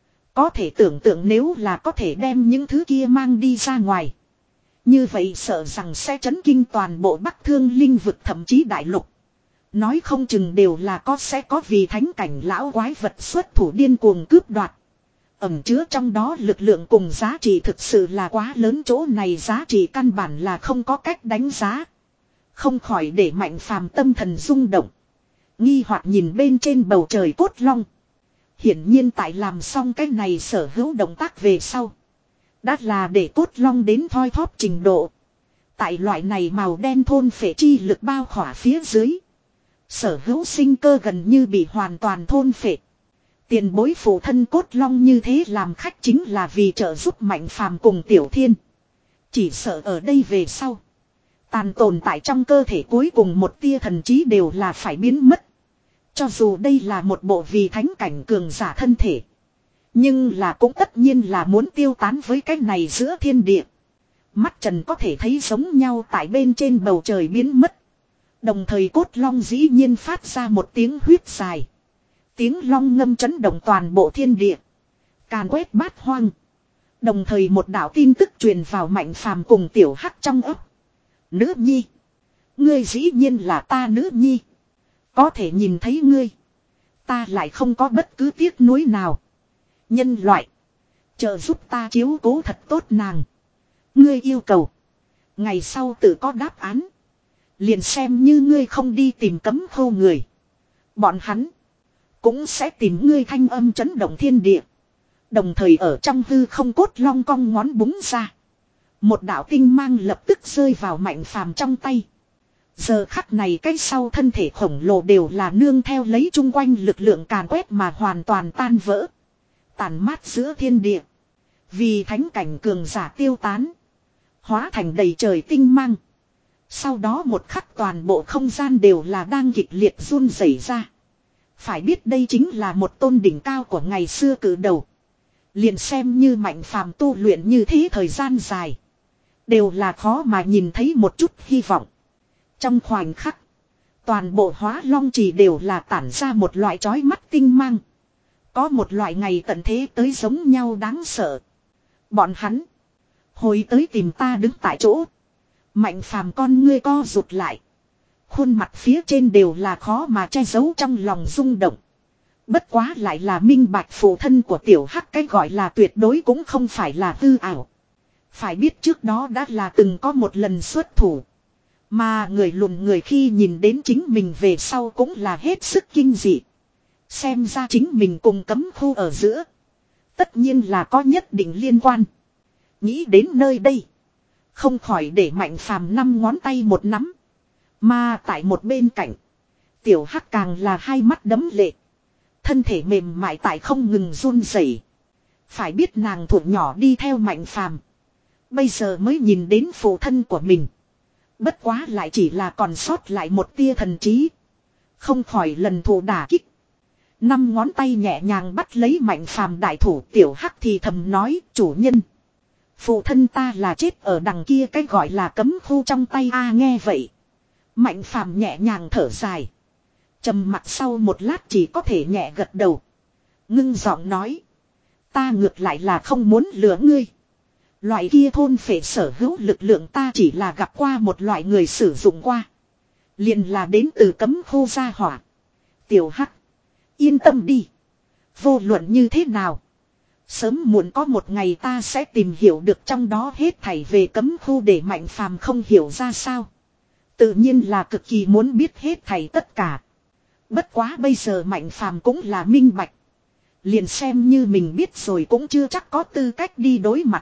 Có thể tưởng tượng nếu là có thể đem những thứ kia mang đi ra ngoài. Như vậy sợ rằng sẽ chấn kinh toàn bộ Bắc Thương linh vực thậm chí đại lục. Nói không chừng đều là có sẽ có vì thánh cảnh lão quái vật xuất thủ điên cuồng cướp đoạt. Ẩn chứa trong đó lực lượng cùng giá trị thực sự là quá lớn, chỗ này giá trị căn bản là không có cách đánh giá. Không khỏi để Mạnh Phàm tâm thần rung động. Nghi hoặc nhìn bên trên bầu trời cốt long. Hiển nhiên tại làm xong cái này sở hữu động tác về sau. Đã là để cốt long đến thoi thóp trình độ. Tại loại này màu đen thôn phệ chi lực bao khỏa phía dưới. Sở hữu sinh cơ gần như bị hoàn toàn thôn phệ. Tiền bối phụ thân cốt long như thế làm khách chính là vì trợ giúp Mạnh Phàm cùng Tiểu Thiên. Chỉ sợ ở đây về sau. Tàn tồn tại trong cơ thể cuối cùng một tia thần trí đều là phải biến mất. Cho dù đây là một bộ vì thánh cảnh cường giả thân thể. Nhưng là cũng tất nhiên là muốn tiêu tán với cái này giữa thiên địa. Mắt trần có thể thấy giống nhau tại bên trên bầu trời biến mất. Đồng thời cốt long dĩ nhiên phát ra một tiếng huyết dài. Tiếng long ngâm chấn động toàn bộ thiên địa. Càn quét bát hoang. Đồng thời một đạo tin tức truyền vào Mạnh Phàm cùng Tiểu Hắc trong ấp. Nữ nhi. Ngươi dĩ nhiên là ta nữ nhi. Có thể nhìn thấy ngươi. Ta lại không có bất cứ tiếc nuối nào. Nhân loại. Trợ giúp ta chiếu cố thật tốt nàng. Ngươi yêu cầu. Ngày sau tự có đáp án. Liền xem như ngươi không đi tìm cấm khô người. Bọn hắn. Cũng sẽ tìm ngươi, thanh âm chấn động thiên địa. Đồng thời ở trong hư không cốt long cong ngón búng ra. Một đạo tinh mang lập tức rơi vào Mạnh Phàm trong tay. Giờ khắc này cái sau thân thể khổng lồ đều là nương theo lấy chung quanh lực lượng càn quét mà hoàn toàn tan vỡ. Tàn mát giữa thiên địa. Vì thánh cảnh cường giả tiêu tán. Hóa thành đầy trời tinh mang. Sau đó một khắc toàn bộ không gian đều là đang kịch liệt run rẩy ra. Phải biết đây chính là một tôn đỉnh cao của ngày xưa cử đầu. Liền xem như Mạnh Phàm tu luyện như thế thời gian dài. Đều là khó mà nhìn thấy một chút hy vọng. Trong khoảnh khắc, toàn bộ Hóa Long Trì đều là tản ra một loại chói mắt tinh mang. Có một loại ngày tận thế tới giống nhau đáng sợ. Bọn hắn hồi tới tìm ta đứng tại chỗ. Mạnh Phàm con ngươi co rụt lại. Khuôn mặt phía trên đều là khó mà che giấu trong lòng rung động. Bất quá lại là minh bạch phụ thân của tiểu hắc, cái gọi là tuyệt đối cũng không phải là hư ảo. Phải biết trước đó đã là từng có một lần xuất thủ. Mà người lùn người khi nhìn đến chính mình về sau cũng là hết sức kinh dị. Xem ra chính mình cùng cấm khu ở giữa. Tất nhiên là có nhất định liên quan. Nghĩ đến nơi đây. Không khỏi để Mạnh Phàm năm ngón tay một nắm. Mà tại một bên cạnh. Tiểu hắc càng là hai mắt đấm lệ. Thân thể mềm mại tại không ngừng run rẩy. Phải biết nàng thuộc nhỏ đi theo Mạnh Phàm. Bây giờ mới nhìn đến phụ thân của mình. Bất quá lại chỉ là còn sót lại một tia thần trí. Không khỏi lần thụ đả kích. Năm ngón tay nhẹ nhàng bắt lấy Mạnh Phàm đại thủ, tiểu hắc thì thầm nói, chủ nhân. Phụ thân ta là chết ở đằng kia cái gọi là cấm khu trong tay a. Nghe vậy. Mạnh Phàm nhẹ nhàng thở dài. Trầm mặc sau một lát chỉ có thể nhẹ gật đầu. Ngưng giọng nói. Ta ngược lại là không muốn lừa ngươi. Loại kia thôn phệ sở hữu lực lượng ta chỉ là gặp qua một loại người sử dụng qua. Liền là đến từ cấm khu gia hỏa. Tiểu hắc. Yên tâm đi. Vô luận như thế nào. Sớm muộn có một ngày ta sẽ tìm hiểu được trong đó hết thảy về cấm khu để Mạnh Phàm không hiểu ra sao. Tự nhiên là cực kỳ muốn biết hết thảy tất cả. Bất quá bây giờ Mạnh Phàm cũng là minh bạch. Liền xem như mình biết rồi cũng chưa chắc có tư cách đi đối mặt.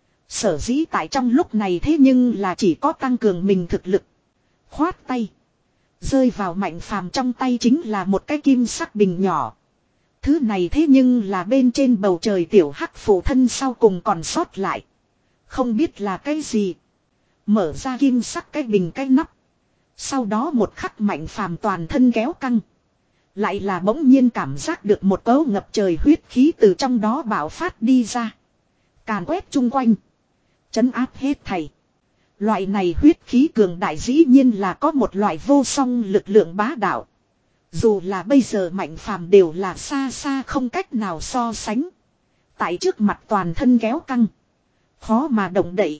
Sở dĩ tại trong lúc này thế nhưng là chỉ có tăng cường mình thực lực. Khoát tay. Rơi vào Mạnh Phàm trong tay chính là một cái kim sắc bình nhỏ. Thứ này thế nhưng là bên trên bầu trời tiểu hắc phụ thân sau cùng còn sót lại. Không biết là cái gì. Mở ra kim sắc cái bình cái nắp. Sau đó một khắc Mạnh Phàm toàn thân kéo căng. Lại là bỗng nhiên cảm giác được một cấu ngập trời huyết khí từ trong đó bạo phát đi ra. Càn quét chung quanh. Trấn áp hết thảy. Loại này huyết khí cường đại dĩ nhiên là có một loại vô song lực lượng bá đạo. Dù là bây giờ Mạnh Phàm đều là xa xa không cách nào so sánh. Tại trước mặt toàn thân kéo căng. Khó mà động đậy.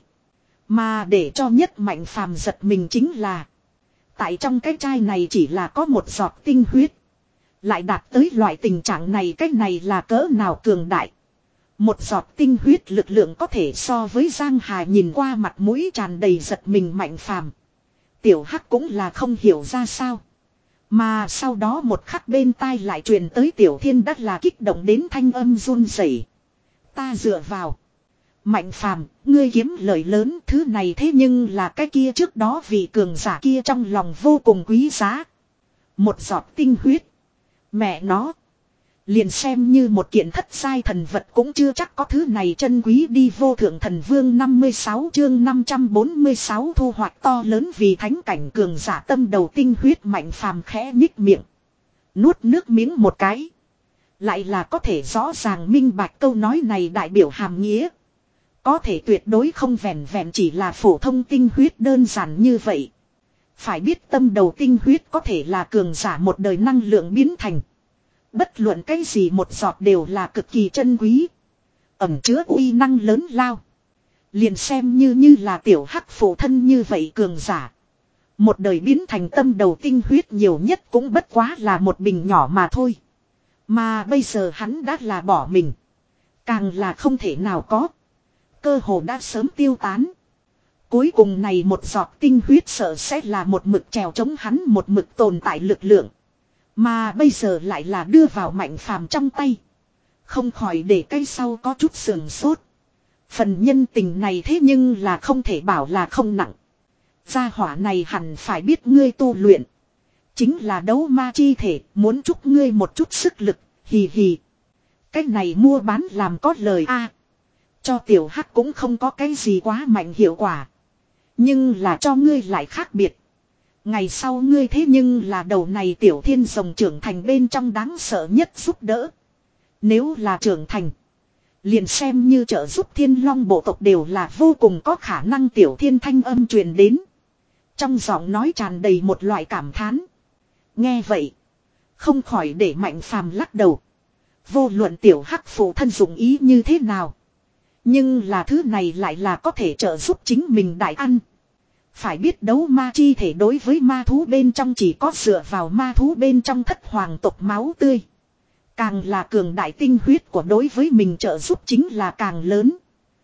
Mà để cho nhất Mạnh Phàm giật mình chính là. Tại trong cái chai này chỉ là có một giọt tinh huyết. Lại đạt tới loại tình trạng này, cái này là cỡ nào cường đại. Một giọt tinh huyết lực lượng có thể so với Giang Hà nhìn qua mặt mũi tràn đầy giật mình Mạnh Phàm. Tiểu hắc cũng là không hiểu ra sao. Mà sau đó một khắc bên tai lại truyền tới Tiểu Thiên đất là kích động đến thanh âm run rẩy. Ta dựa vào. Mạnh Phàm, ngươi kiếm lời lớn, thứ này thế nhưng là cái kia trước đó vị cường giả kia trong lòng vô cùng quý giá. Một giọt tinh huyết. Mẹ nó. Liền xem như một kiện thất giai thần vật cũng chưa chắc có thứ này chân quý đi. Vô thượng thần vương năm mươi sáu chương năm trăm bốn mươi sáu thu hoạch to lớn vì thánh cảnh cường giả tâm đầu tinh huyết. Mạnh Phàm khẽ nhích miệng. Nuốt nước miếng một cái. Lại là có thể rõ ràng minh bạch câu nói này đại biểu hàm nghĩa. Có thể tuyệt đối không vẹn vẹn chỉ là phổ thông tinh huyết đơn giản như vậy. Phải biết tâm đầu tinh huyết có thể là cường giả một đời năng lượng biến thành. Bất luận cái gì một giọt đều là cực kỳ chân quý. Ẩm chứa uy năng lớn lao. Liền xem như như là tiểu hắc phụ thân như vậy cường giả. Một đời biến thành tâm đầu tinh huyết nhiều nhất cũng bất quá là một bình nhỏ mà thôi. Mà bây giờ hắn đã là bỏ mình. Càng là không thể nào có. Cơ hồ đã sớm tiêu tán. Cuối cùng này một giọt tinh huyết sợ sẽ là một mực trèo chống hắn một mực tồn tại lực lượng. Mà bây giờ lại là đưa vào Mạnh Phàm trong tay. Không khỏi để cây sau có chút sườn sốt. Phần nhân tình này thế nhưng là không thể bảo là không nặng. Gia hỏa này hẳn phải biết ngươi tu luyện. Chính là đấu ma chi thể, muốn chúc ngươi một chút sức lực, hì hì. Cái này mua bán làm có lời a. Cho tiểu hắc cũng không có cái gì quá mạnh hiệu quả. Nhưng là cho ngươi lại khác biệt. Ngày sau ngươi thế nhưng là đầu này tiểu thiên rồng trưởng thành bên trong đáng sợ nhất giúp đỡ. Nếu là trưởng thành. Liền xem như trợ giúp thiên long bộ tộc đều là vô cùng có khả năng. Tiểu thiên thanh âm truyền đến. Trong giọng nói tràn đầy một loại cảm thán. Nghe vậy. Không khỏi để Mạnh Phàm lắc đầu. Vô luận tiểu hắc phụ thân dụng ý như thế nào. Nhưng là thứ này lại là có thể trợ giúp chính mình đại ăn. Phải biết đấu ma chi thể đối với ma thú bên trong chỉ có dựa vào ma thú bên trong thất hoàng tộc máu tươi. Càng là cường đại tinh huyết của đối với mình trợ giúp chính là càng lớn.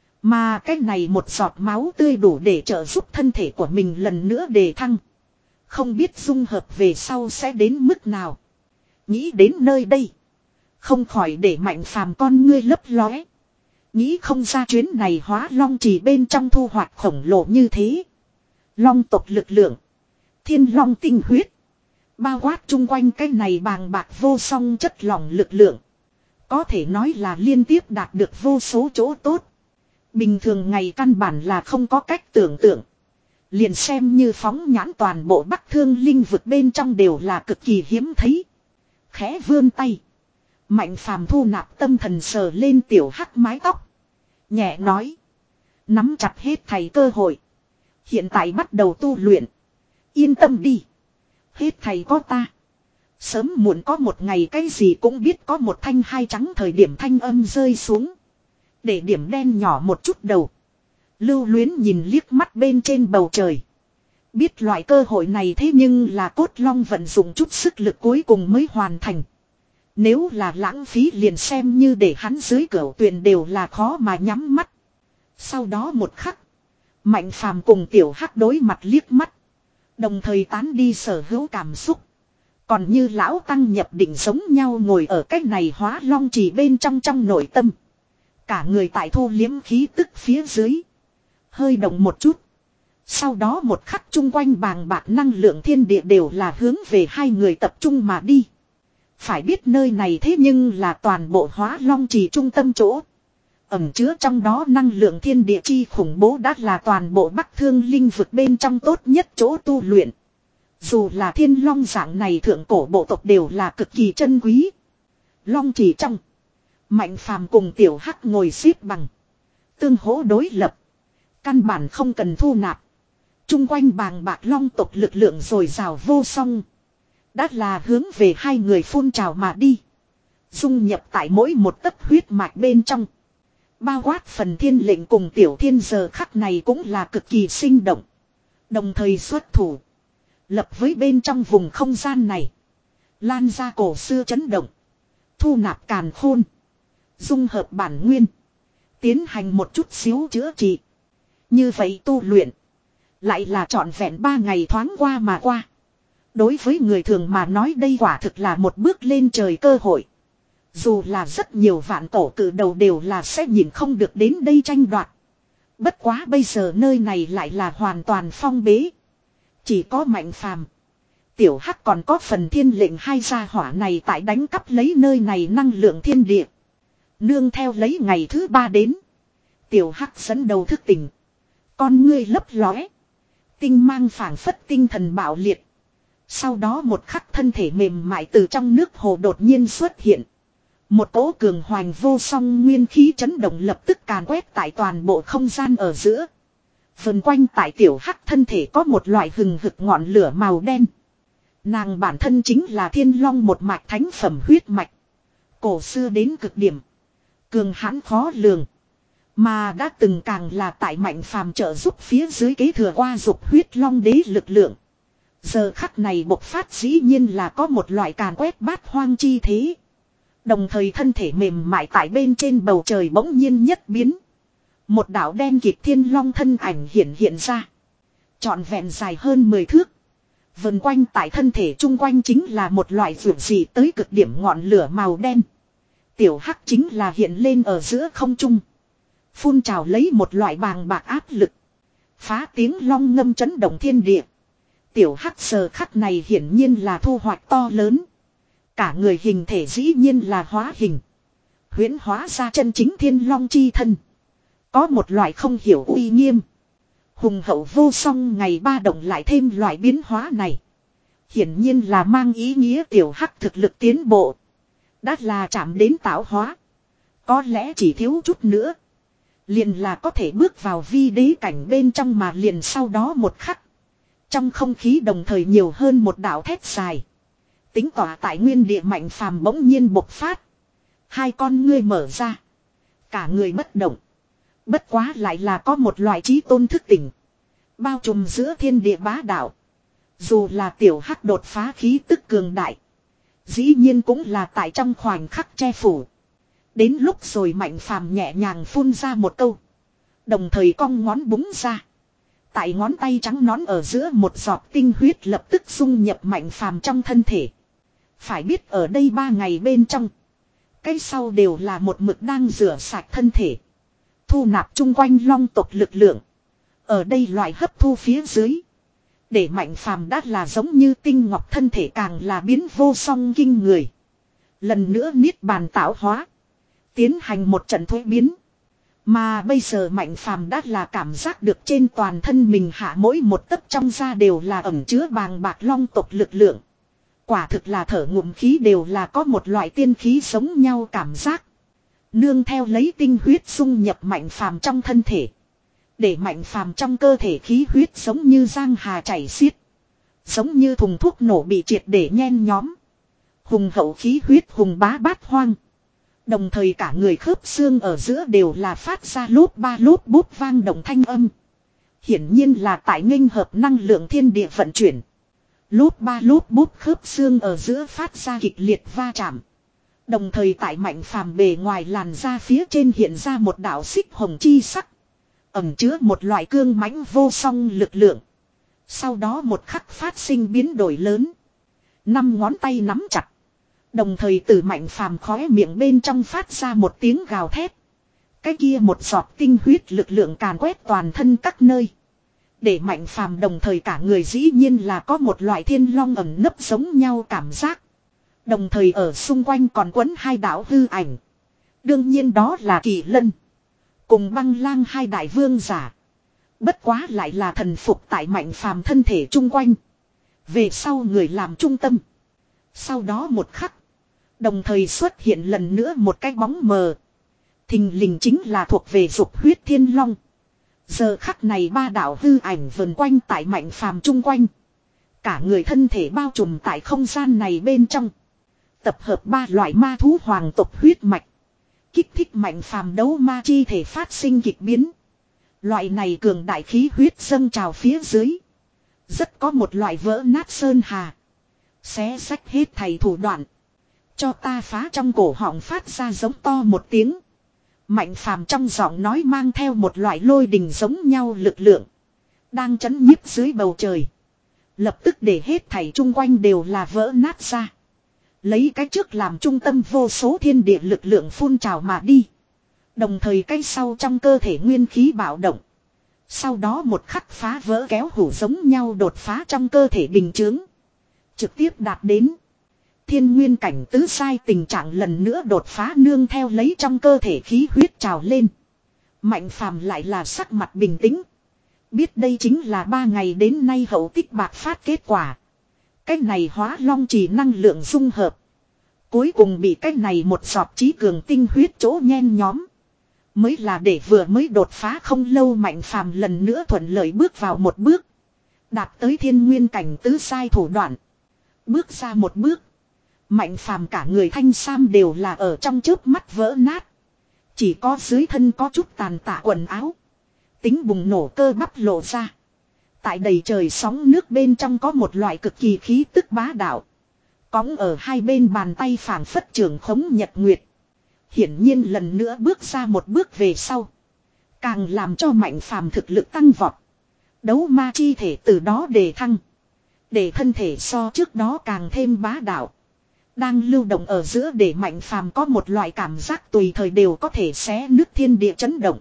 Mà cái này một giọt máu tươi đủ để trợ giúp thân thể của mình lần nữa đề thăng. Không biết dung hợp về sau sẽ đến mức nào. Nghĩ đến nơi đây. Không khỏi để Mạnh Phàm con ngươi lấp lóe. Nghĩ không ra chuyến này Hóa Long Trì bên trong thu hoạch khổng lồ như thế. Long tộc lực lượng. Thiên long tinh huyết. Bao quát chung quanh cái này bàng bạc vô song chất lỏng lực lượng. Có thể nói là liên tiếp đạt được vô số chỗ tốt. Bình thường ngày căn bản là không có cách tưởng tượng. Liền xem như phóng nhãn toàn bộ Bắc Thương linh vực bên trong đều là cực kỳ hiếm thấy. Khẽ vươn tay. Mạnh Phàm thu nạp tâm thần sờ lên tiểu hắc mái tóc. Nhẹ nói. Nắm chặt hết thầy cơ hội. Hiện tại bắt đầu tu luyện. Yên tâm đi. Hết thầy có ta. Sớm muộn có một ngày cái gì cũng biết có một thanh hai trắng thời điểm thanh âm rơi xuống. Để điểm đen nhỏ một chút đầu. Lưu luyến nhìn liếc mắt bên trên bầu trời. Biết loại cơ hội này thế nhưng là Cốt Long vận dụng chút sức lực cuối cùng mới hoàn thành. Nếu là lãng phí liền xem như để hắn dưới cửu tuyền đều là khó mà nhắm mắt. Sau đó một khắc. Mạnh Phàm cùng tiểu hắc đối mặt liếc mắt. Đồng thời tán đi sở hữu cảm xúc. Còn như lão tăng nhập định giống nhau ngồi ở cách này Hóa Long Trì bên trong trong nội tâm. Cả người tại thu liếm khí tức phía dưới. Hơi động một chút. Sau đó một khắc chung quanh bàng bạc năng lượng thiên địa đều là hướng về hai người tập trung mà đi. Phải biết nơi này thế nhưng là toàn bộ Hóa Long Trì trung tâm chỗ. Ẩm chứa trong đó năng lượng thiên địa chi khủng bố đã là toàn bộ Bắc Thương linh vực bên trong tốt nhất chỗ tu luyện. Dù là thiên long dạng này thượng cổ bộ tộc đều là cực kỳ chân quý. Long Trì trong. Mạnh Phàm cùng tiểu hắc ngồi xếp bằng. Tương hỗ đối lập. Căn bản không cần thu nạp. Trung quanh bàng bạc long tộc lực lượng dồi dào vô song. Đã là hướng về hai người phun trào mà đi. Dung nhập tại mỗi một tấc huyết mạch bên trong. Bao quát phần thiên lệnh cùng tiểu thiên giờ khắc này cũng là cực kỳ sinh động. Đồng thời xuất thủ. Lập với bên trong vùng không gian này. Lan ra cổ xưa chấn động. Thu nạp càn khôn. Dung hợp bản nguyên. Tiến hành một chút xíu chữa trị. Như vậy tu luyện. Lại là trọn vẹn ba ngày thoáng qua mà qua. Đối với người thường mà nói đây quả thực là một bước lên trời cơ hội. Dù là rất nhiều vạn cổ cử đầu đều là sẽ nhìn không được đến đây tranh đoạt. Bất quá bây giờ nơi này lại là hoàn toàn phong bế. Chỉ có Mạnh Phàm, tiểu hắc còn có phần thiên lệnh hai gia hỏa này tại đánh cắp lấy nơi này năng lượng thiên địa. Nương theo lấy ngày thứ ba đến. Tiểu hắc dẫn đầu thức tỉnh. Con ngươi lấp lóe. Tinh mang phảng phất tinh thần bạo liệt. Sau đó một khắc thân thể mềm mại từ trong nước hồ đột nhiên xuất hiện. Một cỗ cường hoành vô song nguyên khí chấn động lập tức càn quét tại toàn bộ không gian ở giữa. Vần quanh tại tiểu hắc thân thể có một loại hừng hực ngọn lửa màu đen. Nàng bản thân chính là thiên long một mạch thánh phẩm huyết mạch. Cổ xưa đến cực điểm. Cường hãn khó lường. Mà đã từng càng là tại Mạnh Phàm trợ giúp phía dưới kế thừa qua dục huyết long đế lực lượng. Giờ khắc này bộc phát dĩ nhiên là có một loại càn quét bát hoang chi thế. Đồng thời thân thể mềm mại tại bên trên bầu trời bỗng nhiên nhất biến. Một đạo đen kịt thiên long thân ảnh hiện hiện ra. Trọn vẹn dài hơn mười thước. Vần quanh tại thân thể chung quanh chính là một loại vượt dị tới cực điểm ngọn lửa màu đen. Tiểu hắc chính là hiện lên ở giữa không trung. Phun trào lấy một loại bàng bạc áp lực. Phá tiếng long ngâm chấn động thiên địa. Tiểu hắc giờ khắc này hiển nhiên là thu hoạch to lớn. Cả người hình thể dĩ nhiên là hóa hình. Huyễn hóa ra chân chính thiên long chi thân. Có một loại không hiểu uy nghiêm. Hùng hậu vô song ngày ba động lại thêm loại biến hóa này. Hiển nhiên là mang ý nghĩa tiểu hắc thực lực tiến bộ. Đã là chạm đến tạo hóa. Có lẽ chỉ thiếu chút nữa. Liền là có thể bước vào vi đế cảnh bên trong mà liền sau đó một khắc. Trong không khí đồng thời nhiều hơn một đạo thét dài. Tính tỏa tại nguyên địa Mạnh Phàm bỗng nhiên bộc phát. Hai con ngươi mở ra. Cả người bất động. Bất quá lại là có một loại trí tôn thức tỉnh. Bao trùm giữa thiên địa bá đạo. Dù là tiểu hắc đột phá khí tức cường đại. Dĩ nhiên cũng là tại trong khoảnh khắc che phủ. Đến lúc rồi Mạnh Phàm nhẹ nhàng phun ra một câu. Đồng thời cong ngón búng ra. Tại ngón tay trắng nón ở giữa một giọt tinh huyết lập tức dung nhập Mạnh Phàm trong thân thể. Phải biết ở đây ba ngày bên trong. Cái sau đều là một mực đang rửa sạch thân thể. Thu nạp chung quanh long tộc lực lượng. Ở đây loại hấp thu phía dưới. Để Mạnh Phàm đã là giống như tinh ngọc thân thể càng là biến vô song kinh người. Lần nữa niết bàn tạo hóa. Tiến hành một trận thuế biến. Mà bây giờ Mạnh Phàm đã là cảm giác được trên toàn thân mình hạ mỗi một tấc trong da đều là ẩn chứa bàng bạc long tộc lực lượng. Quả thực là thở ngụm khí đều là có một loại tiên khí giống nhau cảm giác. Nương theo lấy tinh huyết dung nhập Mạnh Phàm trong thân thể. Để Mạnh Phàm trong cơ thể khí huyết giống như giang hà chảy xiết. Giống như thùng thuốc nổ bị triệt để nhen nhóm. Hùng hậu khí huyết hùng bá bát hoang. Đồng thời cả người khớp xương ở giữa đều là phát ra lốp ba lốp bút vang động thanh âm. Hiển nhiên là tại nghênh hợp năng lượng thiên địa vận chuyển. Lốp ba lốp bút khớp xương ở giữa phát ra kịch liệt va chạm. Đồng thời tại Mạnh Phàm bề ngoài làn da phía trên hiện ra một đạo xích hồng chi sắc. Ẩm chứa một loại cương mãnh vô song lực lượng. Sau đó một khắc phát sinh biến đổi lớn. Năm ngón tay nắm chặt. Đồng thời từ Mạnh Phàm khóe miệng bên trong phát ra một tiếng gào thét. Cái kia một giọt tinh huyết lực lượng càn quét toàn thân các nơi. Để Mạnh Phàm đồng thời cả người dĩ nhiên là có một loại thiên long ẩn nấp giống nhau cảm giác. Đồng thời ở xung quanh còn quấn hai đạo hư ảnh. Đương nhiên đó là Kỳ Lân. Cùng Băng Lang hai đại vương giả. Bất quá lại là thần phục tại Mạnh Phàm thân thể chung quanh. Về sau người làm trung tâm. Sau đó một khắc. Đồng thời xuất hiện lần nữa một cái bóng mờ. Thình lình chính là thuộc về dục huyết thiên long. Giờ khắc này ba đạo hư ảnh vần quanh tại Mạnh Phàm chung quanh. Cả người thân thể bao trùm tại không gian này bên trong. Tập hợp ba loại ma thú hoàng tộc huyết mạch. Kích thích Mạnh Phàm đấu ma chi thể phát sinh kịch biến. Loại này cường đại khí huyết dâng trào phía dưới. Rất có một loại vỡ nát sơn hà. Xé sách hết thầy thủ đoạn. Cho ta phá trong cổ họng phát ra giống to một tiếng. Mạnh Phàm trong giọng nói mang theo một loại lôi đình giống nhau lực lượng. Đang chấn nhiếp dưới bầu trời. Lập tức để hết thảy chung quanh đều là vỡ nát ra. Lấy cái trước làm trung tâm vô số thiên địa lực lượng phun trào mà đi. Đồng thời cái sau trong cơ thể nguyên khí bạo động. Sau đó một khắc phá vỡ kéo hủ giống nhau đột phá trong cơ thể bình chướng. Trực tiếp đạt đến. Thiên nguyên cảnh tứ sai tình trạng lần nữa đột phá nương theo lấy trong cơ thể khí huyết trào lên. Mạnh Phàm lại là sắc mặt bình tĩnh. Biết đây chính là ba ngày đến nay hậu tích bạc phát kết quả. Cái này hóa long trì năng lượng dung hợp. Cuối cùng bị cái này một giọt trí cường tinh huyết chỗ nhen nhóm. Mới là để vừa mới đột phá không lâu Mạnh Phàm lần nữa thuận lợi bước vào một bước. Đạt tới thiên nguyên cảnh tứ sai thủ đoạn. Bước ra một bước. Mạnh Phàm cả người thanh sam đều là ở trong chớp mắt vỡ nát. Chỉ có dưới thân có chút tàn tạ quần áo. Tính bùng nổ cơ bắp lộ ra. Tại đầy trời sóng nước bên trong có một loại cực kỳ khí tức bá đạo. Cõng ở hai bên bàn tay phảng phất trường khống nhật nguyệt. Hiển nhiên lần nữa bước ra một bước về sau. Càng làm cho Mạnh Phàm thực lực tăng vọt. Đấu ma chi thể từ đó đề thăng. Để thân thể so trước đó càng thêm bá đạo. Đang lưu động ở giữa để Mạnh Phàm có một loại cảm giác tùy thời đều có thể xé nứt thiên địa chấn động.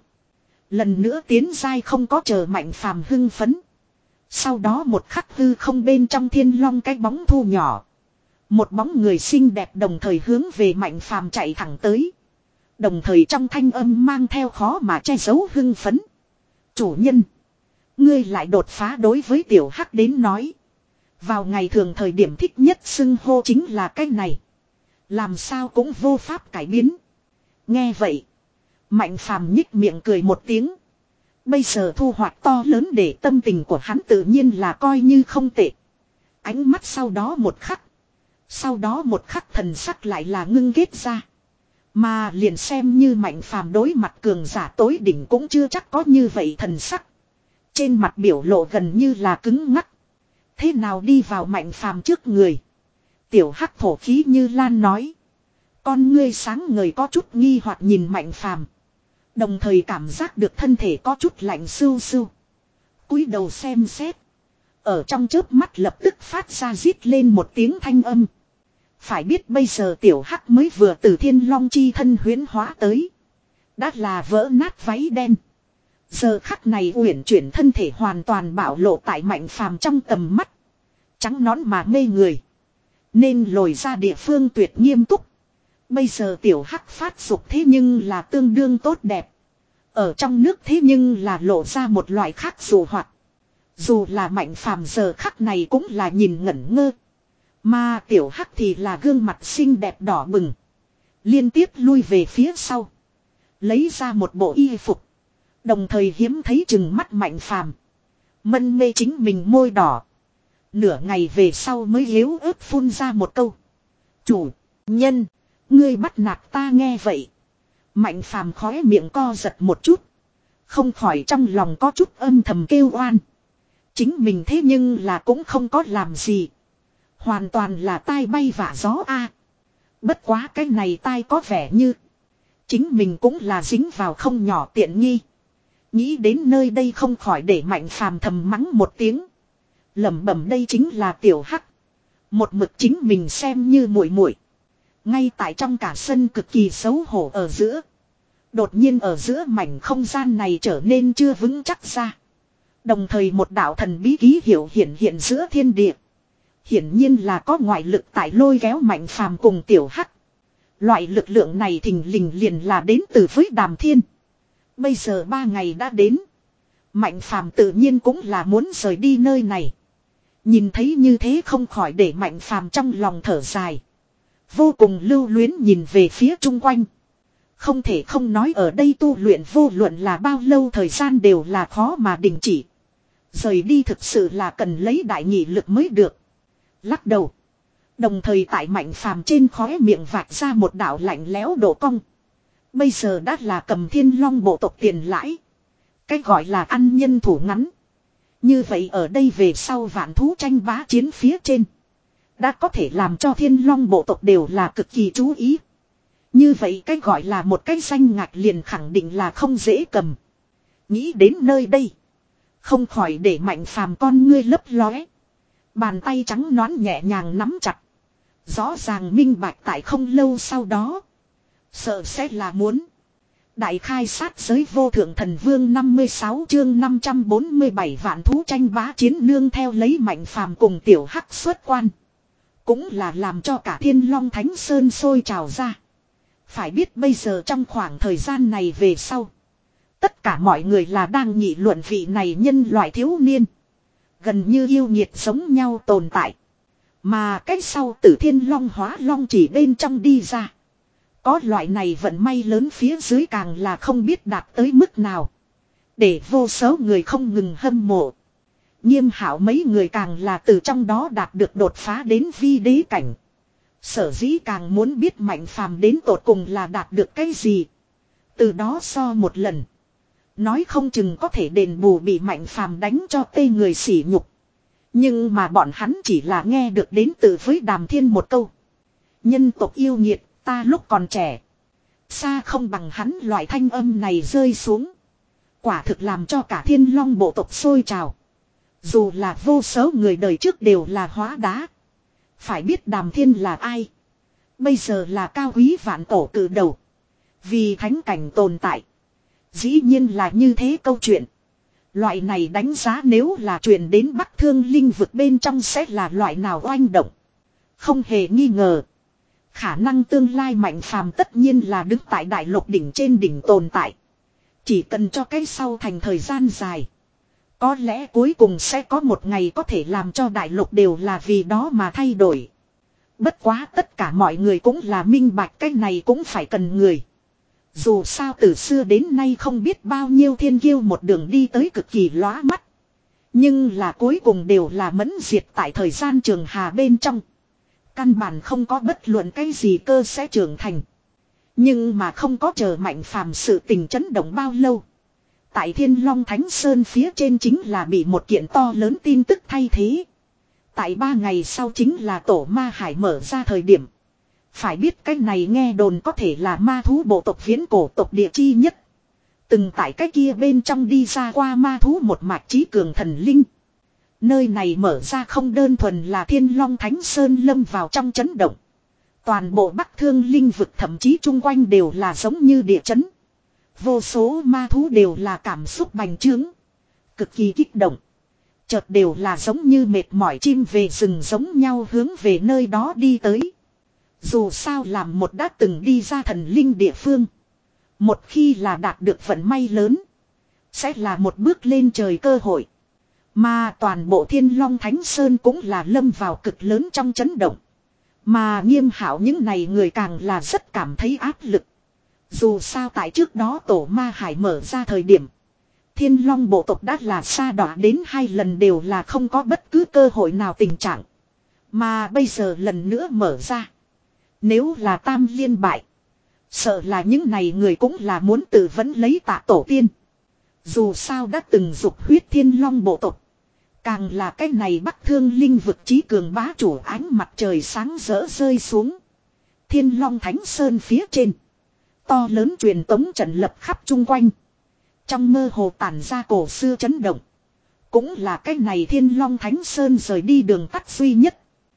Lần nữa tiến giai không có chờ Mạnh Phàm hưng phấn. Sau đó một khắc hư không bên trong thiên long cái bóng thu nhỏ. Một bóng người xinh đẹp đồng thời hướng về Mạnh Phàm chạy thẳng tới. Đồng thời trong thanh âm mang theo khó mà che giấu hưng phấn. Chủ nhân. Ngươi lại đột phá đối với tiểu hắc đến nói. Vào ngày thường thời điểm thích nhất xưng hô chính là cái này. Làm sao cũng vô pháp cải biến. Nghe vậy. Mạnh Phàm nhích miệng cười một tiếng. Bây giờ thu hoạch to lớn để tâm tình của hắn tự nhiên là coi như không tệ. Ánh mắt sau đó một khắc. Sau đó một khắc thần sắc lại là ngưng ghét ra. Mà liền xem như Mạnh Phàm đối mặt cường giả tối đỉnh cũng chưa chắc có như vậy thần sắc. Trên mặt biểu lộ gần như là cứng ngắc. Thế nào đi vào Mạnh Phàm trước người. Tiểu hắc thổ khí như lan nói. Con ngươi sáng ngời có chút nghi hoặc nhìn Mạnh Phàm. Đồng thời cảm giác được thân thể có chút lạnh sưu sưu. Cúi đầu xem xét. Ở trong chớp mắt lập tức phát ra rít lên một tiếng thanh âm. Phải biết bây giờ tiểu hắc mới vừa từ thiên long chi thân huyễn hóa tới. Đã là vỡ nát váy đen. Giờ khắc này uyển chuyển thân thể hoàn toàn bạo lộ tại Mạnh Phàm trong tầm mắt. Trắng nón mà mê người. Nên lồi ra địa phương tuyệt nghiêm túc. Bây giờ tiểu hắc phát dục thế nhưng là tương đương tốt đẹp. Ở trong nước thế nhưng là lộ ra một loại khác dù hoạt. Dù là Mạnh Phàm giờ khắc này cũng là nhìn ngẩn ngơ. Mà tiểu hắc thì là gương mặt xinh đẹp đỏ bừng. Liên tiếp lui về phía sau. Lấy ra một bộ y phục. Đồng thời hiếm thấy chừng mắt Mạnh Phàm. Mân mê chính mình môi đỏ. Nửa ngày về sau mới yếu ớt phun ra một câu. Chủ nhân. Ngươi bắt nạt ta nghe vậy. Mạnh Phàm khóe miệng co giật một chút. Không khỏi trong lòng có chút âm thầm kêu oan. Chính mình thế nhưng là cũng không có làm gì. Hoàn toàn là tai bay vạ gió a. Bất quá cái này tai có vẻ như. Chính mình cũng là dính vào không nhỏ tiện nghi. Nghĩ đến nơi đây không khỏi để Mạnh Phàm thầm mắng một tiếng. Lẩm bẩm đây chính là tiểu hắc. Một mực chính mình xem như muội muội. Ngay tại trong cả sân cực kỳ xấu hổ ở giữa. Đột nhiên ở giữa mảnh không gian này trở nên chưa vững chắc ra. Đồng thời một đạo thần bí ký hiệu hiện hiện giữa thiên địa. Hiển nhiên là có ngoại lực tại lôi kéo Mạnh Phàm cùng tiểu hắc. Loại lực lượng này thình lình liền là đến từ với Đàm Thiên. Bây giờ ba ngày đã đến. Mạnh Phàm tự nhiên cũng là muốn rời đi nơi này. Nhìn thấy như thế không khỏi để Mạnh Phàm trong lòng thở dài. Vô cùng lưu luyến nhìn về phía chung quanh. Không thể không nói ở đây tu luyện vô luận là bao lâu thời gian đều là khó mà đình chỉ. Rời đi thực sự là cần lấy đại nghị lực mới được. Lắc đầu. Đồng thời tại Mạnh Phàm trên khóe miệng vạch ra một đạo lạnh lẽo độ cong. Bây giờ đã là cầm thiên long bộ tộc tiền lãi. Cái gọi là ăn nhân thủ ngắn. Như vậy ở đây về sau vạn thú tranh bá chiến phía trên. Đã có thể làm cho thiên long bộ tộc đều là cực kỳ chú ý. Như vậy cái gọi là một cái danh ngạch liền khẳng định là không dễ cầm. Nghĩ đến nơi đây. Không khỏi để Mạnh Phàm con ngươi lấp lóe. Bàn tay trắng nõn nhẹ nhàng nắm chặt. Rõ ràng minh bạch tại không lâu sau đó. Sợ sẽ là muốn. Đại khai sát giới vô thượng thần vương năm mươi sáu chương năm trăm bốn mươi bảy vạn thú tranh bá chiến nương theo lấy Mạnh Phàm cùng tiểu hắc xuất quan. Cũng là làm cho cả Thiên Long Thánh Sơn sôi trào ra. Phải biết bây giờ trong khoảng thời gian này về sau. Tất cả mọi người là đang nghị luận vị này nhân loại thiếu niên. Gần như yêu nhiệt giống nhau tồn tại. Mà cái sau tử Thiên Long hóa long chỉ bên trong đi ra. Có loại này vận may lớn phía dưới càng là không biết đạt tới mức nào. Để vô số người không ngừng hâm mộ. Nghiêm hảo mấy người càng là từ trong đó đạt được đột phá đến vi đế cảnh. Sở dĩ càng muốn biết Mạnh Phàm đến tột cùng là đạt được cái gì. Từ đó so một lần. Nói không chừng có thể đền bù bị Mạnh Phàm đánh cho tê người sỉ nhục. Nhưng mà bọn hắn chỉ là nghe được đến từ với Đàm Thiên một câu. Nhân tộc yêu nghiệt, ta lúc còn trẻ. Xa không bằng hắn loại thanh âm này rơi xuống. Quả thực làm cho cả Thiên Long bộ tộc sôi trào. Dù là vô số người đời trước đều là hóa đá. Phải biết Đàm Thiên là ai. Bây giờ là cao quý vạn tổ cử đầu. Vì thánh cảnh tồn tại. Dĩ nhiên là như thế câu chuyện. Loại này đánh giá nếu là truyền đến Bắc Thương Linh vực bên trong sẽ là loại nào oanh động. Không hề nghi ngờ. Khả năng tương lai Mạnh Phàm tất nhiên là đứng tại đại lục đỉnh trên đỉnh tồn tại. Chỉ cần cho cái sau thành thời gian dài. Có lẽ cuối cùng sẽ có một ngày có thể làm cho đại lục đều là vì đó mà thay đổi. Bất quá tất cả mọi người cũng là minh bạch cái này cũng phải cần người. Dù sao từ xưa đến nay không biết bao nhiêu thiên kiêu một đường đi tới cực kỳ lóa mắt. Nhưng là cuối cùng đều là mẫn diệt tại thời gian trường hà bên trong. Căn bản không có bất luận cái gì cơ sẽ trưởng thành. Nhưng mà không có chờ Mạnh Phàm sự tình chấn động bao lâu. Tại Thiên Long Thánh Sơn phía trên chính là bị một kiện to lớn tin tức thay thế. Tại ba ngày sau chính là tổ ma hải mở ra thời điểm. Phải biết cái này nghe đồn có thể là ma thú bộ tộc viễn cổ tộc địa chi nhất. Từng tại cái kia bên trong đi ra qua ma thú một mạch trí cường thần linh. Nơi này mở ra không đơn thuần là Thiên Long Thánh Sơn lâm vào trong chấn động. Toàn bộ Bắc Thương linh vực thậm chí chung quanh đều là giống như địa chấn. Vô số ma thú đều là cảm xúc bành trướng. Cực kỳ kích động. Chợt đều là giống như mệt mỏi chim về rừng giống nhau hướng về nơi đó đi tới. Dù sao làm một đã từng đi ra thần linh địa phương. Một khi là đạt được vận may lớn. Sẽ là một bước lên trời cơ hội. Mà toàn bộ Thiên Long Thánh Sơn cũng là lâm vào cực lớn trong chấn động. Mà Nghiêm Hạo những này người càng là rất cảm thấy áp lực. Dù sao tại trước đó tổ ma hải mở ra thời điểm. Thiên Long bộ tộc đã là sa đọa đến hai lần đều là không có bất cứ cơ hội nào tình trạng. Mà bây giờ lần nữa mở ra. Nếu là tam liên bại. Sợ là những này người cũng là muốn tự vấn lấy tạ tổ tiên. Dù sao đã từng dục huyết Thiên Long bộ tộc. Càng là cái này Bắc Thương linh vực chí cường bá chủ ánh mặt trời sáng rỡ rơi xuống. Thiên Long Thánh Sơn phía trên. To lớn truyền tống trận lập khắp chung quanh. Trong mơ hồ tản ra cổ xưa chấn động. Cũng là cái này Thiên Long Thánh Sơn rời đi đường tắt duy nhất.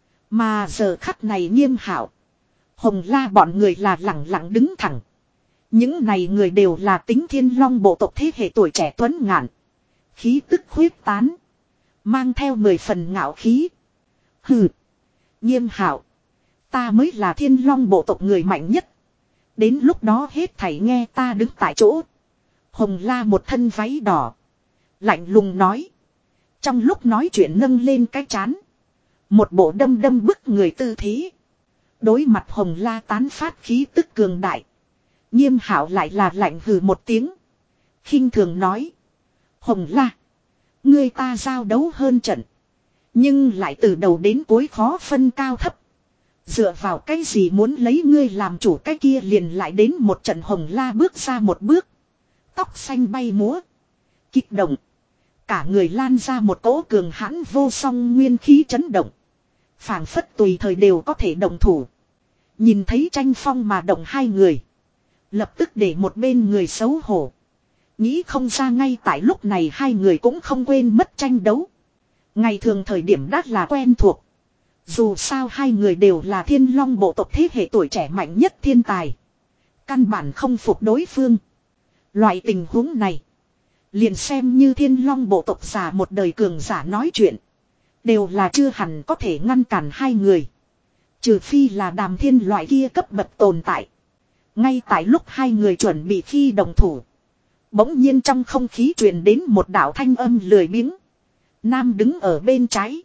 Mà giờ khắc này Nghiêm Hạo, Hồng La bọn người là lẳng lặng đứng thẳng. Những này người đều là tính Thiên Long bộ tộc thế hệ tuổi trẻ tuấn ngạn. Khí tức khuyết tán. Mang theo mười phần ngạo khí. Hừ. Nghiêm Hạo, ta mới là Thiên Long bộ tộc người mạnh nhất. Đến lúc đó hết thảy nghe ta đứng tại chỗ. Hồng La một thân váy đỏ. Lạnh lùng nói. Trong lúc nói chuyện nâng lên cái chán. Một bộ đâm đâm bức người tư thế. Đối mặt Hồng La tán phát khí tức cường đại. Nghiêm Hạo lại là lạnh hừ một tiếng. Khinh thường nói. Hồng La, ngươi ta giao đấu hơn trận. Nhưng lại từ đầu đến cuối khó phân cao thấp. Dựa vào cái gì muốn lấy ngươi làm chủ, cái kia liền lại đến một trận. Hồng La bước ra một bước. Tóc xanh bay múa. Kích động. Cả người lan ra một cỗ cường hãn vô song nguyên khí chấn động. Phảng phất tùy thời đều có thể động thủ. Nhìn thấy tranh phong mà động hai người. Lập tức để một bên người xấu hổ. Nghĩ không ra ngay tại lúc này hai người cũng không quên mất tranh đấu. Ngày thường thời điểm đắt là quen thuộc. Dù sao hai người đều là Thiên Long bộ tộc thế hệ tuổi trẻ mạnh nhất thiên tài. Căn bản không phục đối phương. Loại tình huống này. Liền xem như Thiên Long bộ tộc giả một đời cường giả nói chuyện. Đều là chưa hẳn có thể ngăn cản hai người. Trừ phi là Đàm Thiên loại kia cấp bậc tồn tại. Ngay tại lúc hai người chuẩn bị khi đồng thủ. Bỗng nhiên trong không khí truyền đến một đạo thanh âm lười biếng. Nam đứng ở bên trái.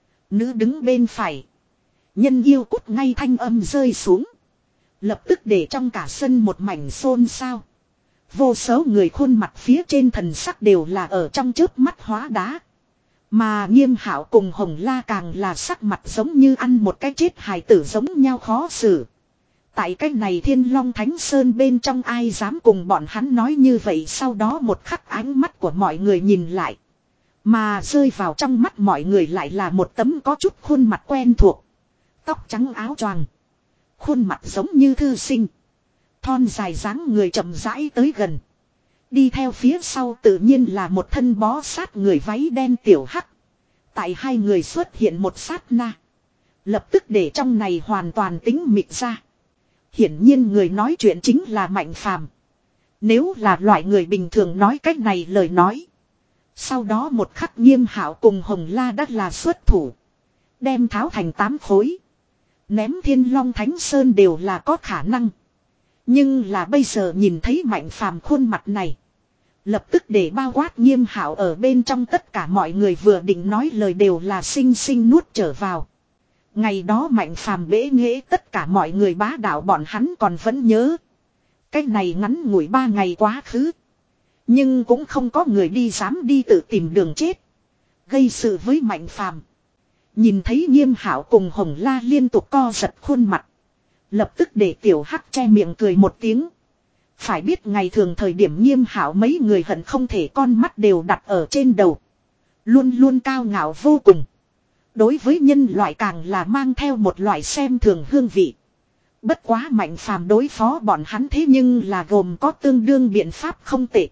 Nữ đứng bên phải. Nhân yêu cút ngay thanh âm rơi xuống. Lập tức để trong cả sân một mảnh xôn xao. Vô số người khuôn mặt phía trên thần sắc đều là ở trong chớp mắt hóa đá. Mà Nghiêm Hạo cùng Hồng La càng là sắc mặt giống như ăn một cái chết hài tử giống nhau khó xử. Tại cái này Thiên Long Thánh Sơn bên trong ai dám cùng bọn hắn nói như vậy. Sau đó một khắc ánh mắt của mọi người nhìn lại. Mà rơi vào trong mắt mọi người lại là một tấm có chút khuôn mặt quen thuộc. Tóc trắng áo choàng. Khuôn mặt giống như thư sinh. Thon dài dáng người chậm rãi tới gần. Đi theo phía sau tự nhiên là một thân bó sát người váy đen tiểu hắc. Tại hai người xuất hiện một sát na. Lập tức để trong này hoàn toàn tính mịt ra. Hiển nhiên người nói chuyện chính là Mạnh Phàm. Nếu là loại người bình thường nói cách này lời nói. Sau đó một khắc Nghiêm Hạo cùng Hồng La đã là xuất thủ. Đem tháo thành tám khối. Ném Thiên Long Thánh Sơn đều là có khả năng. Nhưng là bây giờ nhìn thấy Mạnh Phàm khuôn mặt này. Lập tức để bao quát Nghiêm Hạo ở bên trong tất cả mọi người vừa định nói lời đều là xinh xinh nuốt trở vào. Ngày đó Mạnh Phàm bẽ nghễ tất cả mọi người bá đạo bọn hắn còn vẫn nhớ. Cái này ngắn ngủi ba ngày quá khứ. Nhưng cũng không có người đi dám đi tự tìm đường chết. Gây sự với Mạnh Phàm. Nhìn thấy Nghiêm Hảo cùng Hồng La liên tục co giật khuôn mặt. Lập tức để Tiểu Hắc che miệng cười một tiếng. Phải biết ngày thường thời điểm Nghiêm Hảo mấy người hận không thể con mắt đều đặt ở trên đầu. Luôn luôn cao ngạo vô cùng. Đối với nhân loại càng là mang theo một loại xem thường hương vị. Bất quá Mạnh Phàm đối phó bọn hắn thế nhưng là gồm có tương đương biện pháp không tệ.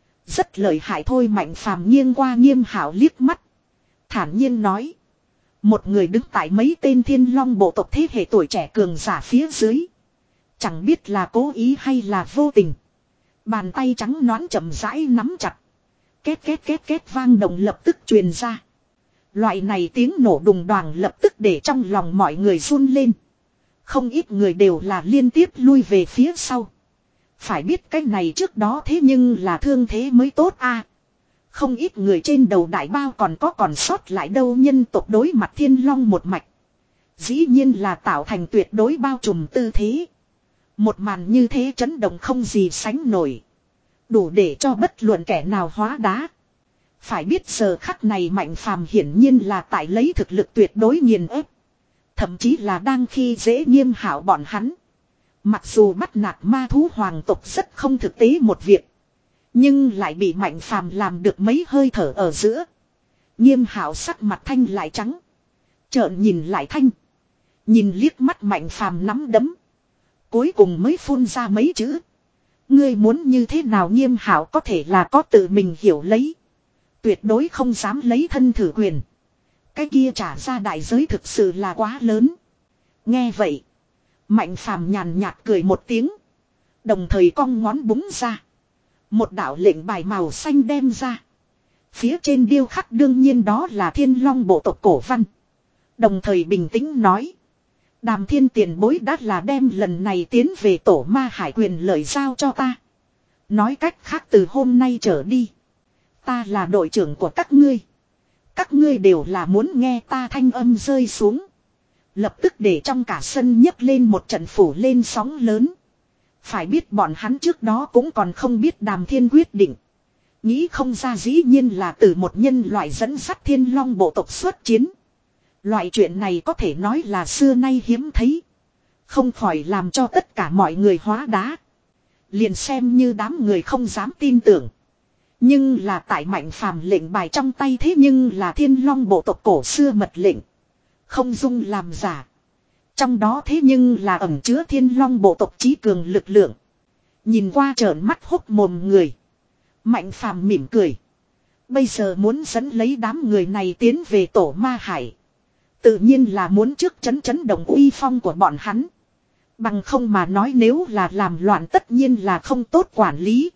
Rất lợi hại thôi. Mạnh Phàm nghiêng qua Nghiêm Hảo liếc mắt. Thản nhiên nói. Một người đứng tại mấy tên Thiên Long bộ tộc thế hệ tuổi trẻ cường giả phía dưới. Chẳng biết là cố ý hay là vô tình. Bàn tay trắng nõn chậm rãi nắm chặt. Két két két két vang động lập tức truyền ra. Loại này tiếng nổ đùng đoàng lập tức để trong lòng mọi người run lên. Không ít người đều là liên tiếp lui về phía sau. Phải biết cái này trước đó thế nhưng là thương thế mới tốt a. Không ít người trên đầu đại bao còn có còn sót lại đâu. Nhân tộc đối mặt Thiên Long một mạch. Dĩ nhiên là tạo thành tuyệt đối bao trùm tư thế. Một màn như thế chấn động không gì sánh nổi. Đủ để cho bất luận kẻ nào hóa đá. Phải biết giờ khắc này Mạnh Phàm hiển nhiên là tại lấy thực lực tuyệt đối nghiền ép. Thậm chí là đang khi dễ Nghiêm Hảo bọn hắn. Mặc dù bắt nạt ma thú hoàng tộc rất không thực tế một việc. Nhưng lại bị Mạnh Phàm làm được mấy hơi thở ở giữa. Nghiêm Hảo sắc mặt thanh lại trắng. Trợn nhìn lại thanh. Nhìn liếc mắt Mạnh Phàm nắm đấm. Cuối cùng mới phun ra mấy chữ. Ngươi muốn như thế nào? Nghiêm Hảo có thể là có tự mình hiểu lấy. Tuyệt đối không dám lấy thân thử quyền. Cái kia trả ra đại giới thực sự là quá lớn. Nghe vậy. Mạnh Phàm nhàn nhạt cười một tiếng. Đồng thời cong ngón búng ra. Một đạo lệnh bài màu xanh đem ra. Phía trên điêu khắc đương nhiên đó là Thiên Long bộ tộc cổ văn. Đồng thời bình tĩnh nói. Đàm Thiên tiền bối đã là đem lần này tiến về tổ ma hải quyền lợi giao cho ta. Nói cách khác từ hôm nay trở đi. Ta là đội trưởng của các ngươi. Các ngươi đều là muốn nghe ta thanh âm rơi xuống. Lập tức để trong cả sân nhấc lên một trận phủ lên sóng lớn. Phải biết bọn hắn trước đó cũng còn không biết Đàm Thiên quyết định. Nghĩ không ra dĩ nhiên là từ một nhân loại dẫn dắt Thiên Long bộ tộc xuất chiến. Loại chuyện này có thể nói là xưa nay hiếm thấy. Không khỏi làm cho tất cả mọi người hóa đá. Liền xem như đám người không dám tin tưởng. Nhưng là tại Mạnh Phàm lệnh bài trong tay thế nhưng là Thiên Long bộ tộc cổ xưa mật lệnh. Không dung làm giả. Trong đó thế nhưng là ẩn chứa Thiên Long bộ tộc trí cường lực lượng. Nhìn qua trợn mắt hốc mồm người. Mạnh Phàm mỉm cười. Bây giờ muốn dẫn lấy đám người này tiến về tổ ma hải. Tự nhiên là muốn trước chấn chấn động uy phong của bọn hắn. Bằng không mà nói nếu là làm loạn tất nhiên là không tốt quản lý.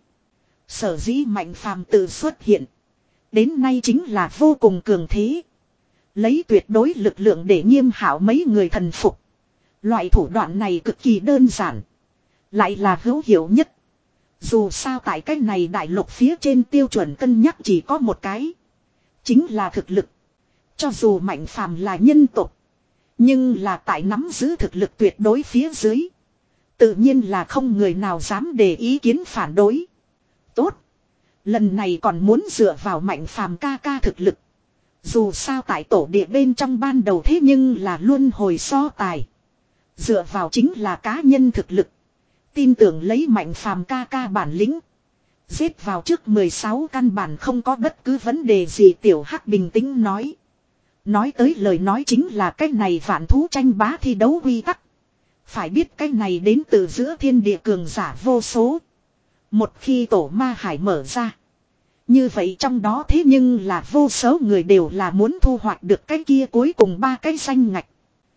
Sở dĩ Mạnh Phàm tự xuất hiện. Đến nay chính là vô cùng cường thế. Lấy tuyệt đối lực lượng để Nghiêm Hảo mấy người thần phục. Loại thủ đoạn này cực kỳ đơn giản. Lại là hữu hiệu nhất. Dù sao tại cái này đại lục phía trên tiêu chuẩn cân nhắc chỉ có một cái. Chính là thực lực. Cho dù Mạnh Phàm là nhân tộc. Nhưng là tại nắm giữ thực lực tuyệt đối phía dưới. Tự nhiên là không người nào dám để ý kiến phản đối. Tốt. Lần này còn muốn dựa vào Mạnh Phàm ca ca thực lực. Dù sao tại tổ địa bên trong ban đầu thế nhưng là luôn hồi so tài. Dựa vào chính là cá nhân thực lực. Tin tưởng lấy Mạnh Phàm ca ca bản lĩnh. Giết vào trước mười sáu căn bản không có bất cứ vấn đề gì. Tiểu Hắc bình tĩnh nói. Nói tới lời nói chính là cái này vạn thú tranh bá thi đấu quy tắc. Phải biết cái này đến từ giữa thiên địa cường giả vô số. Một khi tổ ma hải mở ra. Như vậy trong đó thế nhưng là vô số người đều là muốn thu hoạch được cái kia cuối cùng ba cái danh ngạch.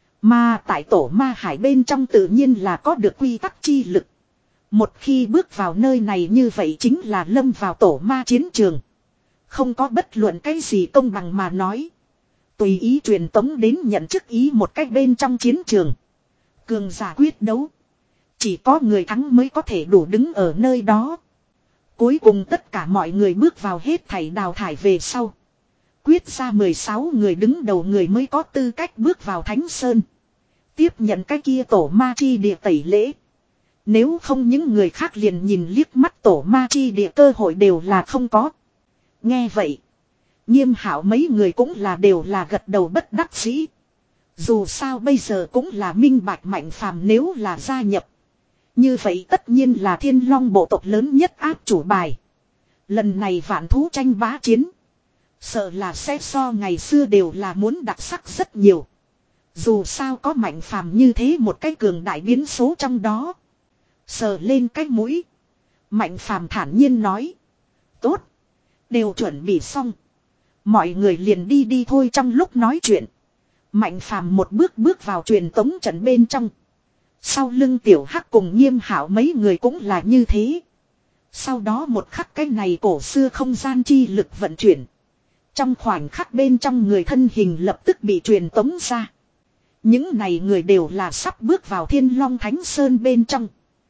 Mà tại tổ ma hải bên trong tự nhiên là có được quy tắc chi lực. Một khi bước vào nơi này như vậy chính là lâm vào tổ ma chiến trường. Không có bất luận cái gì công bằng mà nói. Tùy ý truyền tống đến nhận chức ý một cách bên trong chiến trường. Cường giả quyết đấu. Chỉ có người thắng mới có thể đủ đứng ở nơi đó. Cuối cùng tất cả mọi người bước vào hết thảy đào thải về sau. Quyết ra mười sáu người đứng đầu người mới có tư cách bước vào Thánh Sơn. Tiếp nhận cái kia tổ ma chi địa tẩy lễ. Nếu không những người khác liền nhìn liếc mắt tổ ma chi địa cơ hội đều là không có. Nghe vậy. Nghiêm Hạo mấy người cũng là đều là gật đầu bất đắc dĩ. Dù sao bây giờ cũng là minh bạch Mạnh Phàm nếu là gia nhập. Như vậy tất nhiên là Thiên Long bộ tộc lớn nhất áp chủ bài. Lần này vạn thú tranh bá chiến. Sợ là sẽ so ngày xưa đều là muốn đặc sắc rất nhiều. Dù sao có Mạnh Phàm như thế một cái cường đại biến số trong đó. Sờ lên cái mũi. Mạnh Phàm thản nhiên nói. Tốt. Đều chuẩn bị xong. Mọi người liền đi đi thôi. Trong lúc nói chuyện. Mạnh Phàm một bước bước vào truyền tống trận bên trong. Sau lưng Tiểu Hắc cùng Nghiêm Hạo mấy người cũng là như thế. Sau đó một khắc cái này cổ xưa không gian chi lực vận chuyển. Trong khoảnh khắc bên trong người thân hình lập tức bị truyền tống ra. Những này người đều là sắp bước vào Thiên Long Thánh Sơn bên trong.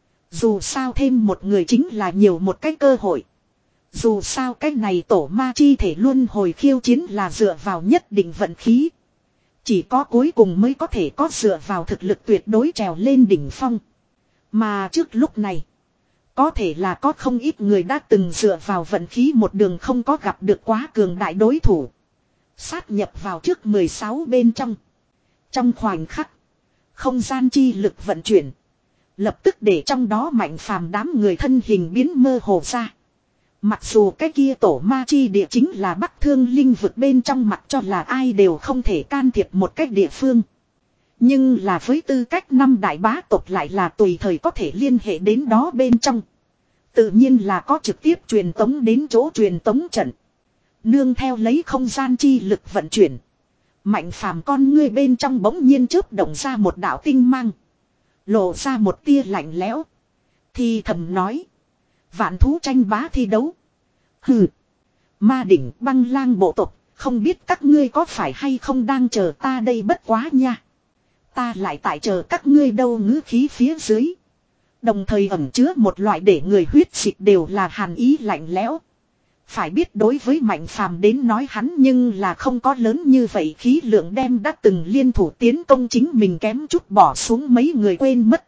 Dù sao thêm một người chính là nhiều một cái cơ hội. Dù sao cái này tổ ma chi thể luân hồi khiêu chiến là dựa vào nhất định vận khí. Chỉ có cuối cùng mới có thể có dựa vào thực lực tuyệt đối trèo lên đỉnh phong. Mà trước lúc này, có thể là có không ít người đã từng dựa vào vận khí một đường không có gặp được quá cường đại đối thủ. Sát nhập vào trước mười sáu bên trong. Trong khoảnh khắc, không gian chi lực vận chuyển. Lập tức để trong đó Mạnh Phàm đám người thân hình biến mơ hồ ra. Mặc dù cái kia tổ ma chi địa chính là Bắc Thương Linh vực bên trong, mặt cho là ai đều không thể can thiệp một cách địa phương. Nhưng là với tư cách năm đại bá tộc lại là tùy thời có thể liên hệ đến đó bên trong. Tự nhiên là có trực tiếp truyền tống đến chỗ truyền tống trận. Nương theo lấy không gian chi lực vận chuyển. Mạnh Phàm con ngươi bên trong bỗng nhiên chớp động ra một đạo tinh mang. Lộ ra một tia lạnh lẽo. Thì thầm nói. Vạn thú tranh bá thi đấu. Hừ. Ma đỉnh băng lang bộ tộc. Không biết các ngươi có phải hay không đang chờ ta đây, bất quá nha. Ta lại tại chờ các ngươi đâu, ngữ khí phía dưới. Đồng thời ẩn chứa một loại để người huyết dịch đều là hàn ý lạnh lẽo. Phải biết đối với Mạnh Phàm đến nói hắn nhưng là không có lớn như vậy khí lượng đem đã từng liên thủ tiến công chính mình kém chút bỏ xuống mấy người quên mất.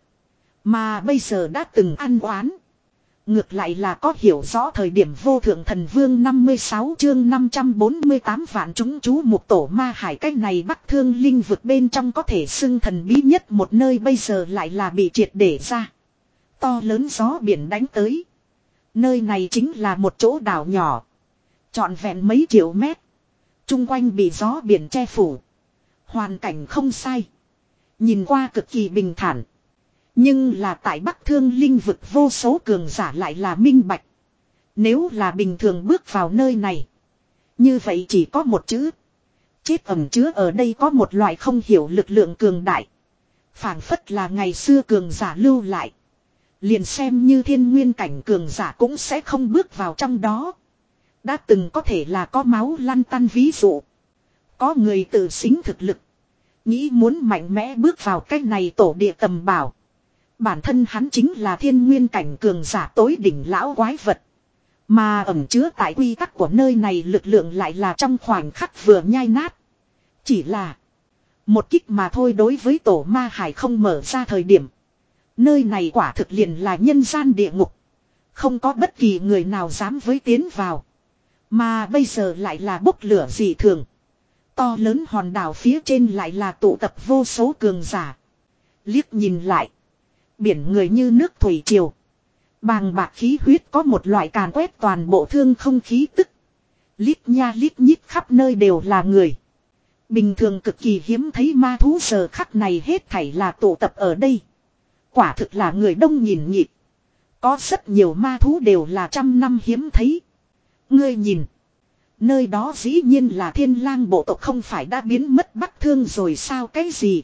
Mà bây giờ đã từng ăn oán. Ngược lại là có hiểu rõ thời điểm vô thượng thần vương năm mươi sáu chương năm trăm bốn mươi tám vạn chúng chú một tổ ma hải, cái này Bắc Thương Linh vực bên trong có thể xưng thần bí nhất một nơi bây giờ lại là bị triệt để ra. To lớn gió biển đánh tới. Nơi này chính là một chỗ đảo nhỏ. Trọn vẹn mấy triệu mét. Trung quanh bị gió biển che phủ. Hoàn cảnh không sai. Nhìn qua cực kỳ bình thản. Nhưng là tại Bắc Thương Linh vực vô số cường giả lại là minh bạch. Nếu là bình thường bước vào nơi này. Như vậy chỉ có một chữ. Chết ẩn chứa ở đây có một loại không hiểu lực lượng cường đại. Phảng phất là ngày xưa cường giả lưu lại. Liền xem như thiên nguyên cảnh cường giả cũng sẽ không bước vào trong đó. Đã từng có thể là có máu lăn tăn ví dụ. Có người tự xính thực lực. Nghĩ muốn mạnh mẽ bước vào cái này tổ địa tầm bảo. Bản thân hắn chính là thiên nguyên cảnh cường giả tối đỉnh lão quái vật. Mà ẩn chứa tại quy tắc của nơi này lực lượng lại là trong khoảnh khắc vừa nhai nát. Chỉ là một kích mà thôi, đối với tổ ma hải không mở ra thời điểm. Nơi này quả thực liền là nhân gian địa ngục. Không có bất kỳ người nào dám với tiến vào. Mà bây giờ lại là bốc lửa dị thường. To lớn hòn đảo phía trên lại là tụ tập vô số cường giả. Liếc nhìn lại. Biển người như nước thủy triều. Bàng bạc khí huyết có một loại càn quét toàn bộ thương không khí tức. Lít nha lít nhít khắp nơi đều là người. Bình thường cực kỳ hiếm thấy ma thú giờ khắc này hết thảy là tụ tập ở đây. Quả thực là người đông nhìn nhịp. Có rất nhiều ma thú đều là trăm năm hiếm thấy. Ngươi nhìn. Nơi đó dĩ nhiên là Thiên Lang bộ tộc, không phải đã biến mất Bắc Thương rồi sao? Cái gì?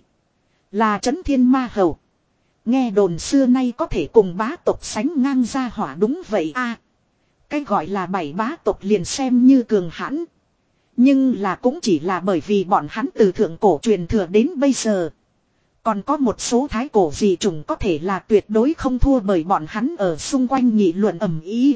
Là Trấn Thiên Ma Hầu. Nghe đồn xưa nay có thể cùng bá tộc sánh ngang ra hỏa, đúng vậy a. Cái gọi là bảy bá tộc liền xem như cường hãn. Nhưng là cũng chỉ là bởi vì bọn hắn từ thượng cổ truyền thừa đến bây giờ. Còn có một số thái cổ dị chủng có thể là tuyệt đối không thua bởi bọn hắn, ở xung quanh nghị luận ầm ĩ.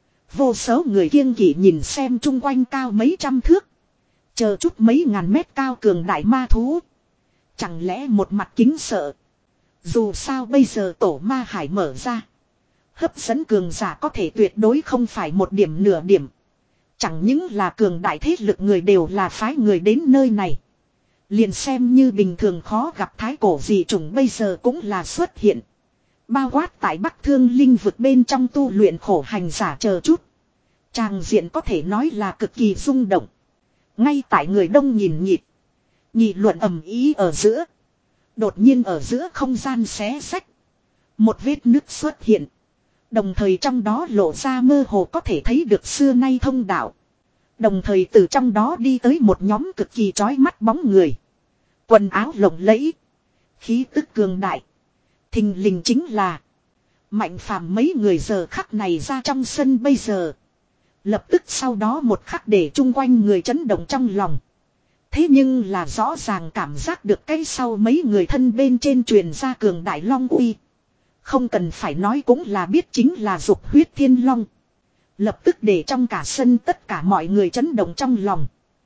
Vô số người kiêng kỵ nhìn xem chung quanh cao mấy trăm thước. Chờ chút mấy ngàn mét cao cường đại ma thú. Chẳng lẽ một mặt kính sợ. Dù sao bây giờ tổ ma hải mở ra. Hấp dẫn cường giả có thể tuyệt đối không phải một điểm nửa điểm. Chẳng những là cường đại thế lực người đều là phái người đến nơi này. Liền xem như bình thường khó gặp thái cổ dị chủng bây giờ cũng là xuất hiện. Bao quát tại Bắc Thương Linh vực bên trong tu luyện khổ hành giả chờ chút. Tràng diện có thể nói là cực kỳ rung động. Ngay tại người đông nhìn nhịp. Nghị luận ầm ý ở giữa. Đột nhiên ở giữa không gian xé xách. Một vết nứt xuất hiện. Đồng thời trong đó lộ ra mơ hồ có thể thấy được xưa nay thông đạo. Đồng thời từ trong đó đi tới một nhóm cực kỳ chói mắt bóng người. Quần áo lộng lẫy. Khí tức cường đại. Thình lình chính là Mạnh Phàm mấy người giờ khắc này ra trong sân bây giờ. Lập tức sau đó một khắc để chung quanh người chấn động trong lòng. Thế nhưng là rõ ràng cảm giác được cái sau mấy người thân bên trên truyền ra cường đại long uy. Không cần phải nói cũng là biết chính là dục huyết thiên long. Lập tức để trong cả sân tất cả mọi người chấn động trong lòng.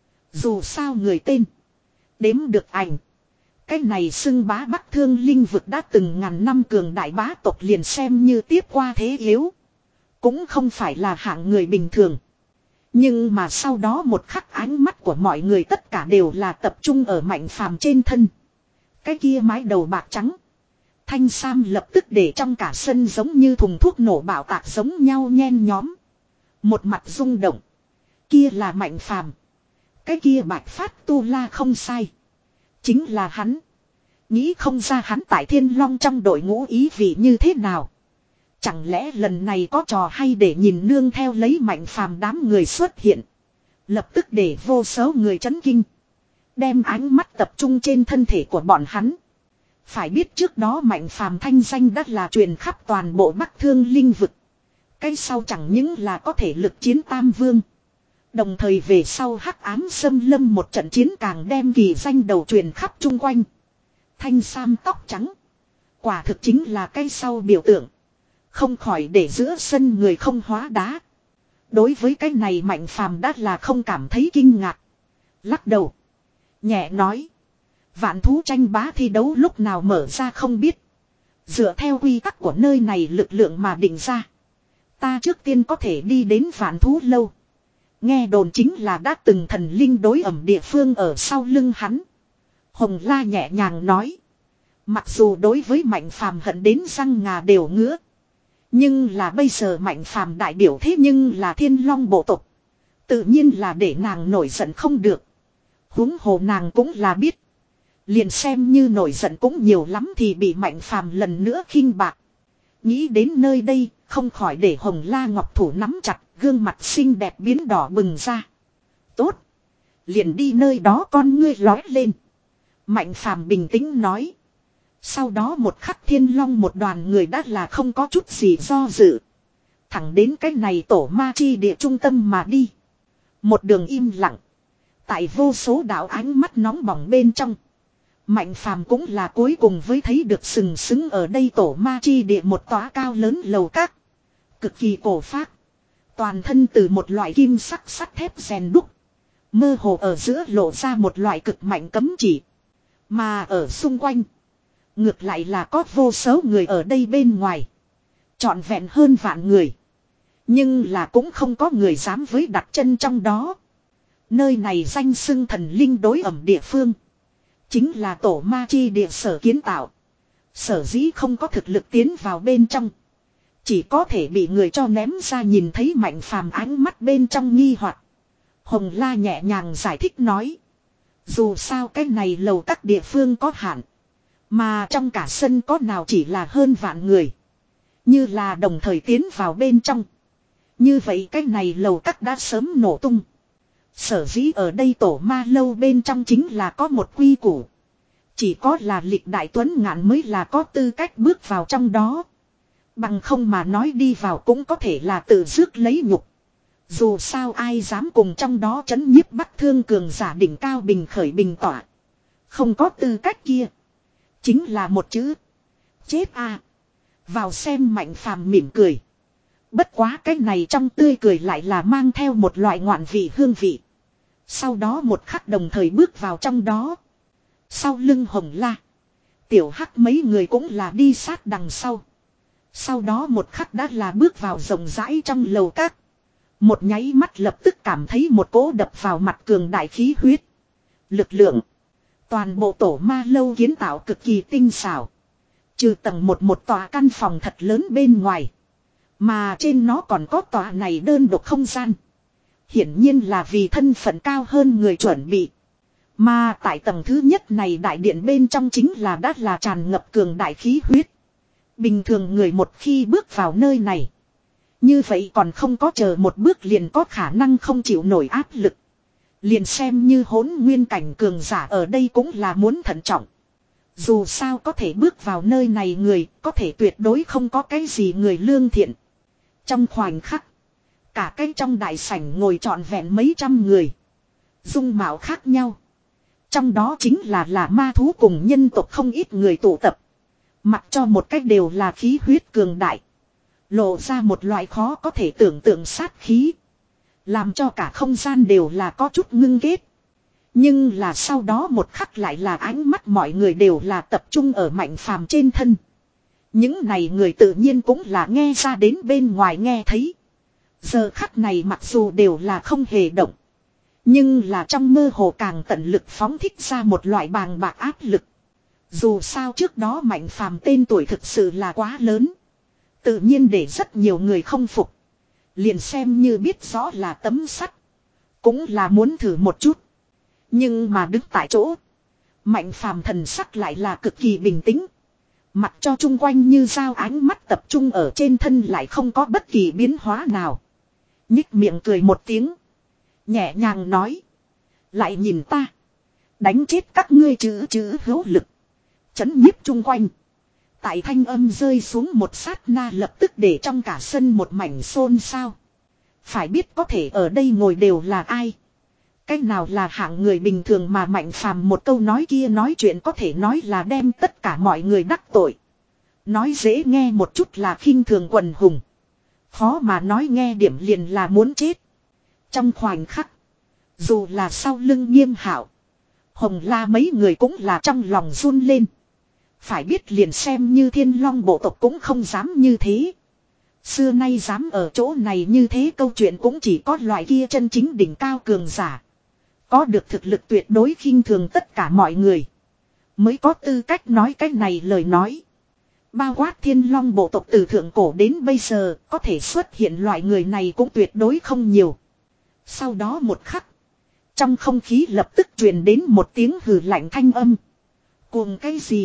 Dù sao người tên. Đếm được ảnh. Cái này xưng bá Bắc Thương Linh vực đã từng ngàn năm cường đại bá tộc liền xem như tiếp qua thế yếu. Cũng không phải là hạng người bình thường. Nhưng mà sau đó một khắc ánh mắt của mọi người tất cả đều là tập trung ở Mạnh Phàm trên thân. Cái kia mái đầu bạc trắng. Thanh sam lập tức để trong cả sân giống như thùng thuốc nổ bạo tạc giống nhau nhen nhóm. Một mặt rung động. Kia là Mạnh Phàm. Cái kia Bạch Phát Tu La không sai. Chính là hắn. Nghĩ không ra hắn tại Thiên Long trong đội ngũ ý vị như thế nào. Chẳng lẽ lần này có trò hay để nhìn nương theo lấy Mạnh Phàm đám người xuất hiện. Lập tức để vô số người chấn kinh. Đem ánh mắt tập trung trên thân thể của bọn hắn. Phải biết trước đó Mạnh Phàm thanh danh đắt là truyền khắp toàn bộ Bắc Thương Linh vực. Cái sau chẳng những là có thể lực chiến tam vương. Đồng thời về sau hắc ám xâm lâm một trận chiến càng đem kỳ danh đầu truyền khắp chung quanh. Thanh sam tóc trắng. Quả thực chính là cái sau biểu tượng. Không khỏi để giữa sân người không hóa đá. Đối với cái này Mạnh Phàm đã là không cảm thấy kinh ngạc. Lắc đầu. Nhẹ nói. Vạn thú tranh bá thi đấu lúc nào mở ra không biết. Dựa theo quy tắc của nơi này lực lượng mà định ra. Ta trước tiên có thể đi đến vạn thú lâu. Nghe đồn chính là đã từng thần linh đối ẩm địa phương ở sau lưng hắn. Hồng La nhẹ nhàng nói. Mặc dù đối với Mạnh Phàm hận đến răng ngà đều ngứa. Nhưng là bây giờ Mạnh Phàm đại biểu thế nhưng là Thiên Long bộ tộc. Tự nhiên là để nàng nổi giận không được. Huống hồ nàng cũng là biết. Liền xem như nổi giận cũng nhiều lắm thì bị Mạnh Phàm lần nữa khinh bạc. Nghĩ đến nơi đây, không khỏi để Hồng La ngọc thủ nắm chặt, gương mặt xinh đẹp biến đỏ bừng ra. Tốt. Liền đi nơi đó con ngươi lói lên. Mạnh Phàm bình tĩnh nói. Sau đó một khắc Thiên Long một đoàn người đã là không có chút gì do dự. Thẳng đến cái này tổ ma chi địa trung tâm mà đi. Một đường im lặng. Tại vô số đạo ánh mắt nóng bỏng bên trong. Mạnh Phàm cũng là cuối cùng với thấy được sừng sững ở đây tổ ma chi địa một tòa cao lớn lầu các. Cực kỳ cổ phác. Toàn thân từ một loại kim sắc sắt thép rèn đúc. Mơ hồ ở giữa lộ ra một loại cực mạnh cấm chỉ. Mà ở xung quanh. Ngược lại là có vô số người ở đây bên ngoài. Trọn vẹn hơn vạn người. Nhưng là cũng không có người dám với đặt chân trong đó. Nơi này danh xưng thần linh đối ẩm địa phương. Chính là tổ ma chi địa sở kiến tạo. Sở dĩ không có thực lực tiến vào bên trong. Chỉ có thể bị người cho ném ra nhìn thấy Mạnh Phàm ánh mắt bên trong nghi hoặc. Hồng La nhẹ nhàng giải thích nói. Dù sao cái này lầu các địa phương có hạn. Mà trong cả sân có nào chỉ là hơn vạn người. Như là đồng thời tiến vào bên trong. Như vậy cái này lầu các đã sớm nổ tung. Sở dĩ ở đây tổ ma lâu bên trong chính là có một quy củ. Chỉ có là lịch đại tuấn ngạn mới là có tư cách bước vào trong đó. Bằng không mà nói đi vào cũng có thể là tự rước lấy nhục. Dù sao ai dám cùng trong đó chấn nhiếp Bắc Thương cường giả đỉnh cao bình khởi bình tỏa. Không có tư cách kia. Chính là một chữ. Chết à. Vào xem Mạnh Phàm mỉm cười. Bất quá cái này trong tươi cười lại là mang theo một loại ngoạn vị hương vị. Sau đó một khắc đồng thời bước vào trong đó. Sau lưng Hồng La. Tiểu Hắc mấy người cũng là đi sát đằng sau. Sau đó một khắc đã là bước vào rộng rãi trong lầu các. Một nháy mắt lập tức cảm thấy một cỗ đập vào mặt cường đại khí huyết. Lực lượng. Toàn bộ tổ ma lâu kiến tạo cực kỳ tinh xảo. Trừ tầng một một tòa căn phòng thật lớn bên ngoài. Mà trên nó còn có tòa này đơn độc không gian. Hiển nhiên là vì thân phận cao hơn người chuẩn bị. Mà tại tầng thứ nhất này đại điện bên trong chính là đã là tràn ngập cường đại khí huyết. Bình thường người một khi bước vào nơi này. Như vậy còn không có chờ một bước liền có khả năng không chịu nổi áp lực. Liền xem như hỗn nguyên cảnh cường giả ở đây cũng là muốn thận trọng. Dù sao có thể bước vào nơi này người, có thể tuyệt đối không có cái gì người lương thiện. Trong khoảnh khắc, cả cái trong đại sảnh ngồi trọn vẹn mấy trăm người. Dung mạo khác nhau. Trong đó chính là là ma thú cùng nhân tộc không ít người tụ tập. Mặc cho một cách đều là khí huyết cường đại. Lộ ra một loại khó có thể tưởng tượng sát khí. Làm cho cả không gian đều là có chút ngưng kết. Nhưng là sau đó một khắc lại là ánh mắt mọi người đều là tập trung ở Mạnh Phàm trên thân. Những này người tự nhiên cũng là nghe ra đến bên ngoài nghe thấy. Giờ khắc này mặc dù đều là không hề động. Nhưng là trong mơ hồ càng tận lực phóng thích ra một loại bàng bạc áp lực. Dù sao trước đó Mạnh Phàm tên tuổi thực sự là quá lớn. Tự nhiên để rất nhiều người không phục. Liền xem như biết rõ là tấm sắt. Cũng là muốn thử một chút. Nhưng mà đứng tại chỗ. Mạnh Phàm thần sắc lại là cực kỳ bình tĩnh. Mặc cho chung quanh như dao ánh mắt tập trung ở trên thân lại không có bất kỳ biến hóa nào. Nhích miệng cười một tiếng. Nhẹ nhàng nói. Lại nhìn ta. Đánh chết các ngươi chữ chữ hữu lực. Chấn nhiếp chung quanh. Tại thanh âm rơi xuống một sát na lập tức để trong cả sân một mảnh xôn xao. Phải biết có thể ở đây ngồi đều là ai. Cái nào là hạng người bình thường mà Mạnh Phàm một câu nói kia nói chuyện có thể nói là đem tất cả mọi người đắc tội. Nói dễ nghe một chút là khinh thường quần hùng. Khó mà nói nghe điểm liền là muốn chết. Trong khoảnh khắc. Dù là sau lưng Nghiêm Hạo. Hồng La mấy người cũng là trong lòng run lên. Phải biết liền xem như Thiên Long bộ tộc cũng không dám như thế. Xưa nay dám ở chỗ này như thế câu chuyện cũng chỉ có loại kia chân chính đỉnh cao cường giả. Có được thực lực tuyệt đối khinh thường tất cả mọi người. Mới có tư cách nói cái này lời nói. Bao quát Thiên Long bộ tộc từ thượng cổ đến bây giờ có thể xuất hiện loại người này cũng tuyệt đối không nhiều. Sau đó một khắc. Trong không khí lập tức truyền đến một tiếng hừ lạnh thanh âm. Cuồng cái gì?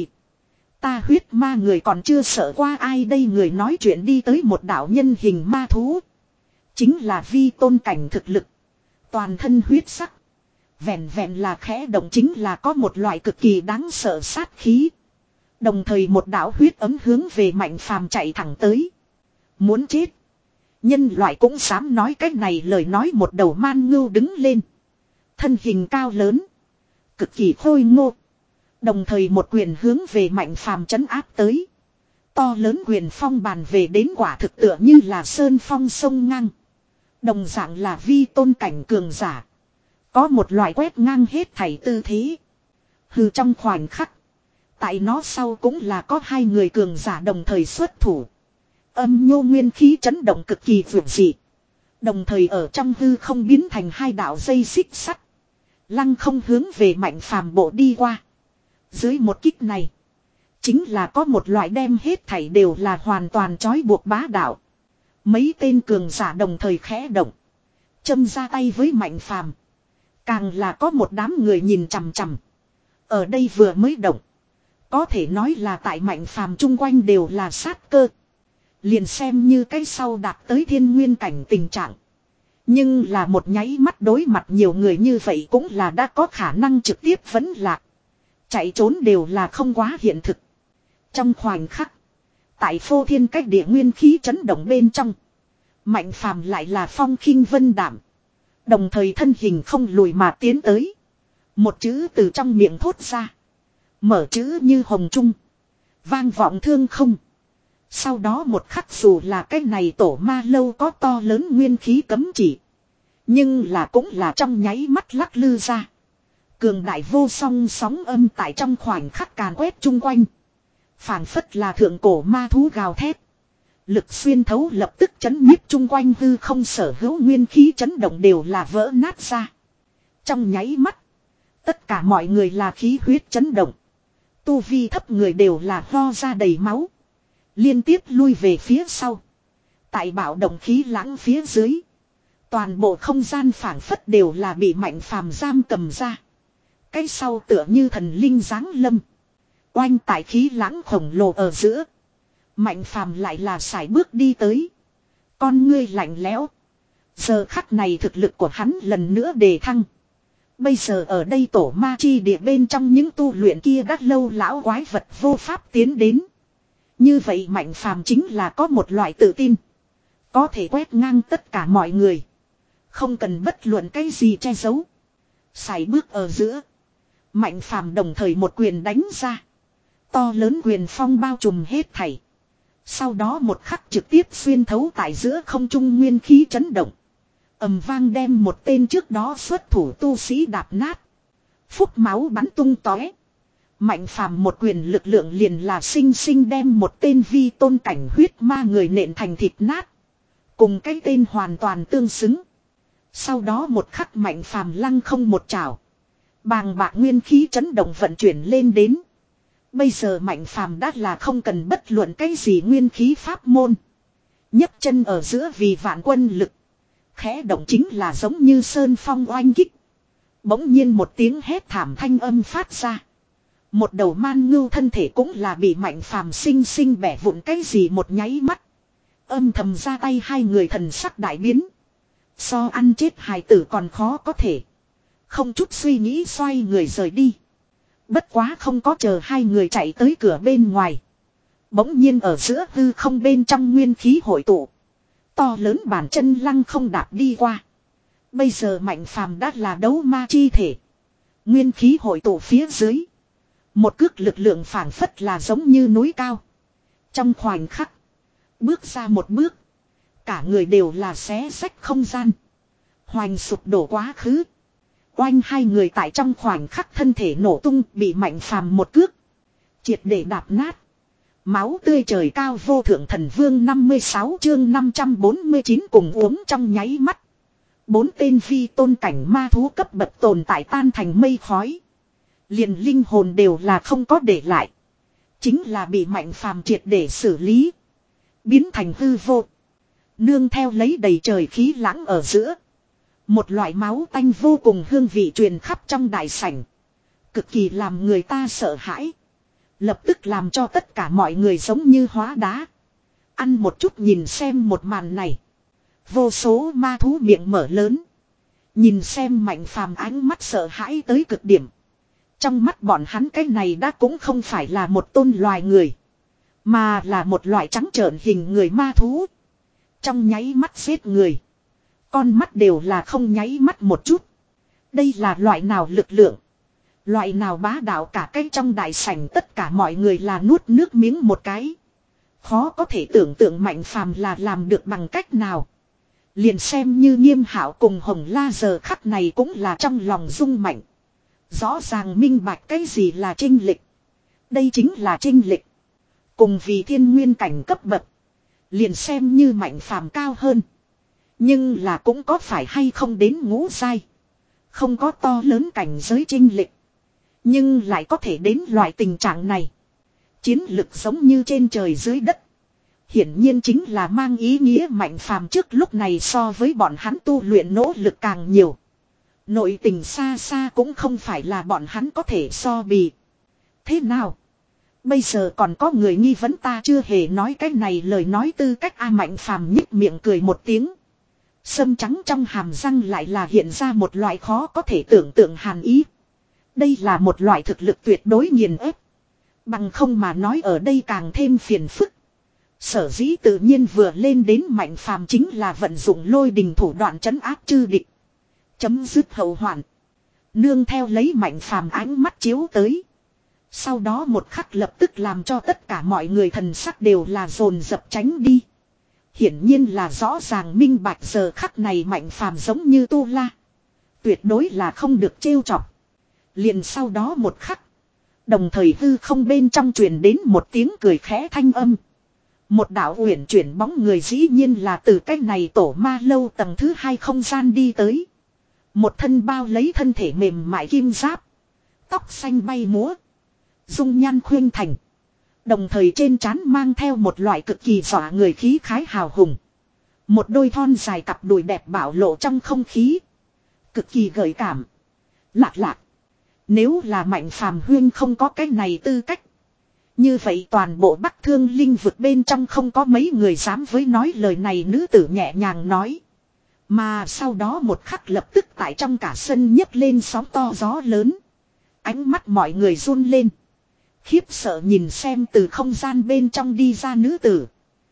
Ta huyết ma người còn chưa sợ qua ai đây người nói chuyện đi tới một đạo nhân hình ma thú. Chính là vi tôn cảnh thực lực. Toàn thân huyết sắc. Vẹn vẹn là khẽ động chính là có một loại cực kỳ đáng sợ sát khí. Đồng thời một đạo huyết ấm hướng về Mạnh Phàm chạy thẳng tới. Muốn chết. Nhân loại cũng dám nói cách này lời nói một đầu man ngưu đứng lên. Thân hình cao lớn. Cực kỳ khôi ngô. Đồng thời một quyền hướng về Mạnh Phàm trấn áp tới. To lớn quyền phong bàn về đến quả thực tựa như là sơn phong sông ngang. Đồng dạng là vi tôn cảnh cường giả. Có một loại quét ngang hết thảy tư thế. Hừ trong khoảnh khắc. Tại nó sau cũng là có hai người cường giả đồng thời xuất thủ. Âm nhô nguyên khí chấn động cực kỳ vượt dị. Đồng thời ở trong hư không biến thành hai đạo dây xích sắt. Lăng không hướng về Mạnh Phàm bộ đi qua. Dưới một kích này. Chính là có một loại đem hết thảy đều là hoàn toàn trói buộc bá đạo. Mấy tên cường giả đồng thời khẽ động. Châm ra tay với Mạnh Phàm. Càng là có một đám người nhìn chằm chằm. Ở đây vừa mới động. Có thể nói là tại Mạnh Phàm chung quanh đều là sát cơ. Liền xem như cái sau đạt tới thiên nguyên cảnh tình trạng. Nhưng là một nháy mắt đối mặt nhiều người như vậy cũng là đã có khả năng trực tiếp vấn lạc. Chạy trốn đều là không quá hiện thực. Trong khoảnh khắc. Tại phô thiên cách địa nguyên khí chấn động bên trong. Mạnh Phàm lại là phong khinh vân đảm. Đồng thời thân hình không lùi mà tiến tới. Một chữ từ trong miệng thốt ra. Mở chữ như hồng trung. Vang vọng thương không. Sau đó một khắc dù là cái này tổ ma lâu có to lớn nguyên khí cấm chỉ. Nhưng là cũng là trong nháy mắt lắc lư ra. Cường đại vô song sóng âm tại trong khoảnh khắc càn quét chung quanh. Phảng phất là thượng cổ ma thú gào thét. Lực xuyên thấu lập tức chấn nhiếp chung quanh hư không, sở hữu nguyên khí chấn động đều là vỡ nát ra. Trong nháy mắt, tất cả mọi người là khí huyết chấn động. Tu vi thấp người đều là ho ra đầy máu. Liên tiếp lui về phía sau. Tại bạo động khí lãng phía dưới. Toàn bộ không gian phảng phất đều là bị Mạnh Phàm giam cầm ra. Cái sau tựa như thần linh giáng lâm. Oanh tại khí lãng khổng lồ ở giữa. Mạnh Phàm lại là sải bước đi tới. Con ngươi lạnh lẽo. Giờ khắc này thực lực của hắn lần nữa đề thăng. Bây giờ ở đây tổ ma chi địa bên trong những tu luyện kia đã lâu lão quái vật vô pháp tiến đến. Như vậy Mạnh Phàm chính là có một loại tự tin. Có thể quét ngang tất cả mọi người. Không cần bất luận cái gì che giấu. Sải bước ở giữa. Mạnh Phàm đồng thời một quyền đánh ra. To lớn quyền phong bao trùm hết thảy. Sau đó một khắc trực tiếp xuyên thấu tại giữa không trung nguyên khí chấn động. Ầm vang đem một tên trước đó xuất thủ tu sĩ đạp nát. Phúc máu bắn tung tóe. Mạnh Phàm một quyền lực lượng liền là sinh sinh đem một tên vi tôn cảnh huyết ma người nện thành thịt nát. Cùng cái tên hoàn toàn tương xứng. Sau đó một khắc Mạnh Phàm lăng không một chảo. Bàng bạc nguyên khí chấn động vận chuyển lên đến. Bây giờ Mạnh Phàm đã là không cần bất luận cái gì nguyên khí pháp môn. nhấc chân ở giữa vì vạn quân lực. Khẽ động chính là giống như sơn phong oanh kích. Bỗng nhiên một tiếng hét thảm thanh âm phát ra. Một đầu man ngưu thân thể cũng là bị Mạnh Phàm sinh sinh bẻ vụn cái gì một nháy mắt. Âm thầm ra tay hai người thần sắc đại biến. So ăn chết hài tử còn khó có thể. Không chút suy nghĩ xoay người rời đi. Bất quá không có chờ hai người chạy tới cửa bên ngoài. Bỗng nhiên ở giữa hư không bên trong nguyên khí hội tụ. To lớn bàn chân lăng không đạp đi qua. Bây giờ Mạnh Phàm đã là đấu ma chi thể. Nguyên khí hội tụ phía dưới. Một cước lực lượng phảng phất là giống như núi cao. Trong khoảnh khắc. Bước ra một bước. Cả người đều là xé rách không gian. Hoành sụp đổ quá khứ. Oanh hai người tại trong khoảnh khắc thân thể nổ tung bị Mạnh Phàm một cước. Triệt để đạp nát. Máu tươi trời cao vô thượng thần vương năm mươi sáu chương năm trăm bốn mươi chín cùng uống trong nháy mắt. Bốn tên vi tôn cảnh ma thú cấp bậc tồn tại tan thành mây khói. Liền linh hồn đều là không có để lại. Chính là bị Mạnh Phàm triệt để xử lý. Biến thành hư vô. Nương theo lấy đầy trời khí lãng ở giữa. Một loại máu tanh vô cùng hương vị truyền khắp trong đại sảnh. Cực kỳ làm người ta sợ hãi. Lập tức làm cho tất cả mọi người giống như hóa đá. Ăn một chút nhìn xem một màn này. Vô số ma thú miệng mở lớn. Nhìn xem Mạnh Phàm ánh mắt sợ hãi tới cực điểm. Trong mắt bọn hắn cái này đã cũng không phải là một tôn loài người. Mà là một loại trắng trợn hình người ma thú. Trong nháy mắt giết người. Con mắt đều là không nháy mắt một chút. Đây là loại nào lực lượng. Loại nào bá đạo cả cái trong đại sảnh tất cả mọi người là nuốt nước miếng một cái. Khó có thể tưởng tượng Mạnh Phàm là làm được bằng cách nào. Liền xem như Nghiêm Hạo cùng Hồng La giờ khắc này cũng là trong lòng rung mạnh. Rõ ràng minh bạch cái gì là chênh lệch. Đây chính là chênh lệch. Cùng vì thiên nguyên cảnh cấp bậc. Liền xem như Mạnh Phàm cao hơn. Nhưng là cũng có phải hay không đến ngũ giai. Không có to lớn cảnh giới chênh lệch. Nhưng lại có thể đến loại tình trạng này. Chiến lực giống như trên trời dưới đất. Hiển nhiên chính là mang ý nghĩa Mạnh Phàm trước lúc này so với bọn hắn tu luyện nỗ lực càng nhiều. Nội tình xa xa cũng không phải là bọn hắn có thể so bì. Thế nào? Bây giờ còn có người nghi vấn ta chưa hề nói cái này lời nói tư cách A Mạnh Phàm nhích miệng cười một tiếng. Sâm trắng trong hàm răng lại là hiện ra một loại khó có thể tưởng tượng hàn ý. Đây là một loại thực lực tuyệt đối nghiền ép. Bằng không mà nói ở đây càng thêm phiền phức. Sở dĩ tự nhiên vừa lên đến Mạnh Phàm chính là vận dụng lôi đình thủ đoạn trấn áp chư địch. Chấm dứt hậu hoạn. Nương theo lấy Mạnh Phàm ánh mắt chiếu tới. Sau đó một khắc lập tức làm cho tất cả mọi người thần sắc đều là dồn dập tránh đi. Hiển nhiên là rõ ràng minh bạch giờ khắc này Mạnh Phàm giống như tu la. Tuyệt đối là không được trêu chọc. Liền sau đó một khắc. Đồng thời hư không bên trong truyền đến một tiếng cười khẽ thanh âm. Một đạo uyển chuyển bóng người dĩ nhiên là từ cái này tổ ma lâu tầng thứ hai không gian đi tới. Một thân bao lấy thân thể mềm mại kim giáp. Tóc xanh bay múa. Dung nhan khuyên thành. Đồng thời trên trán mang theo một loại cực kỳ dọa người khí khái hào hùng. Một đôi thon dài cặp đùi đẹp bảo lộ trong không khí. Cực kỳ gợi cảm. Lạc lạc. Nếu là Mạnh Phàm Huyên không có cái này tư cách. Như vậy toàn bộ Bắc Thương Linh vực bên trong không có mấy người dám với nói lời này, nữ tử nhẹ nhàng nói. Mà sau đó một khắc lập tức tại trong cả sân nhấc lên sóng to gió lớn. Ánh mắt mọi người run lên. Khiếp sợ nhìn xem từ không gian bên trong đi ra nữ tử.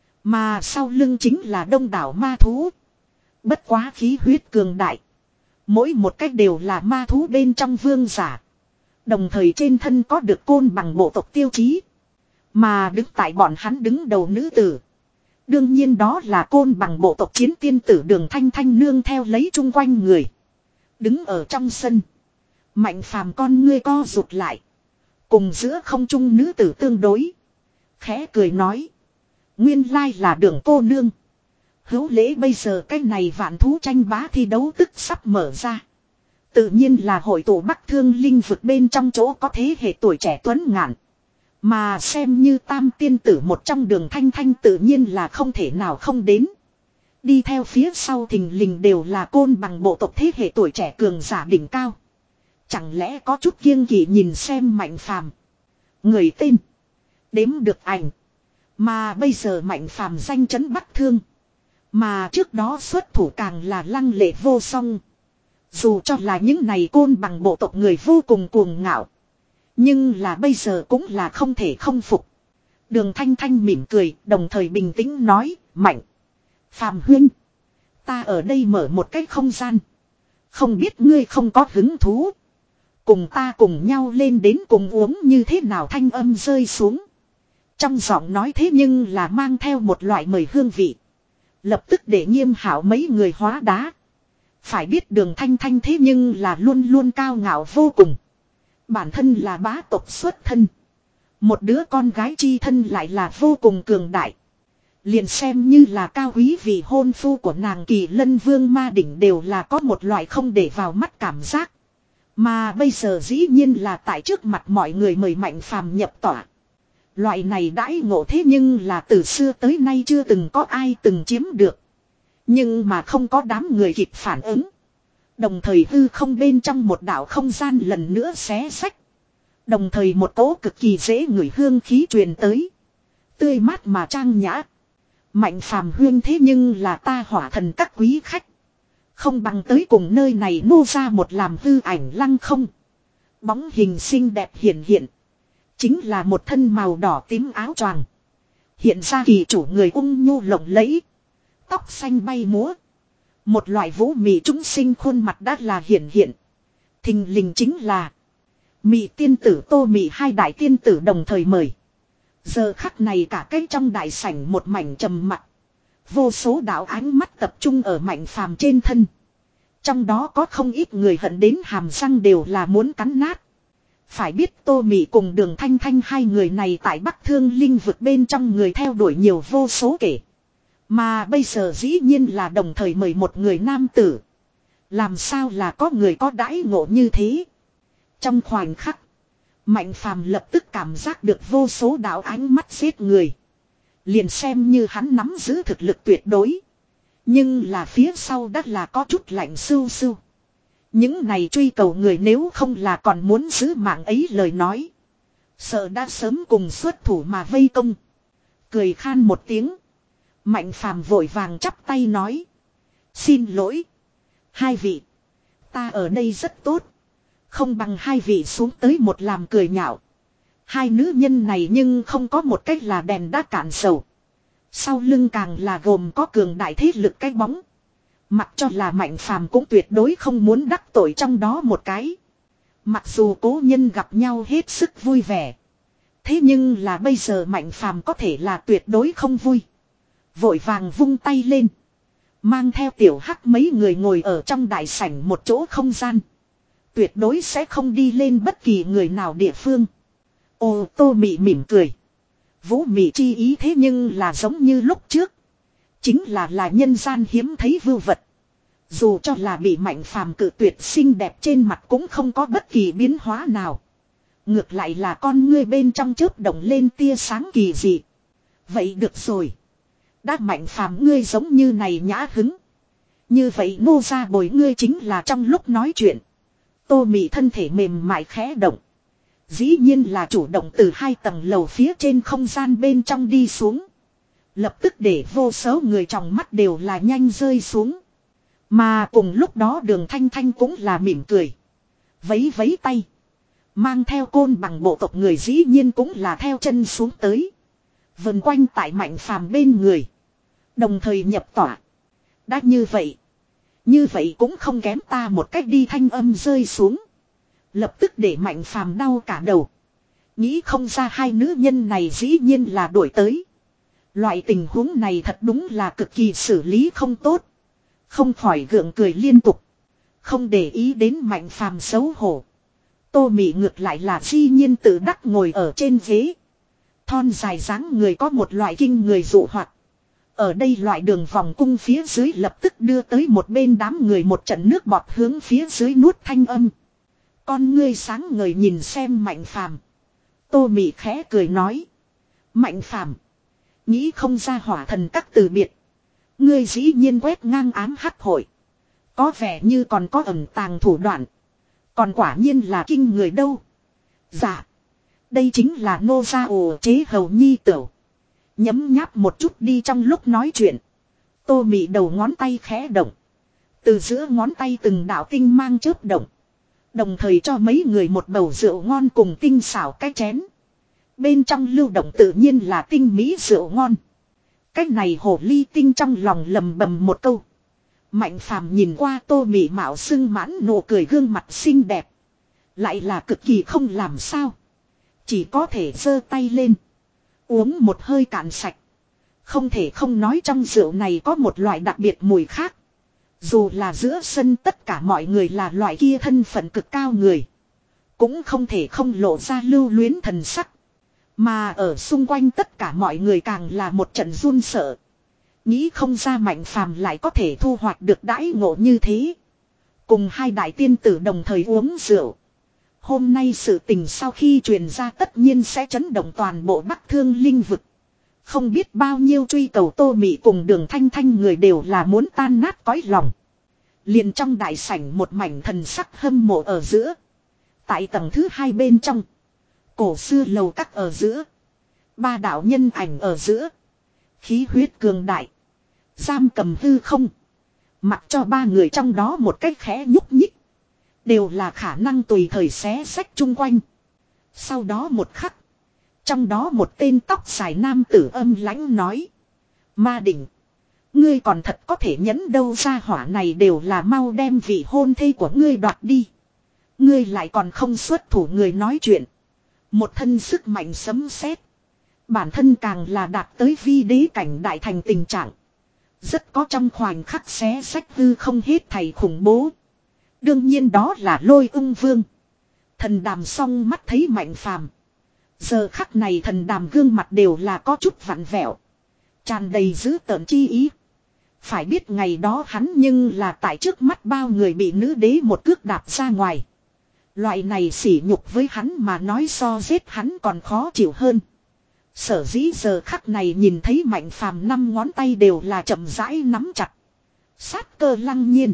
Mà sau lưng chính là đông đảo ma thú. Bất quá khí huyết cường đại. Mỗi một cách đều là ma thú bên trong vương giả. Đồng thời trên thân có được côn bằng bộ tộc tiêu chí. Mà đứng tại bọn hắn đứng đầu nữ tử. Đương nhiên đó là côn bằng bộ tộc chiến tiên tử Đường Thanh Thanh nương theo lấy chung quanh người. Đứng ở trong sân. Mạnh Phàm con ngươi co rụt lại. Cùng giữa không trung nữ tử tương đối. Khẽ cười nói. Nguyên lai là Đường cô nương. Hữu lễ bây giờ cái này vạn thú tranh bá thi đấu tức sắp mở ra. Tự nhiên là hội tụ Bắc Thương Linh vực bên trong chỗ có thế hệ tuổi trẻ tuấn ngạn. Mà xem như tam tiên tử một trong Đường Thanh Thanh tự nhiên là không thể nào không đến. Đi theo phía sau thình lình đều là côn bằng bộ tộc thế hệ tuổi trẻ cường giả đỉnh cao. Chẳng lẽ có chút kiêng kỵ nhìn xem Mạnh Phàm. Người tên. Đếm được ảnh. Mà bây giờ Mạnh Phàm danh chấn Bắc Thương. Mà trước đó xuất thủ càng là lăng lệ vô song. Dù cho là những này côn bằng bộ tộc người vô cùng cuồng ngạo. Nhưng là bây giờ cũng là không thể không phục. Đường Thanh Thanh mỉm cười, đồng thời bình tĩnh nói, Mạnh Phàm huynh. Ta ở đây mở một cái không gian. Không biết ngươi không có hứng thú. Cùng ta cùng nhau lên đến cùng uống như thế nào, thanh âm rơi xuống. Trong giọng nói thế nhưng là mang theo một loại mời hương vị. Lập tức để Nghiêm Hảo mấy người hóa đá. Phải biết Đường Thanh Thanh thế nhưng là luôn luôn cao ngạo vô cùng. Bản thân là bá tộc xuất thân. Một đứa con gái chi thân lại là vô cùng cường đại. Liền xem như là cao quý vì hôn phu của nàng Kỳ Lân Vương Ma Đỉnh đều là có một loại không để vào mắt cảm giác. Mà bây giờ dĩ nhiên là tại trước mặt mọi người mời Mạnh Phàm nhập tỏa. Loại này đãi ngộ thế nhưng là từ xưa tới nay chưa từng có ai từng chiếm được. Nhưng mà không có đám người kịp phản ứng. Đồng thời hư không bên trong một đạo không gian lần nữa xé sách. Đồng thời một cỗ cực kỳ dễ ngửi hương khí truyền tới. Tươi mát mà trang nhã. Mạnh Phàm huyên thế nhưng là ta Hỏa Thần các quý khách. Không bằng tới cùng nơi này nô ra một làm hư ảnh lăng không. Bóng hình xinh đẹp hiện hiện. Chính là một thân màu đỏ tím áo choàng. Hiện ra kỳ chủ người ung nhu lộng lẫy. Tóc xanh bay múa. Một loại vũ mị chúng sinh khuôn mặt đã là hiện hiện. Thình lình chính là Mị tiên tử Tô Mị, hai đại tiên tử đồng thời mời. Giờ khắc này cả cái trong đại sảnh một mảnh trầm mặc. Vô số đạo ánh mắt tập trung ở Mạnh Phàm trên thân. Trong đó có không ít người hận đến hàm răng đều là muốn cắn nát. Phải biết Tô Mị cùng Đường Thanh Thanh hai người này tại Bắc Thương Linh vực bên trong người theo đuổi nhiều vô số kể. Mà bây giờ dĩ nhiên là đồng thời mời một người nam tử. Làm sao là có người có đãi ngộ như thế. Trong khoảnh khắc, Mạnh Phàm lập tức cảm giác được vô số đạo ánh mắt giết người. Liền xem như hắn nắm giữ thực lực tuyệt đối. Nhưng là phía sau đất là có chút lạnh sưu sưu. Những này truy cầu người nếu không là còn muốn giữ mạng ấy lời nói. Sợ đã sớm cùng xuất thủ mà vây công. Cười khan một tiếng. Mạnh Phàm vội vàng chắp tay nói. Xin lỗi. Hai vị. Ta ở đây rất tốt. Không bằng hai vị xuống tới một làm cười nhạo. Hai nữ nhân này nhưng không có một cách là đèn đã cạn dầu. Sau lưng càng là gồm có cường đại thế lực cái bóng. Mặc cho là Mạnh Phàm cũng tuyệt đối không muốn đắc tội trong đó một cái. Mặc dù cố nhân gặp nhau hết sức vui vẻ. Thế nhưng là bây giờ Mạnh Phàm có thể là tuyệt đối không vui. Vội vàng vung tay lên. Mang theo tiểu hắc mấy người ngồi ở trong đại sảnh một chỗ không gian. Tuyệt đối sẽ không đi lên bất kỳ người nào địa phương. Ô Tô Mị mỉm cười. Vũ mị chi ý thế nhưng là giống như lúc trước. Chính là là nhân gian hiếm thấy vưu vật. Dù cho là bị Mạnh Phàm cự tuyệt xinh đẹp trên mặt cũng không có bất kỳ biến hóa nào. Ngược lại là con ngươi bên trong chớp động lên tia sáng kỳ dị. Vậy được rồi. Đã Mạnh Phàm ngươi giống như này nhã hứng. Như vậy nô ra bồi ngươi chính là trong lúc nói chuyện. Tô Mị thân thể mềm mại khẽ động. Dĩ nhiên là chủ động từ hai tầng lầu phía trên không gian bên trong đi xuống. Lập tức để vô số người trong mắt đều là nhanh rơi xuống. Mà cùng lúc đó Đường Thanh Thanh cũng là mỉm cười. Vấy vấy tay. Mang theo côn bằng bộ tộc người dĩ nhiên cũng là theo chân xuống tới. Vần quanh tại Mạnh Phàm bên người. Đồng thời nhập tỏa. Đã như vậy. Như vậy cũng không kém ta một cách đi thanh âm rơi xuống. Lập tức để Mạnh Phàm đau cả đầu. Nghĩ không ra hai nữ nhân này dĩ nhiên là đuổi tới. Loại tình huống này thật đúng là cực kỳ xử lý không tốt. Không khỏi gượng cười liên tục. Không để ý đến Mạnh Phàm xấu hổ. Tô Mị ngược lại là dĩ nhiên tự đắc ngồi ở trên ghế. Thon dài dáng người có một loại kinh người dụ hoạt. Ở đây loại đường vòng cung phía dưới lập tức đưa tới một bên đám người một trận nước bọt hướng phía dưới nuốt thanh âm. Con ngươi sáng ngời nhìn xem Mạnh Phàm. Tô Mị khẽ cười nói. Mạnh Phàm, nghĩ không ra hỏa thần các từ biệt. Ngươi dĩ nhiên quét ngang ám hắc hội. Có vẻ như còn có ẩn tàng thủ đoạn. Còn quả nhiên là kinh người đâu. Dạ. Đây chính là nô gia ồ chế hầu nhi tửu. Nhấm nháp một chút đi trong lúc nói chuyện. Tô Mị đầu ngón tay khẽ động. Từ giữa ngón tay từng đạo tinh mang chớp động. Đồng thời cho mấy người một bầu rượu ngon cùng tinh xảo cái chén. Bên trong lưu động tự nhiên là tinh mỹ rượu ngon. Cái này hồ ly tinh trong lòng lầm bầm một câu. Mạnh Phàm nhìn qua Tô Mị mạo sưng mãn nụ cười gương mặt xinh đẹp. Lại là cực kỳ không làm sao. Chỉ có thể giơ tay lên. Uống một hơi cạn sạch. Không thể không nói trong rượu này có một loại đặc biệt mùi khác. Dù là giữa sân tất cả mọi người là loại kia thân phận cực cao người. Cũng không thể không lộ ra lưu luyến thần sắc. Mà ở xung quanh tất cả mọi người càng là một trận run sợ. Nghĩ không ra Mạnh Phàm lại có thể thu hoạch được đãi ngộ như thế. Cùng hai đại tiên tử đồng thời uống rượu. Hôm nay sự tình sau khi truyền ra tất nhiên sẽ chấn động toàn bộ Bắc Thương linh vực. Không biết bao nhiêu truy cầu Tô Mị cùng Đường Thanh Thanh người đều là muốn tan nát cõi lòng. Liền trong đại sảnh một mảnh thần sắc hâm mộ ở giữa. Tại tầng thứ hai bên trong. Cổ xưa lầu các ở giữa. Ba đạo nhân ảnh ở giữa. Khí huyết cường đại. Giam cầm hư không. Mặc cho ba người trong đó một cách khẽ nhúc nhích. Đều là khả năng tùy thời xé sách chung quanh. Sau đó một khắc. Trong đó một tên tóc dài nam tử âm lãnh nói. Ma đỉnh. Ngươi còn thật có thể nhẫn đâu ra hỏa này đều là mau đem vị hôn thê của ngươi đoạt đi. Ngươi lại còn không xuất thủ người nói chuyện. Một thân sức mạnh sấm sét. Bản thân càng là đạt tới vi đế cảnh đại thành tình trạng. Rất có trong khoảnh khắc xé sách hư không hết thầy khủng bố. Đương nhiên đó là Lôi Ưng Vương. Thần Đàm song mắt thấy Mạnh Phàm. Giờ khắc này thần Đàm gương mặt đều là có chút vặn vẹo. Tràn đầy dữ tợn chi ý. Phải biết ngày đó hắn nhưng là tại trước mắt bao người bị nữ đế một cước đạp ra ngoài. Loại này sỉ nhục với hắn mà nói so giết hắn còn khó chịu hơn. Sở dĩ giờ khắc này nhìn thấy Mạnh Phàm năm ngón tay đều là chậm rãi nắm chặt. Sát cơ lăng nhiên.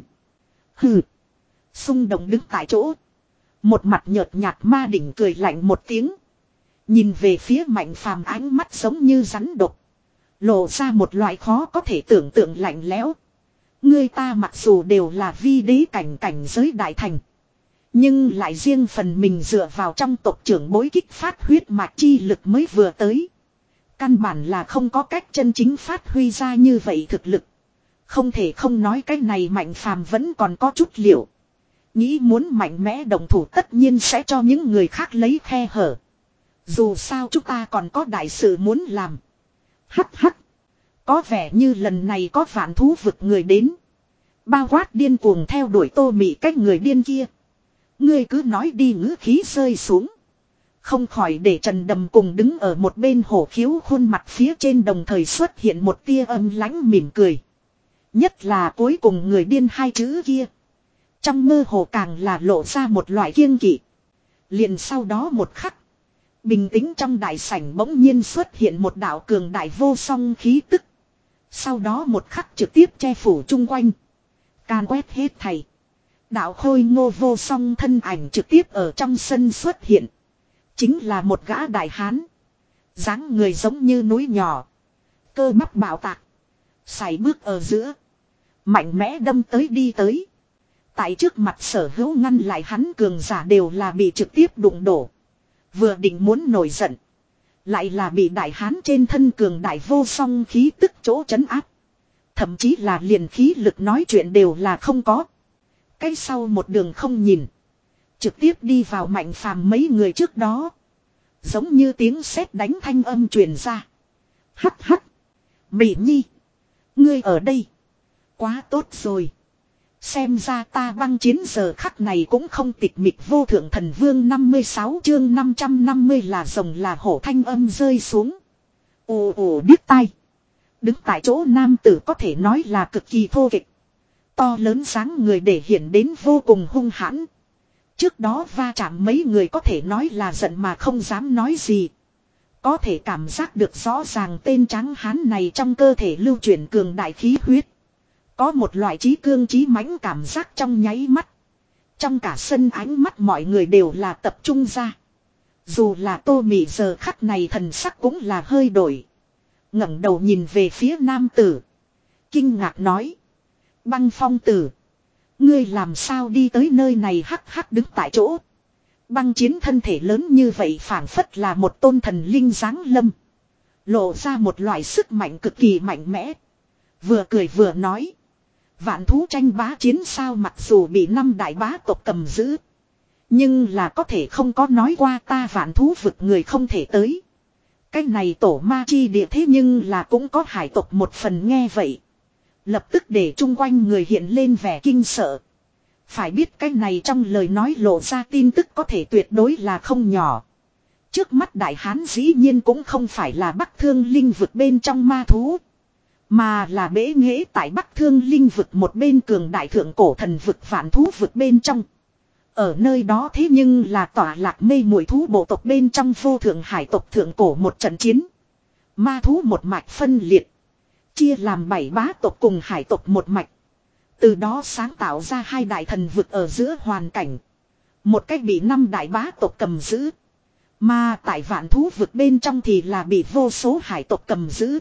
Hừ. Xung động đứng tại chỗ. Một mặt nhợt nhạt ma đỉnh cười lạnh một tiếng. Nhìn về phía Mạnh Phàm ánh mắt giống như rắn độc. Lộ ra một loại khó có thể tưởng tượng lạnh lẽo. Người ta mặc dù đều là vi đế cảnh cảnh giới đại thành. Nhưng lại riêng phần mình dựa vào trong tộc trưởng bối kích phát huyết mạch chi lực mới vừa tới. Căn bản là không có cách chân chính phát huy ra như vậy thực lực. Không thể không nói cái này Mạnh Phàm vẫn còn có chút liệu. Nghĩ muốn mạnh mẽ đồng thủ tất nhiên sẽ cho những người khác lấy khe hở. Dù sao chúng ta còn có đại sự muốn làm. Hắc hắc. Có vẻ như lần này có vạn thú vực người đến. Bao quát điên cuồng theo đuổi Tô Mị cách người điên kia. Ngươi cứ nói đi ngữ khí rơi xuống. Không khỏi để Trần Đầm cùng đứng ở một bên hổ khiếu khuôn mặt phía trên đồng thời xuất hiện một tia âm lãnh mỉm cười. Nhất là cuối cùng người điên hai chữ kia. Trong mơ hồ càng là lộ ra một loại kiêng kỵ. Liền sau đó một khắc. Bình tĩnh trong đại sảnh bỗng nhiên xuất hiện một đạo cường đại vô song khí tức. Sau đó một khắc trực tiếp che phủ chung quanh. Can quét hết thầy. Đạo khôi ngô vô song thân ảnh trực tiếp ở trong sân xuất hiện. Chính là một gã đại hán. Dáng người giống như núi nhỏ. Cơ bắp bạo tạc. Sải bước ở giữa. Mạnh mẽ đâm tới đi tới. Tại trước mặt sở hữu ngăn lại hắn cường giả đều là bị trực tiếp đụng đổ. Vừa định muốn nổi giận. Lại là bị đại hán trên thân cường đại vô song khí tức chỗ trấn áp. Thậm chí là liền khí lực nói chuyện đều là không có. Cái sau một đường không nhìn. Trực tiếp đi vào Mạnh Phàm mấy người trước đó. Giống như tiếng sét đánh thanh âm truyền ra. Hắc hắc. Mỹ Nhi. Ngươi ở đây. Quá tốt rồi. Xem ra ta băng chiến giờ khắc này cũng không tịch mịch vô thượng thần vương năm mươi sáu chương năm trăm năm mươi là rồng là hổ thanh âm rơi xuống. Ồ ồ điếc tai. Đứng tại chỗ nam tử có thể nói là cực kỳ thô kịch. To lớn dáng người để hiện đến vô cùng hung hãn. Trước đó va chạm mấy người có thể nói là giận mà không dám nói gì. Có thể cảm giác được rõ ràng tên trắng hán này trong cơ thể lưu chuyển cường đại khí huyết. Có một loại trí cương trí mãnh cảm giác trong nháy mắt. Trong cả sân ánh mắt mọi người đều là tập trung ra. Dù là Tô Mị giờ khắc này thần sắc cũng là hơi đổi. Ngẩng đầu nhìn về phía nam tử. Kinh ngạc nói. Băng Phong tử. Ngươi làm sao đi tới nơi này hắc hắc đứng tại chỗ. Băng chiến thân thể lớn như vậy phảng phất là một tôn thần linh giáng lâm. Lộ ra một loại sức mạnh cực kỳ mạnh mẽ. Vừa cười vừa nói. Vạn thú tranh bá chiến sao mặc dù bị năm đại bá tộc cầm giữ. Nhưng là có thể không có nói qua ta vạn thú vực người không thể tới. Cái này tổ ma chi địa thế nhưng là cũng có hải tộc một phần nghe vậy. Lập tức để chung quanh người hiện lên vẻ kinh sợ. Phải biết cái này trong lời nói lộ ra tin tức có thể tuyệt đối là không nhỏ. Trước mắt đại hán dĩ nhiên cũng không phải là Bắc Thương Linh vực bên trong ma thú. Mà là bế nghệ tại Bắc Thương Linh vực một bên cường đại thượng cổ thần vực vạn thú vực bên trong. Ở nơi đó thế nhưng là tỏa lạc mê muội thú bộ tộc bên trong vô thượng hải tộc thượng cổ một trận chiến. Ma thú một mạch phân liệt. Chia làm bảy bá tộc cùng hải tộc một mạch. Từ đó sáng tạo ra hai đại thần vực ở giữa hoàn cảnh. Một cách bị năm đại bá tộc cầm giữ. Mà tại vạn thú vực bên trong thì là bị vô số hải tộc cầm giữ.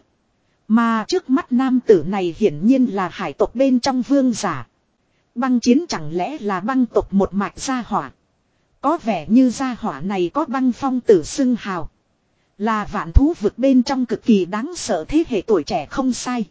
Mà trước mắt nam tử này hiển nhiên là hải tộc bên trong vương giả. Băng chiến chẳng lẽ là băng tộc một mạch gia hỏa. Có vẻ như gia hỏa này có băng phong tử xưng hào. Là vạn thú vực bên trong cực kỳ đáng sợ thế hệ tuổi trẻ không sai.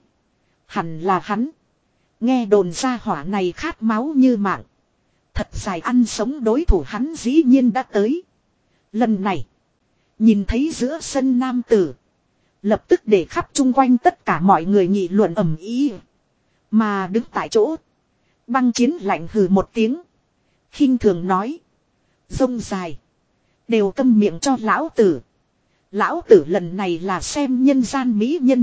Hẳn là hắn. Nghe đồn gia hỏa này khát máu như mạng. Thật dài ăn sống đối thủ hắn dĩ nhiên đã tới. Lần này. Nhìn thấy giữa sân nam tử. Lập tức để khắp chung quanh tất cả mọi người nghị luận ầm ĩ. Mà đứng tại chỗ. Băng chiến lạnh hừ một tiếng. Khinh thường nói. Rông dài. Đều câm miệng cho lão tử. Lão tử lần này là xem nhân gian mỹ nhân.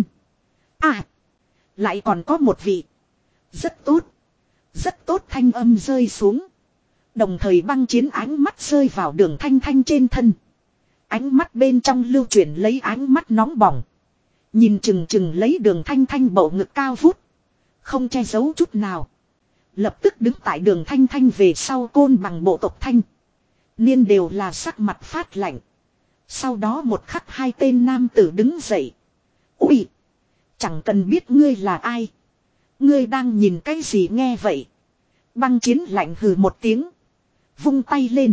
À. Lại còn có một vị. Rất tốt. Rất tốt thanh âm rơi xuống. Đồng thời băng chiến ánh mắt rơi vào đường thanh thanh trên thân. Ánh mắt bên trong lưu chuyển lấy ánh mắt nóng bỏng. Nhìn chừng chừng lấy đường thanh thanh bầu ngực cao vút. Không che giấu chút nào. Lập tức đứng tại đường thanh thanh về sau côn bằng bộ tộc thanh. Niên đều là sắc mặt phát lạnh. Sau đó một khắc hai tên nam tử đứng dậy. Ui! Chẳng cần biết ngươi là ai. Ngươi đang nhìn cái gì nghe vậy. Băng chiến lạnh hừ một tiếng. Vung tay lên.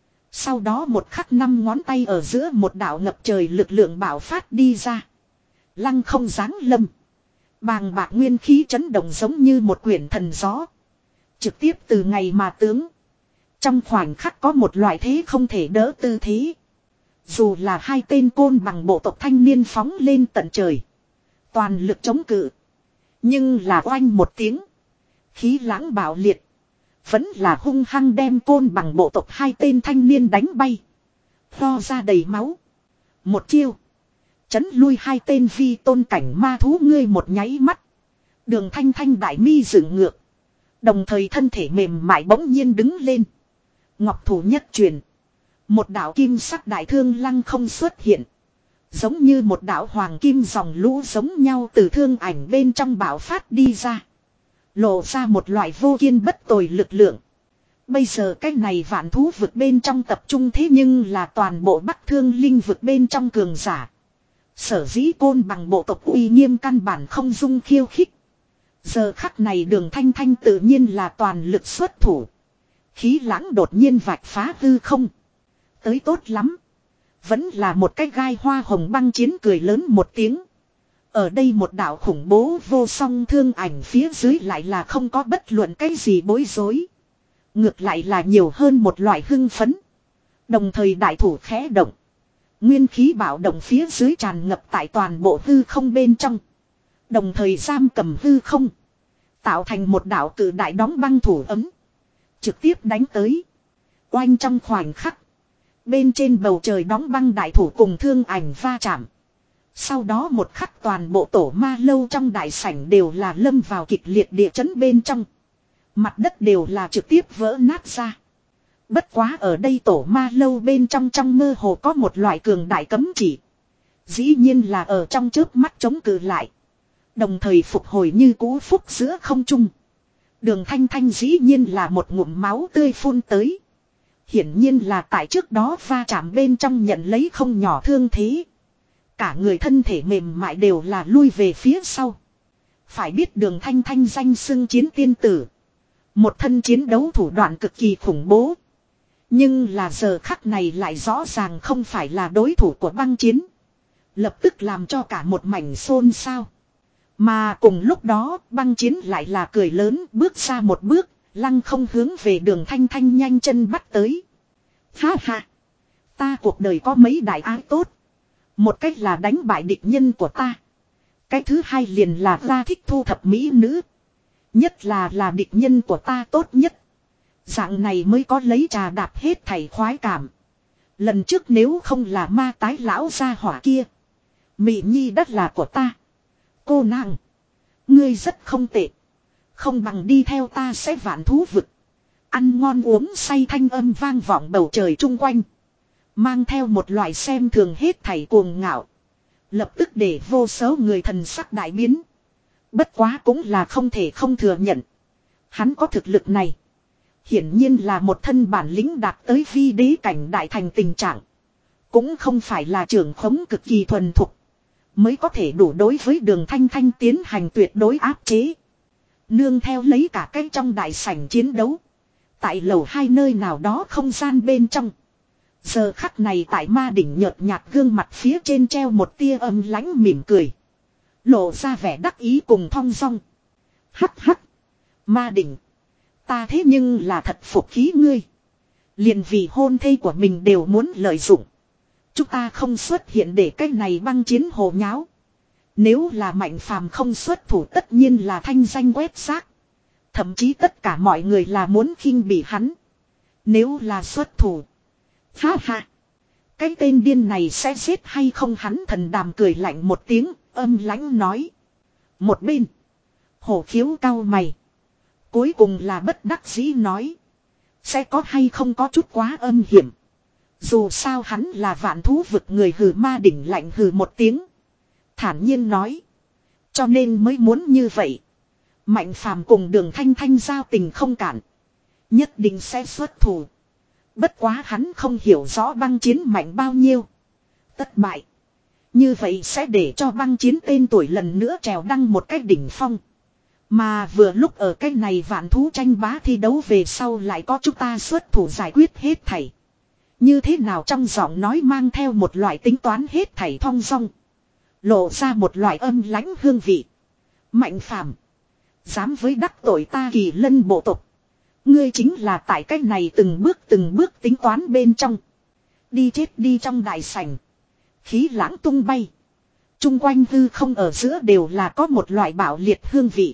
Sau đó một khắc năm ngón tay ở giữa một đạo ngập trời lực lượng bạo phát đi ra. Lăng không giáng lâm. Bàng bạc nguyên khí chấn động giống như một quyển thần gió. Trực tiếp từ ngày mà tướng. Trong khoảnh khắc có một loại thế không thể đỡ tư thế. Dù là hai tên côn bằng bộ tộc thanh niên phóng lên tận trời. Toàn lực chống cự. Nhưng là oanh một tiếng. Khí lãng bạo liệt. Vẫn là hung hăng đem côn bằng bộ tộc hai tên thanh niên đánh bay. Tho ra đầy máu. Một chiêu. Chấn lui hai tên vi tôn cảnh ma thú ngươi một nháy mắt. Đường Thanh Thanh đại mi dựng ngược. Đồng thời thân thể mềm mại bỗng nhiên đứng lên. Ngọc thủ nhất truyền. Một đạo kim sắc đại thương lăng không xuất hiện. Giống như một đạo hoàng kim dòng lũ giống nhau từ thương ảnh bên trong bạo phát đi ra. Lộ ra một loại vô kiên bất tồi lực lượng. Bây giờ cái này vạn thú vực bên trong tập trung thế nhưng là toàn bộ Bắc Thương Linh vực bên trong cường giả. Sở dĩ côn bằng bộ tộc uy nghiêm căn bản không dung khiêu khích. Giờ khắc này Đường Thanh Thanh tự nhiên là toàn lực xuất thủ. Khí lãng đột nhiên vạch phá hư không. Tới tốt lắm. Vẫn là một cái gai hoa hồng băng chiến cười lớn một tiếng. Ở đây một đạo khủng bố vô song thương ảnh phía dưới lại là không có bất luận cái gì bối rối. Ngược lại là nhiều hơn một loại hưng phấn. Đồng thời đại thủ khẽ động. Nguyên khí bạo động phía dưới tràn ngập tại toàn bộ hư không bên trong. Đồng thời giam cầm hư không. Tạo thành một đạo cự đại đóng băng thủ ấm. Trực tiếp đánh tới. Oanh trong khoảnh khắc. Bên trên bầu trời đóng băng đại thủ cùng thương ảnh va chạm. Sau đó một khắc toàn bộ tổ ma lâu trong đại sảnh đều là lâm vào kịch liệt địa chấn bên trong. Mặt đất đều là trực tiếp vỡ nát ra. Bất quá ở đây tổ ma lâu bên trong trong mơ hồ có một loại cường đại cấm chỉ. Dĩ nhiên là ở trong chớp mắt chống cự lại. Đồng thời phục hồi như cũ phúc giữa không trung. Đường Thanh Thanh dĩ nhiên là một ngụm máu tươi phun tới. Hiển nhiên là tại trước đó va chạm bên trong nhận lấy không nhỏ thương thế. Cả người thân thể mềm mại đều là lui về phía sau. Phải biết Đường Thanh Thanh danh xưng chiến tiên tử. Một thân chiến đấu thủ đoạn cực kỳ khủng bố. Nhưng là giờ khắc này lại rõ ràng không phải là đối thủ của băng chiến. Lập tức làm cho cả một mảnh xôn xao. Mà cùng lúc đó băng chiến lại là cười lớn bước ra một bước. Lăng không hướng về Đường Thanh Thanh nhanh chân bắt tới. Ha ha. Ta cuộc đời có mấy đại ái tốt. Một cách là đánh bại địch nhân của ta. Cái thứ hai liền là ta thích thu thập mỹ nữ. Nhất là là địch nhân của ta tốt nhất. Dạng này mới có lấy trà đạp hết thảy khoái cảm. Lần trước nếu không là ma tái lão gia hỏa kia. Mị nhi đất là của ta. Cô nàng. Ngươi rất không tệ. Không bằng đi theo ta sẽ vạn thú vực. Ăn ngon uống say thanh âm vang vọng bầu trời chung quanh. Mang theo một loại xem thường hết thảy cuồng ngạo. Lập tức để vô số người thần sắc đại biến. Bất quá cũng là không thể không thừa nhận. Hắn có thực lực này. Hiển nhiên là một thân bản lĩnh đạt tới vi đế cảnh đại thành tình trạng. Cũng không phải là trưởng khống cực kỳ thuần thục. Mới có thể đủ đối với Đường Thanh Thanh tiến hành tuyệt đối áp chế. Nương theo lấy cả cái trong đại sảnh chiến đấu. Tại lầu hai nơi nào đó không gian bên trong. Giờ khắc này tại ma đỉnh nhợt nhạt gương mặt phía trên treo một tia âm lãnh mỉm cười. Lộ ra vẻ đắc ý cùng thong dong. Hắc hắc. Ma đỉnh. Ta thế nhưng là thật phục khí ngươi. Liền vì hôn thê của mình đều muốn lợi dụng. Chúng ta không xuất hiện để cái này băng chiến hồ nháo. Nếu là Mạnh Phàm không xuất thủ tất nhiên là thanh danh quét xác. Thậm chí tất cả mọi người là muốn khinh bỉ hắn. Nếu là xuất thủ. Ha ha. Cái tên điên này sẽ giết hay không hắn thần đàm cười lạnh một tiếng, âm lãnh nói. Một bên. Hổ khiếu cau mày. Cuối cùng là bất đắc dĩ nói. Sẽ có hay không có chút quá âm hiểm. Dù sao hắn là vạn thú vực người hừ ma đỉnh lạnh hừ một tiếng. Thản nhiên nói. Cho nên mới muốn như vậy. Mạnh Phàm cùng Đường Thanh Thanh giao tình không cản. Nhất định sẽ xuất thủ. Bất quá hắn không hiểu rõ băng chiến mạnh bao nhiêu. Tất bại. Như vậy sẽ để cho băng chiến tên tuổi lần nữa trèo đăng một cách đỉnh phong. Mà vừa lúc ở cái này vạn thú tranh bá thi đấu về sau lại có chúng ta xuất thủ giải quyết hết thảy. Như thế nào trong giọng nói mang theo một loại tính toán hết thảy thong dong. Lộ ra một loại âm lãnh hương vị. Mạnh Phàm dám với đắc tội ta Kỳ Lân bộ tộc. Ngươi chính là tại cách này từng bước từng bước tính toán bên trong. Đi chết đi trong đại sảnh. Khí lãng tung bay. Trung quanh hư không ở giữa đều là có một loại bạo liệt hương vị.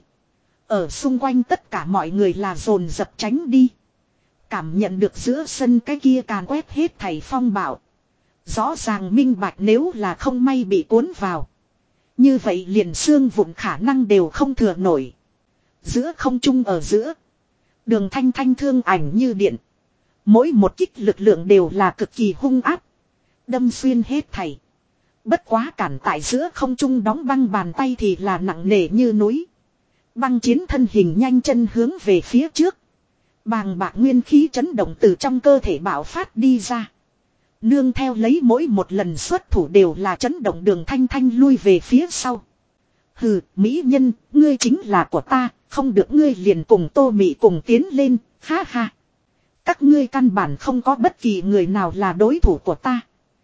Ở xung quanh tất cả mọi người là dồn dập tránh đi. Cảm nhận được giữa sân cái kia càn quét hết thảy phong bạo. Rõ ràng minh bạch nếu là không may bị cuốn vào. Như vậy liền xương vụn khả năng đều không thừa nổi. Giữa không trung ở giữa. Đường Thanh Thanh thương ảnh như điện. Mỗi một kích lực lượng đều là cực kỳ hung áp. Đâm xuyên hết thảy. Bất quá cản tại giữa không trung đóng băng bàn tay thì là nặng nề như núi. Băng chiến thân hình nhanh chân hướng về phía trước. Bàng bạc nguyên khí chấn động từ trong cơ thể bạo phát đi ra. Nương theo lấy mỗi một lần xuất thủ đều là chấn động Đường Thanh Thanh lui về phía sau. Hừ, mỹ nhân, ngươi chính là của ta, không được ngươi liền cùng Tô Mị cùng tiến lên, ha ha. Các ngươi căn bản không có bất kỳ người nào là đối thủ của ta.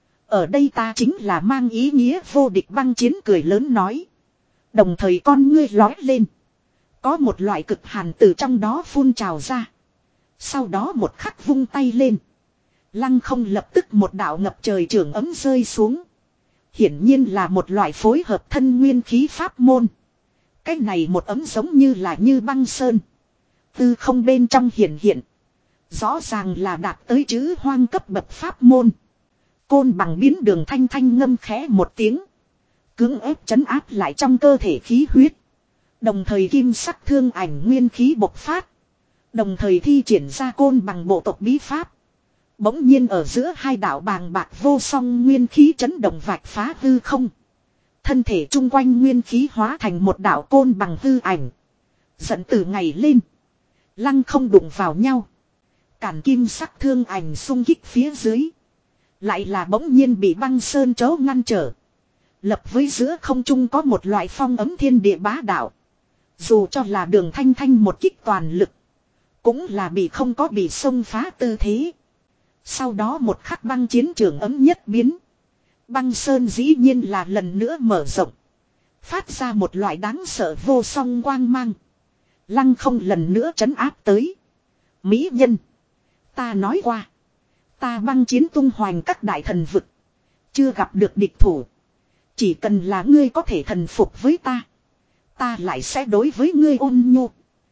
Ở đây ta chính là mang ý nghĩa vô địch. Băng chiến cười lớn nói. Đồng thời con ngươi lói lên. Có một loại cực hàn từ trong đó phun trào ra. Sau đó một khắc vung tay lên. Lăng không lập tức một đạo ngập trời trường ấm rơi xuống. Hiển nhiên là một loại phối hợp thân nguyên khí pháp môn. Cái này một ấm giống như là như băng sơn. Tư không bên trong hiển hiện. Rõ ràng là đạt tới chữ hoang cấp bậc pháp môn. Côn bằng biến Đường Thanh Thanh ngâm khẽ một tiếng. Cưỡng ép chấn áp lại trong cơ thể khí huyết. Đồng thời kim sắc thương ảnh nguyên khí bộc phát. Đồng thời thi triển ra côn bằng bộ tộc bí pháp. Bỗng nhiên ở giữa hai đạo bàng bạc vô song nguyên khí chấn động vạch phá hư không. Thân thể chung quanh nguyên khí hóa thành một đạo côn bằng hư ảnh. Giận từ ngày lên. Lăng không đụng vào nhau. Cản kim sắc thương ảnh xung kích phía dưới. Lại là bỗng nhiên bị băng sơn chấu ngăn trở. Lập với giữa không trung có một loại phong ấm thiên địa bá đạo. Dù cho là Đường Thanh Thanh một kích toàn lực. Cũng là bị không có bị xông phá tư thế. Sau đó một khắc băng chiến trường ấm nhất biến. Băng sơn dĩ nhiên là lần nữa mở rộng. Phát ra một loại đáng sợ vô song quang mang. Lăng không lần nữa trấn áp tới. Mỹ nhân. Ta nói qua. Ta băng chiến tung hoành các đại thần vực. Chưa gặp được địch thủ. Chỉ cần là ngươi có thể thần phục với ta. Ta lại sẽ đối với ngươi ôn nhu.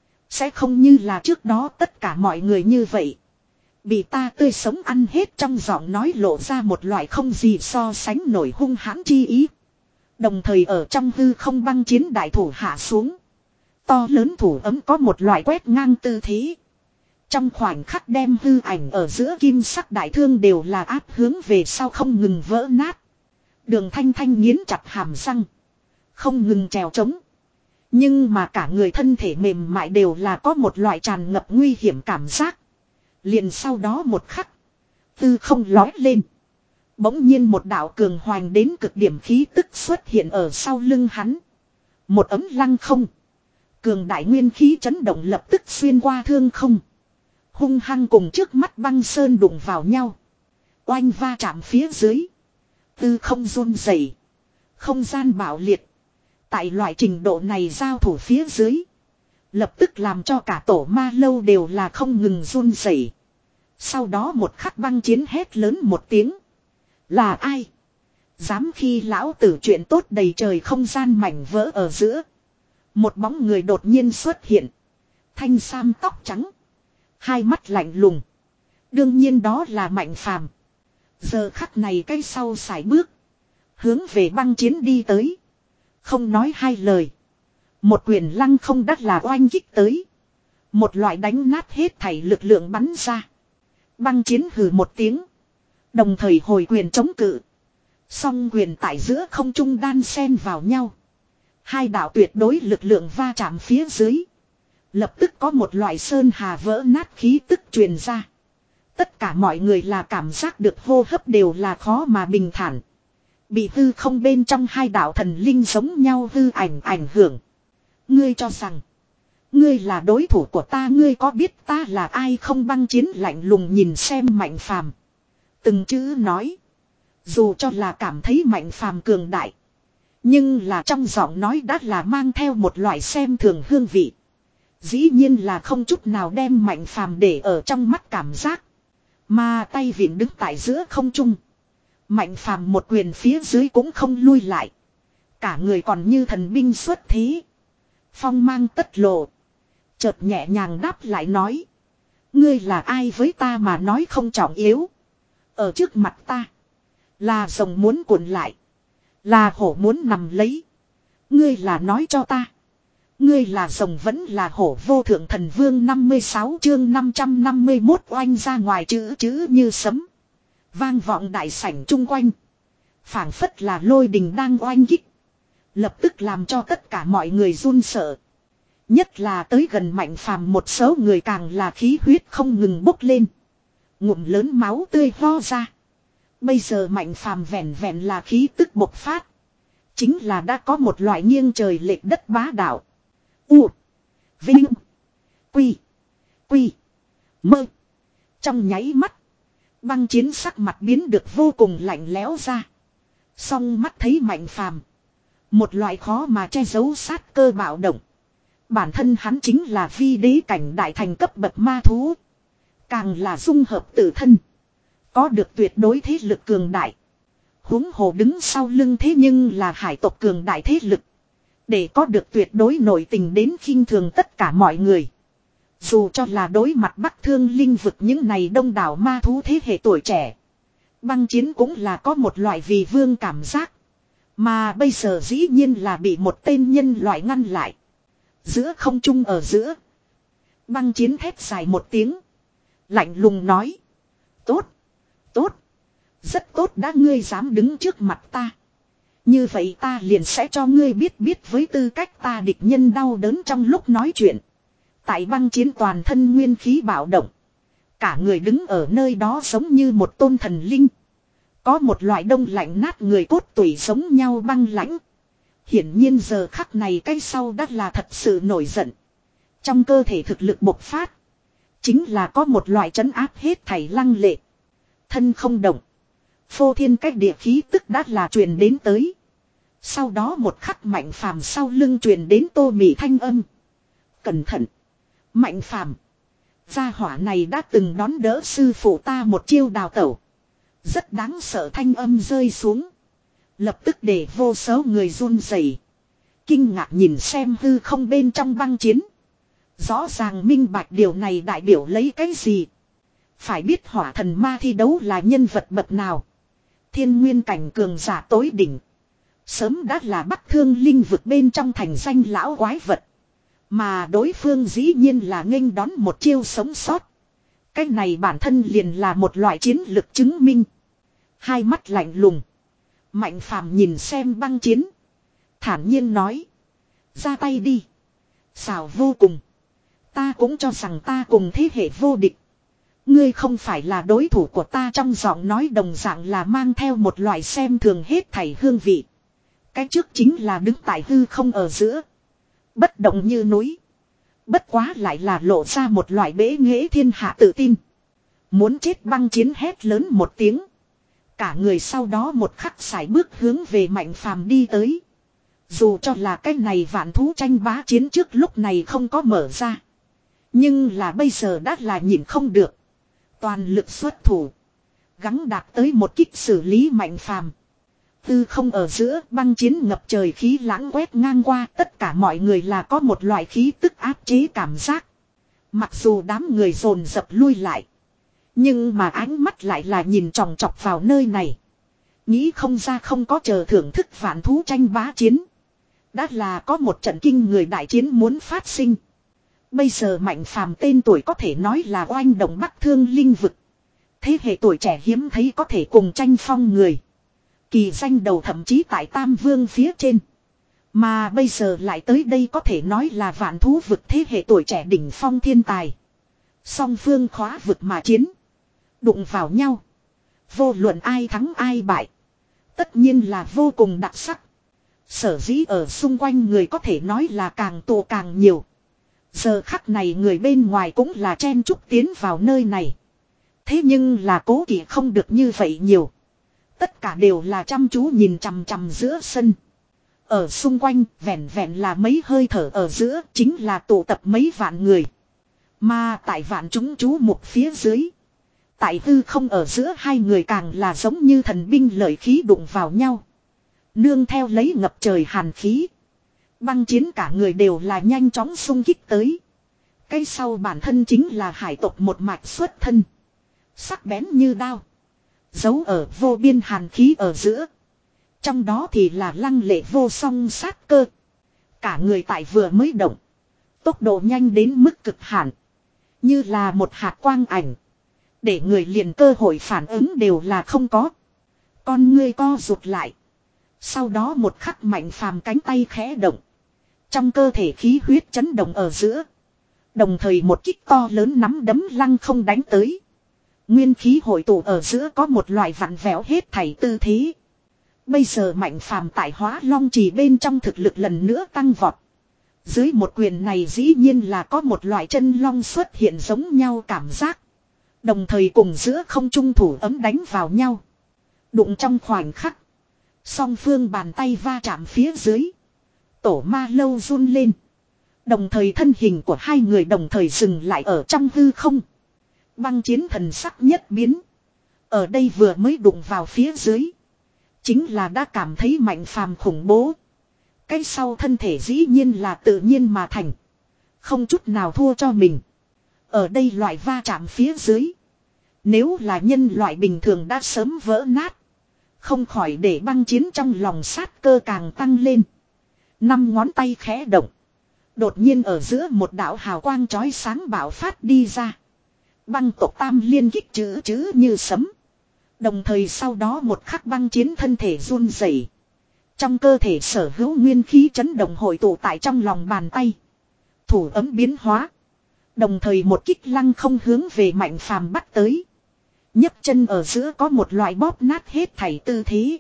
Sẽ không như là trước đó tất cả mọi người như vậy. Bị ta tươi sống ăn hết. Trong giọng nói lộ ra một loại không gì so sánh nổi hung hãn chi ý. Đồng thời ở trong hư không băng chiến đại thủ hạ xuống. To lớn thủ ấm có một loại quét ngang tư thế. Trong khoảnh khắc đem hư ảnh ở giữa kim sắc đại thương đều là áp hướng về sau không ngừng vỡ nát. Đường Thanh Thanh nghiến chặt hàm răng. Không ngừng trèo trống. Nhưng mà cả người thân thể mềm mại đều là có một loại tràn ngập nguy hiểm cảm giác. Liền sau đó một khắc. Tư không lói lên. Bỗng nhiên một đạo cường hoành đến cực điểm khí tức xuất hiện ở sau lưng hắn. Một ấm lăng không. Cường đại nguyên khí chấn động lập tức xuyên qua thương không. Hung hăng cùng trước mắt băng sơn đụng vào nhau. Oanh va chạm phía dưới. Tư không run rẩy. Không gian bạo liệt. Tại loại trình độ này giao thủ phía dưới. Lập tức làm cho cả tổ ma lâu đều là không ngừng run rẩy. Sau đó một khắc băng chiến hét lớn một tiếng. Là ai? Dám khi lão tử chuyện tốt đầy trời không gian mảnh vỡ ở giữa. Một bóng người đột nhiên xuất hiện. Thanh sam tóc trắng. Hai mắt lạnh lùng. Đương nhiên đó là Mạnh Phàm. Giờ khắc này cái sau sải bước. Hướng về băng chiến đi tới. Không nói hai lời. Một quyền lăng không đắt là oanh kích tới. Một loại đánh nát hết thảy lực lượng bắn ra. Băng chiến hừ một tiếng. Đồng thời hồi quyền chống cự. Song quyền tại giữa không trung đan xen vào nhau. Hai đạo tuyệt đối lực lượng va chạm phía dưới. Lập tức có một loại sơn hà vỡ nát khí tức truyền ra. Tất cả mọi người là cảm giác được hô hấp đều là khó mà bình thản. Bị hư không bên trong hai đạo thần linh giống nhau hư ảnh ảnh hưởng. Ngươi cho rằng. Ngươi là đối thủ của ta, ngươi có biết ta là ai không? Băng chiến lạnh lùng nhìn xem Mạnh Phàm. Từng chữ nói. Dù cho là cảm thấy Mạnh Phàm cường đại. Nhưng là trong giọng nói đã là mang theo một loại xem thường hương vị. Dĩ nhiên là không chút nào đem Mạnh Phàm để ở trong mắt cảm giác. Mà tay vịn đứng tại giữa không trung. Mạnh Phàm một quyền phía dưới cũng không lui lại. Cả người còn như thần binh xuất thế. Phong mang tất lộ. Chợt nhẹ nhàng đáp lại nói. Ngươi là ai với ta mà nói không trọng yếu. Ở trước mặt ta. Là rồng muốn cuộn lại. Là hổ muốn nằm lấy. Ngươi là nói cho ta. Ngươi là rồng vẫn là hổ vô thượng thần vương năm mươi sáu chương năm trăm năm mươi mốt oanh ra ngoài chữ chữ như sấm. Vang vọng đại sảnh chung quanh. Phảng phất là lôi đình đang oanh kích. Lập tức làm cho tất cả mọi người run sợ. Nhất là tới gần Mạnh Phàm một số người càng là khí huyết không ngừng bốc lên. Ngụm lớn máu tươi ho ra. Bây giờ Mạnh Phàm vẹn vẹn là khí tức bộc phát. Chính là đã có một loại nghiêng trời lệch đất bá đạo. U. Vinh. Quy. Quy. Mơ. Trong nháy mắt. Băng Chiến sắc mặt biến được vô cùng lạnh lẽo ra. Song mắt thấy Mạnh Phàm. Một loại khó mà che giấu sát cơ bạo động. Bản thân hắn chính là vi đế cảnh đại thành cấp bậc ma thú. Càng là dung hợp tự thân. Có được tuyệt đối thế lực cường đại. Huống hồ đứng sau lưng thế nhưng là hải tộc cường đại thế lực. Để có được tuyệt đối nội tình đến khinh thường tất cả mọi người. Dù cho là đối mặt Bắc Thương Linh vực những này đông đảo ma thú thế hệ tuổi trẻ. Băng Chiến cũng là có một loại vì vương cảm giác. Mà bây giờ dĩ nhiên là bị một tên nhân loại ngăn lại. Giữa không trung ở giữa. Băng Chiến thét dài một tiếng. Lạnh lùng nói. Tốt. Tốt. Rất tốt đã ngươi dám đứng trước mặt ta. Như vậy ta liền sẽ cho ngươi biết biết với tư cách ta địch nhân đau đớn trong lúc nói chuyện. Tại Băng Chiến toàn thân nguyên khí bạo động. Cả người đứng ở nơi đó giống như một tôn thần linh. Có một loại đông lạnh nát người cốt tủy giống nhau băng lãnh. Hiển nhiên giờ khắc này cái sau đắt là thật sự nổi giận. Trong cơ thể thực lực bộc phát. Chính là có một loại trấn áp hết thảy lăng lệ. Thân không động. Phô thiên cách địa khí tức đã là truyền đến tới. Sau đó một khắc Mạnh Phàm sau lưng truyền đến Tô Mị thanh âm. Cẩn thận. Mạnh Phàm. Gia hỏa này đã từng đón đỡ sư phụ ta một chiêu đào tẩu. Rất đáng sợ thanh âm rơi xuống. Lập tức để vô số người run rẩy, kinh ngạc nhìn xem hư không bên trong Băng Chiến. Rõ ràng minh bạch điều này đại biểu lấy cái gì. Phải biết hỏa thần ma thi đấu là nhân vật bậc nào. Thiên nguyên cảnh cường giả tối đỉnh. Sớm đã là Bắc Thương Linh vực bên trong thành danh lão quái vật. Mà đối phương dĩ nhiên là nghênh đón một chiêu sống sót. Cái này bản thân liền là một loại chiến lực chứng minh. Hai mắt lạnh lùng. Mạnh Phàm nhìn xem Băng Chiến. Thản nhiên nói. Ra tay đi. Xảo vô cùng. Ta cũng cho rằng ta cùng thế hệ vô địch. Ngươi không phải là đối thủ của ta trong giọng nói đồng dạng là mang theo một loại xem thường hết thảy hương vị. Cái trước chính là đứng tại hư không ở giữa. Bất động như núi. Bất quá lại là lộ ra một loại bế nghệ thiên hạ tự tin. Muốn chết Băng Chiến hét lớn một tiếng. Cả người sau đó một khắc sải bước hướng về Mạnh Phàm đi tới. Dù cho là cái này vạn thú tranh bá chiến trước lúc này không có mở ra. Nhưng là bây giờ đã là nhìn không được. Toàn lực xuất thủ. Gắng đạt tới một kích xử lý Mạnh Phàm. Tư không ở giữa Băng Chiến ngập trời khí lãng quét ngang qua. Tất cả mọi người là có một loại khí tức áp chế cảm giác. Mặc dù đám người dồn dập lui lại. Nhưng mà ánh mắt lại là nhìn chòng chọc vào nơi này. Nghĩ không ra không có chờ thưởng thức vạn thú tranh bá chiến. Đã là có một trận kinh người đại chiến muốn phát sinh. Bây giờ Mạnh Phàm tên tuổi có thể nói là oanh động Bắc Thương Linh vực. Thế hệ tuổi trẻ hiếm thấy có thể cùng tranh phong người. Kỳ danh đầu thậm chí tại Tam Vương phía trên. Mà bây giờ lại tới đây có thể nói là vạn thú vực thế hệ tuổi trẻ đỉnh phong thiên tài. Song phương khóa vực mà chiến. Đụng vào nhau. Vô luận ai thắng ai bại. Tất nhiên là vô cùng đặc sắc. Sở dĩ ở xung quanh người có thể nói là càng tụ càng nhiều. Giờ khắc này người bên ngoài cũng là chen chúc tiến vào nơi này. Thế nhưng là cố kỵ không được như vậy nhiều. Tất cả đều là chăm chú nhìn chằm chằm giữa sân. Ở xung quanh vẹn vẹn là mấy hơi thở ở giữa chính là tụ tập mấy vạn người. Mà tại vạn chúng chú mục phía dưới. Tại hư không ở giữa hai người càng là giống như thần binh lợi khí đụng vào nhau. Nương theo lấy ngập trời hàn khí. Băng Chiến cả người đều là nhanh chóng xung kích tới. Cái sau bản thân chính là hải tộc một mạch xuất thân. Sắc bén như đao. Giấu ở vô biên hàn khí ở giữa. Trong đó thì là lăng lệ vô song sát cơ. Cả người tại vừa mới động. Tốc độ nhanh đến mức cực hạn. Như là một hạt quang ảnh. Để người liền cơ hội phản ứng đều là không có. Con ngươi co rụt lại. Sau đó một khắc Mạnh Phàm cánh tay khẽ động. Trong cơ thể khí huyết chấn động ở giữa. Đồng thời một kích to lớn nắm đấm lăng không đánh tới. Nguyên khí hội tụ ở giữa có một loại vặn vẹo hết thảy tư thế. Bây giờ Mạnh Phàm tại Hóa Long Trì bên trong thực lực lần nữa tăng vọt. Dưới một quyền này dĩ nhiên là có một loại chân long xuất hiện giống nhau cảm giác. Đồng thời cùng giữa không trung thủ ấm đánh vào nhau. Đụng trong khoảnh khắc. Song phương bàn tay va chạm phía dưới. Tổ ma lâu run lên. Đồng thời thân hình của hai người đồng thời dừng lại ở trong hư không. Băng chiến thần sắc nhất biến. Ở đây vừa mới đụng vào phía dưới. Chính là đã cảm thấy Mạnh Phàm khủng bố. Cái sau thân thể dĩ nhiên là tự nhiên mà thành. Không chút nào thua cho mình. Ở đây loại va chạm phía dưới. Nếu là nhân loại bình thường đã sớm vỡ nát. Không khỏi để băng chiến trong lòng sát cơ càng tăng lên. Năm ngón tay khẽ động. Đột nhiên ở giữa một đạo hào quang chói sáng bạo phát đi ra. Băng tộc tam liên kích chữ chữ như sấm. Đồng thời sau đó một khắc băng chiến thân thể run rẩy. Trong cơ thể sở hữu nguyên khí chấn động hội tụ tại trong lòng bàn tay. Thủ ấm biến hóa. Đồng thời một kích lăng không hướng về Mạnh Phàm bắt tới. nhấc chân ở giữa có một loại bóp nát hết thảy tư thế.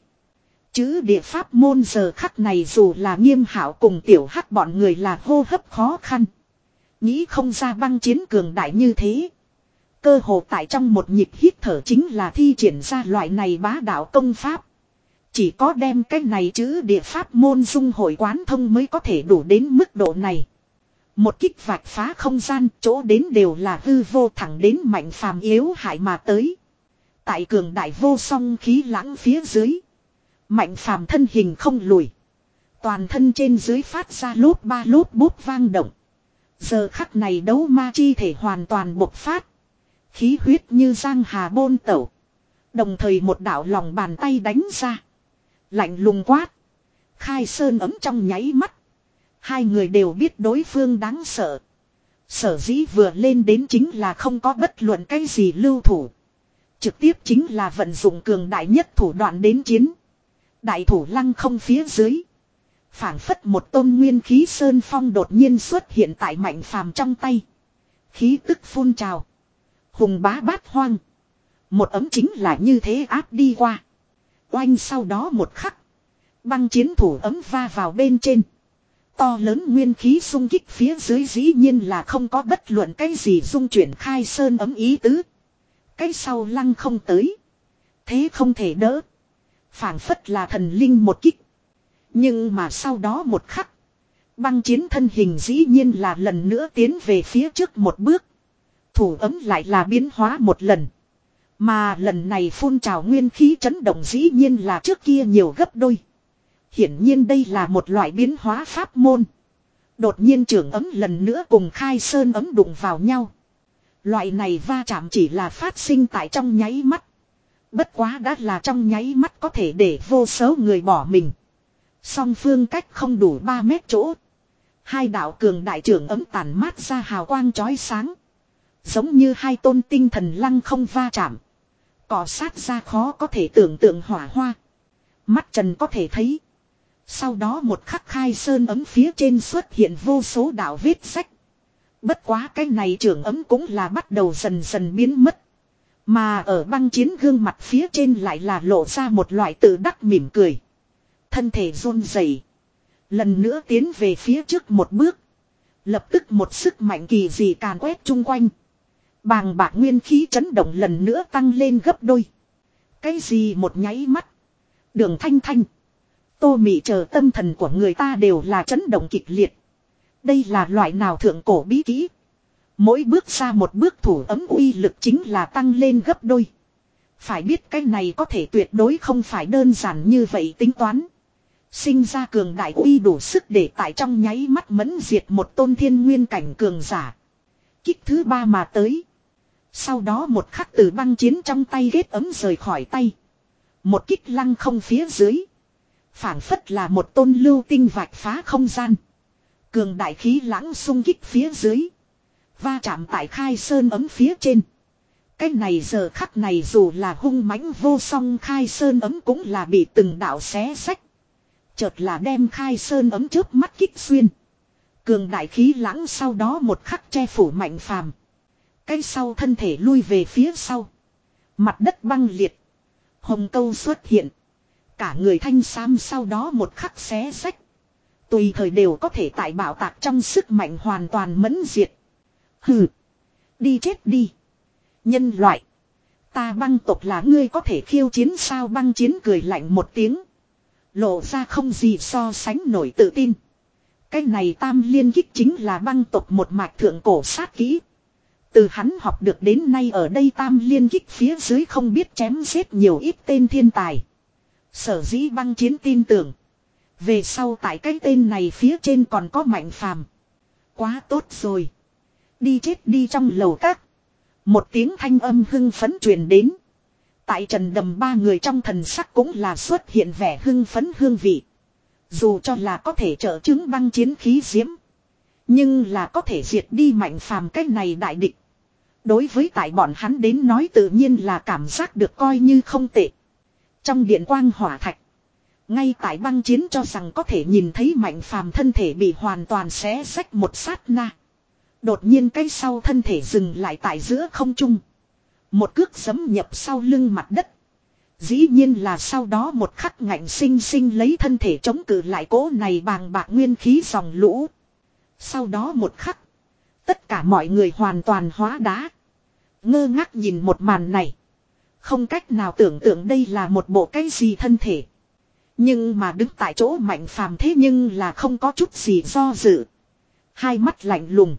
Chữ địa pháp môn giờ khắc này dù là Nghiêm Hạo cùng Tiểu Hắc bọn người là hô hấp khó khăn. Nghĩ không ra băng chiến cường đại như thế. Cơ hồ tại trong một nhịp hít thở chính là thi triển ra loại này bá đạo công pháp. Chỉ có đem cái này chữ địa pháp môn dung hội quán thông mới có thể đủ đến mức độ này. Một kích vạch phá không gian, chỗ đến đều là hư vô thẳng đến Mạnh Phàm yếu hại mà tới. Tại cường đại vô song khí lãng phía dưới. Mạnh Phàm thân hình không lùi. Toàn thân trên dưới phát ra lốp ba lốp bút vang động. Giờ khắc này đấu ma chi thể hoàn toàn bộc phát. Khí huyết như giang hà bôn tẩu. Đồng thời một đạo lòng bàn tay đánh ra. Lạnh lùng quát. Khai sơn ấm trong nháy mắt. Hai người đều biết đối phương đáng sợ. Sở dĩ vừa lên đến chính là không có bất luận cái gì lưu thủ. Trực tiếp chính là vận dụng cường đại nhất thủ đoạn đến chiến. Đại thủ lăng không phía dưới. Phảng phất một tôn nguyên khí sơn phong đột nhiên xuất hiện tại Mạnh Phàm trong tay. Khí tức phun trào. Hùng bá bát hoang. Một ấm chính là như thế áp đi qua. Oanh sau đó một khắc. Băng chiến thủ ấm va vào bên trên. To lớn nguyên khí xung kích phía dưới dĩ nhiên là không có bất luận cái gì dung chuyển khai sơn ấm ý tứ. Cái sau lăng không tới. Thế không thể đỡ. Phảng phất là thần linh một kích. Nhưng mà sau đó một khắc. Băng chiến thân hình dĩ nhiên là lần nữa tiến về phía trước một bước. Thủ ấm lại là biến hóa một lần. Mà lần này phun trào nguyên khí chấn động dĩ nhiên là trước kia nhiều gấp đôi. Hiển nhiên đây là một loại biến hóa pháp môn. Đột nhiên trưởng ấm lần nữa cùng khai sơn ấm đụng vào nhau. Loại này va chạm chỉ là phát sinh tại trong nháy mắt. Bất quá đã là trong nháy mắt có thể để vô số người bỏ mình. Song phương cách không đủ ba mét chỗ. Hai đạo cường đại trưởng ấm tàn mát ra hào quang chói sáng. Giống như hai tôn tinh thần lăng không va chạm. Cọ sát ra khó có thể tưởng tượng hỏa hoa. Mắt trần có thể thấy. Sau đó một khắc khai sơn ấm phía trên xuất hiện vô số đạo vết sách. Bất quá cái này trưởng ấm cũng là bắt đầu dần dần biến mất. Mà ở băng chiến gương mặt phía trên lại là lộ ra một loại tự đắc mỉm cười. Thân thể run rẩy, lần nữa tiến về phía trước một bước. Lập tức một sức mạnh kỳ dị càn quét chung quanh. Bàng bạc nguyên khí chấn động lần nữa tăng lên gấp đôi. Cái gì một nháy mắt. Đường Thanh Thanh, Tô Mị chờ tâm thần của người ta đều là chấn động kịch liệt. Đây là loại nào thượng cổ bí kỹ. Mỗi bước ra một bước thủ ấm uy lực chính là tăng lên gấp đôi. Phải biết cái này có thể tuyệt đối không phải đơn giản như vậy tính toán. Sinh ra cường đại uy đủ sức để tại trong nháy mắt mẫn diệt một tôn thiên nguyên cảnh cường giả. Kích thứ ba mà tới. Sau đó một khắc từ băng chiến trong tay ghét ấm rời khỏi tay. Một kích lăng không phía dưới. Phảng phất là một tôn lưu tinh vạch phá không gian. Cường đại khí lãng xung kích phía dưới. Va chạm tại khai sơn ấm phía trên. Cái này giờ khắc này dù là hung mãnh vô song khai sơn ấm cũng là bị từng đạo xé sách. Chợt là đem khai sơn ấm trước mắt kích xuyên. Cường đại khí lãng sau đó một khắc che phủ Mạnh Phàm. Cái sau thân thể lui về phía sau. Mặt đất băng liệt. Hồng câu xuất hiện. Cả người thanh sam sau đó một khắc xé sách. Tùy thời đều có thể tại bảo tạc trong sức mạnh hoàn toàn mẫn diệt. Hừ. Đi chết đi. Nhân loại. Ta băng tộc là ngươi có thể khiêu chiến sao? Băng chiến cười lạnh một tiếng. Lộ ra không gì so sánh nổi tự tin. Cái này tam liên kích chính là băng tộc một mạch thượng cổ sát kỹ. Từ hắn học được đến nay ở đây tam liên kích phía dưới không biết chém giết nhiều ít tên thiên tài. Sở dĩ băng chiến tin tưởng. Về sau tại cái tên này phía trên còn có Mạnh Phàm. Quá tốt rồi. Đi chết đi. Trong lầu các. Một tiếng thanh âm hưng phấn truyền đến. Tại Trần Đầm ba người trong thần sắc cũng là xuất hiện vẻ hưng phấn hương vị. Dù cho là có thể trợ chứng băng chiến khí diễm. Nhưng là có thể diệt đi Mạnh Phàm cái này đại địch. Đối với tại bọn hắn đến nói tự nhiên là cảm giác được coi như không tệ. Trong điện quang hỏa thạch. Ngay tại băng chiến cho rằng có thể nhìn thấy Mạnh Phàm thân thể bị hoàn toàn xé rách một sát na. Đột nhiên cái sau thân thể dừng lại tại giữa không trung. Một cước giẫm nhập sau lưng mặt đất. Dĩ nhiên là sau đó một khắc ngạnh sinh sinh lấy thân thể chống cự lại cỗ này bàng bạc nguyên khí dòng lũ. Sau đó một khắc. Tất cả mọi người hoàn toàn hóa đá. Ngơ ngác nhìn một màn này. Không cách nào tưởng tượng đây là một bộ cái gì thân thể. Nhưng mà đứng tại chỗ Mạnh Phàm thế nhưng là không có chút gì do dự. Hai mắt lạnh lùng.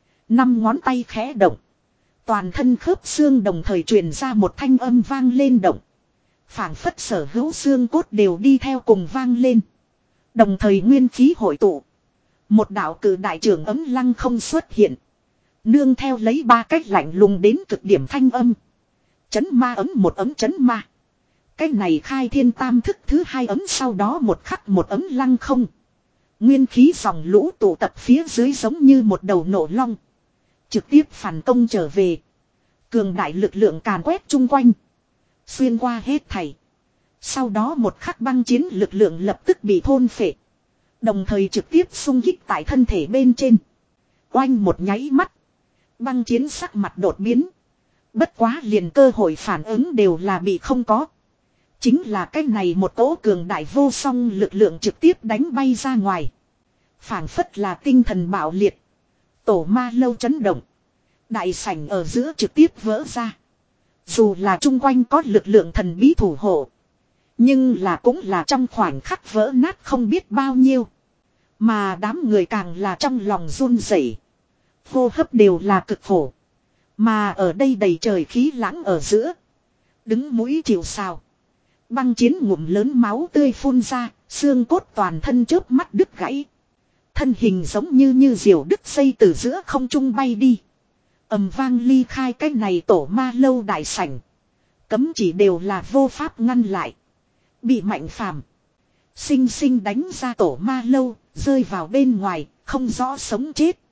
Năm ngón tay khẽ động. Toàn thân khớp xương đồng thời truyền ra một thanh âm vang lên động. Phảng phất sở hữu xương cốt đều đi theo cùng vang lên. Đồng thời nguyên khí hội tụ. Một đạo cử đại trưởng ấm lăng không xuất hiện. Nương theo lấy ba cách lạnh lùng đến cực điểm thanh âm. Chấn ma ấm một ấm chấn ma. Cái này khai thiên tam thức thứ hai ấm sau đó một khắc một ấm lăng không. Nguyên khí dòng lũ tụ tập phía dưới giống như một đầu nổ long. Trực tiếp phản công trở về. Cường đại lực lượng càn quét chung quanh. Xuyên qua hết thảy. Sau đó một khắc băng chiến lực lượng lập tức bị thôn phệ. Đồng thời trực tiếp xung kích tại thân thể bên trên. Oanh một nháy mắt. Băng chiến sắc mặt đột biến. Bất quá liền cơ hội phản ứng đều là bị không có. Chính là cái này một cỗ cường đại vô song lực lượng trực tiếp đánh bay ra ngoài. Phảng phất là tinh thần bạo liệt. Tổ ma lâu chấn động. Đại sảnh ở giữa trực tiếp vỡ ra. Dù là chung quanh có lực lượng thần bí thủ hộ. Nhưng là cũng là trong khoảnh khắc vỡ nát không biết bao nhiêu. Mà đám người càng là trong lòng run rẩy, hô hấp đều là cực khổ. Mà ở đây đầy trời khí lãng ở giữa. Đứng mũi chịu sào. Băng chiến ngụm lớn máu tươi phun ra. Xương cốt toàn thân chớp mắt đứt gãy. Thân hình giống như như diều đứt dây từ giữa không trung bay đi. Ầm vang ly khai cái này tổ ma lâu đại sảnh. Cấm chỉ đều là vô pháp ngăn lại. Bị Mạnh Phàm sinh sinh đánh ra tổ ma lâu. Rơi vào bên ngoài không rõ sống chết.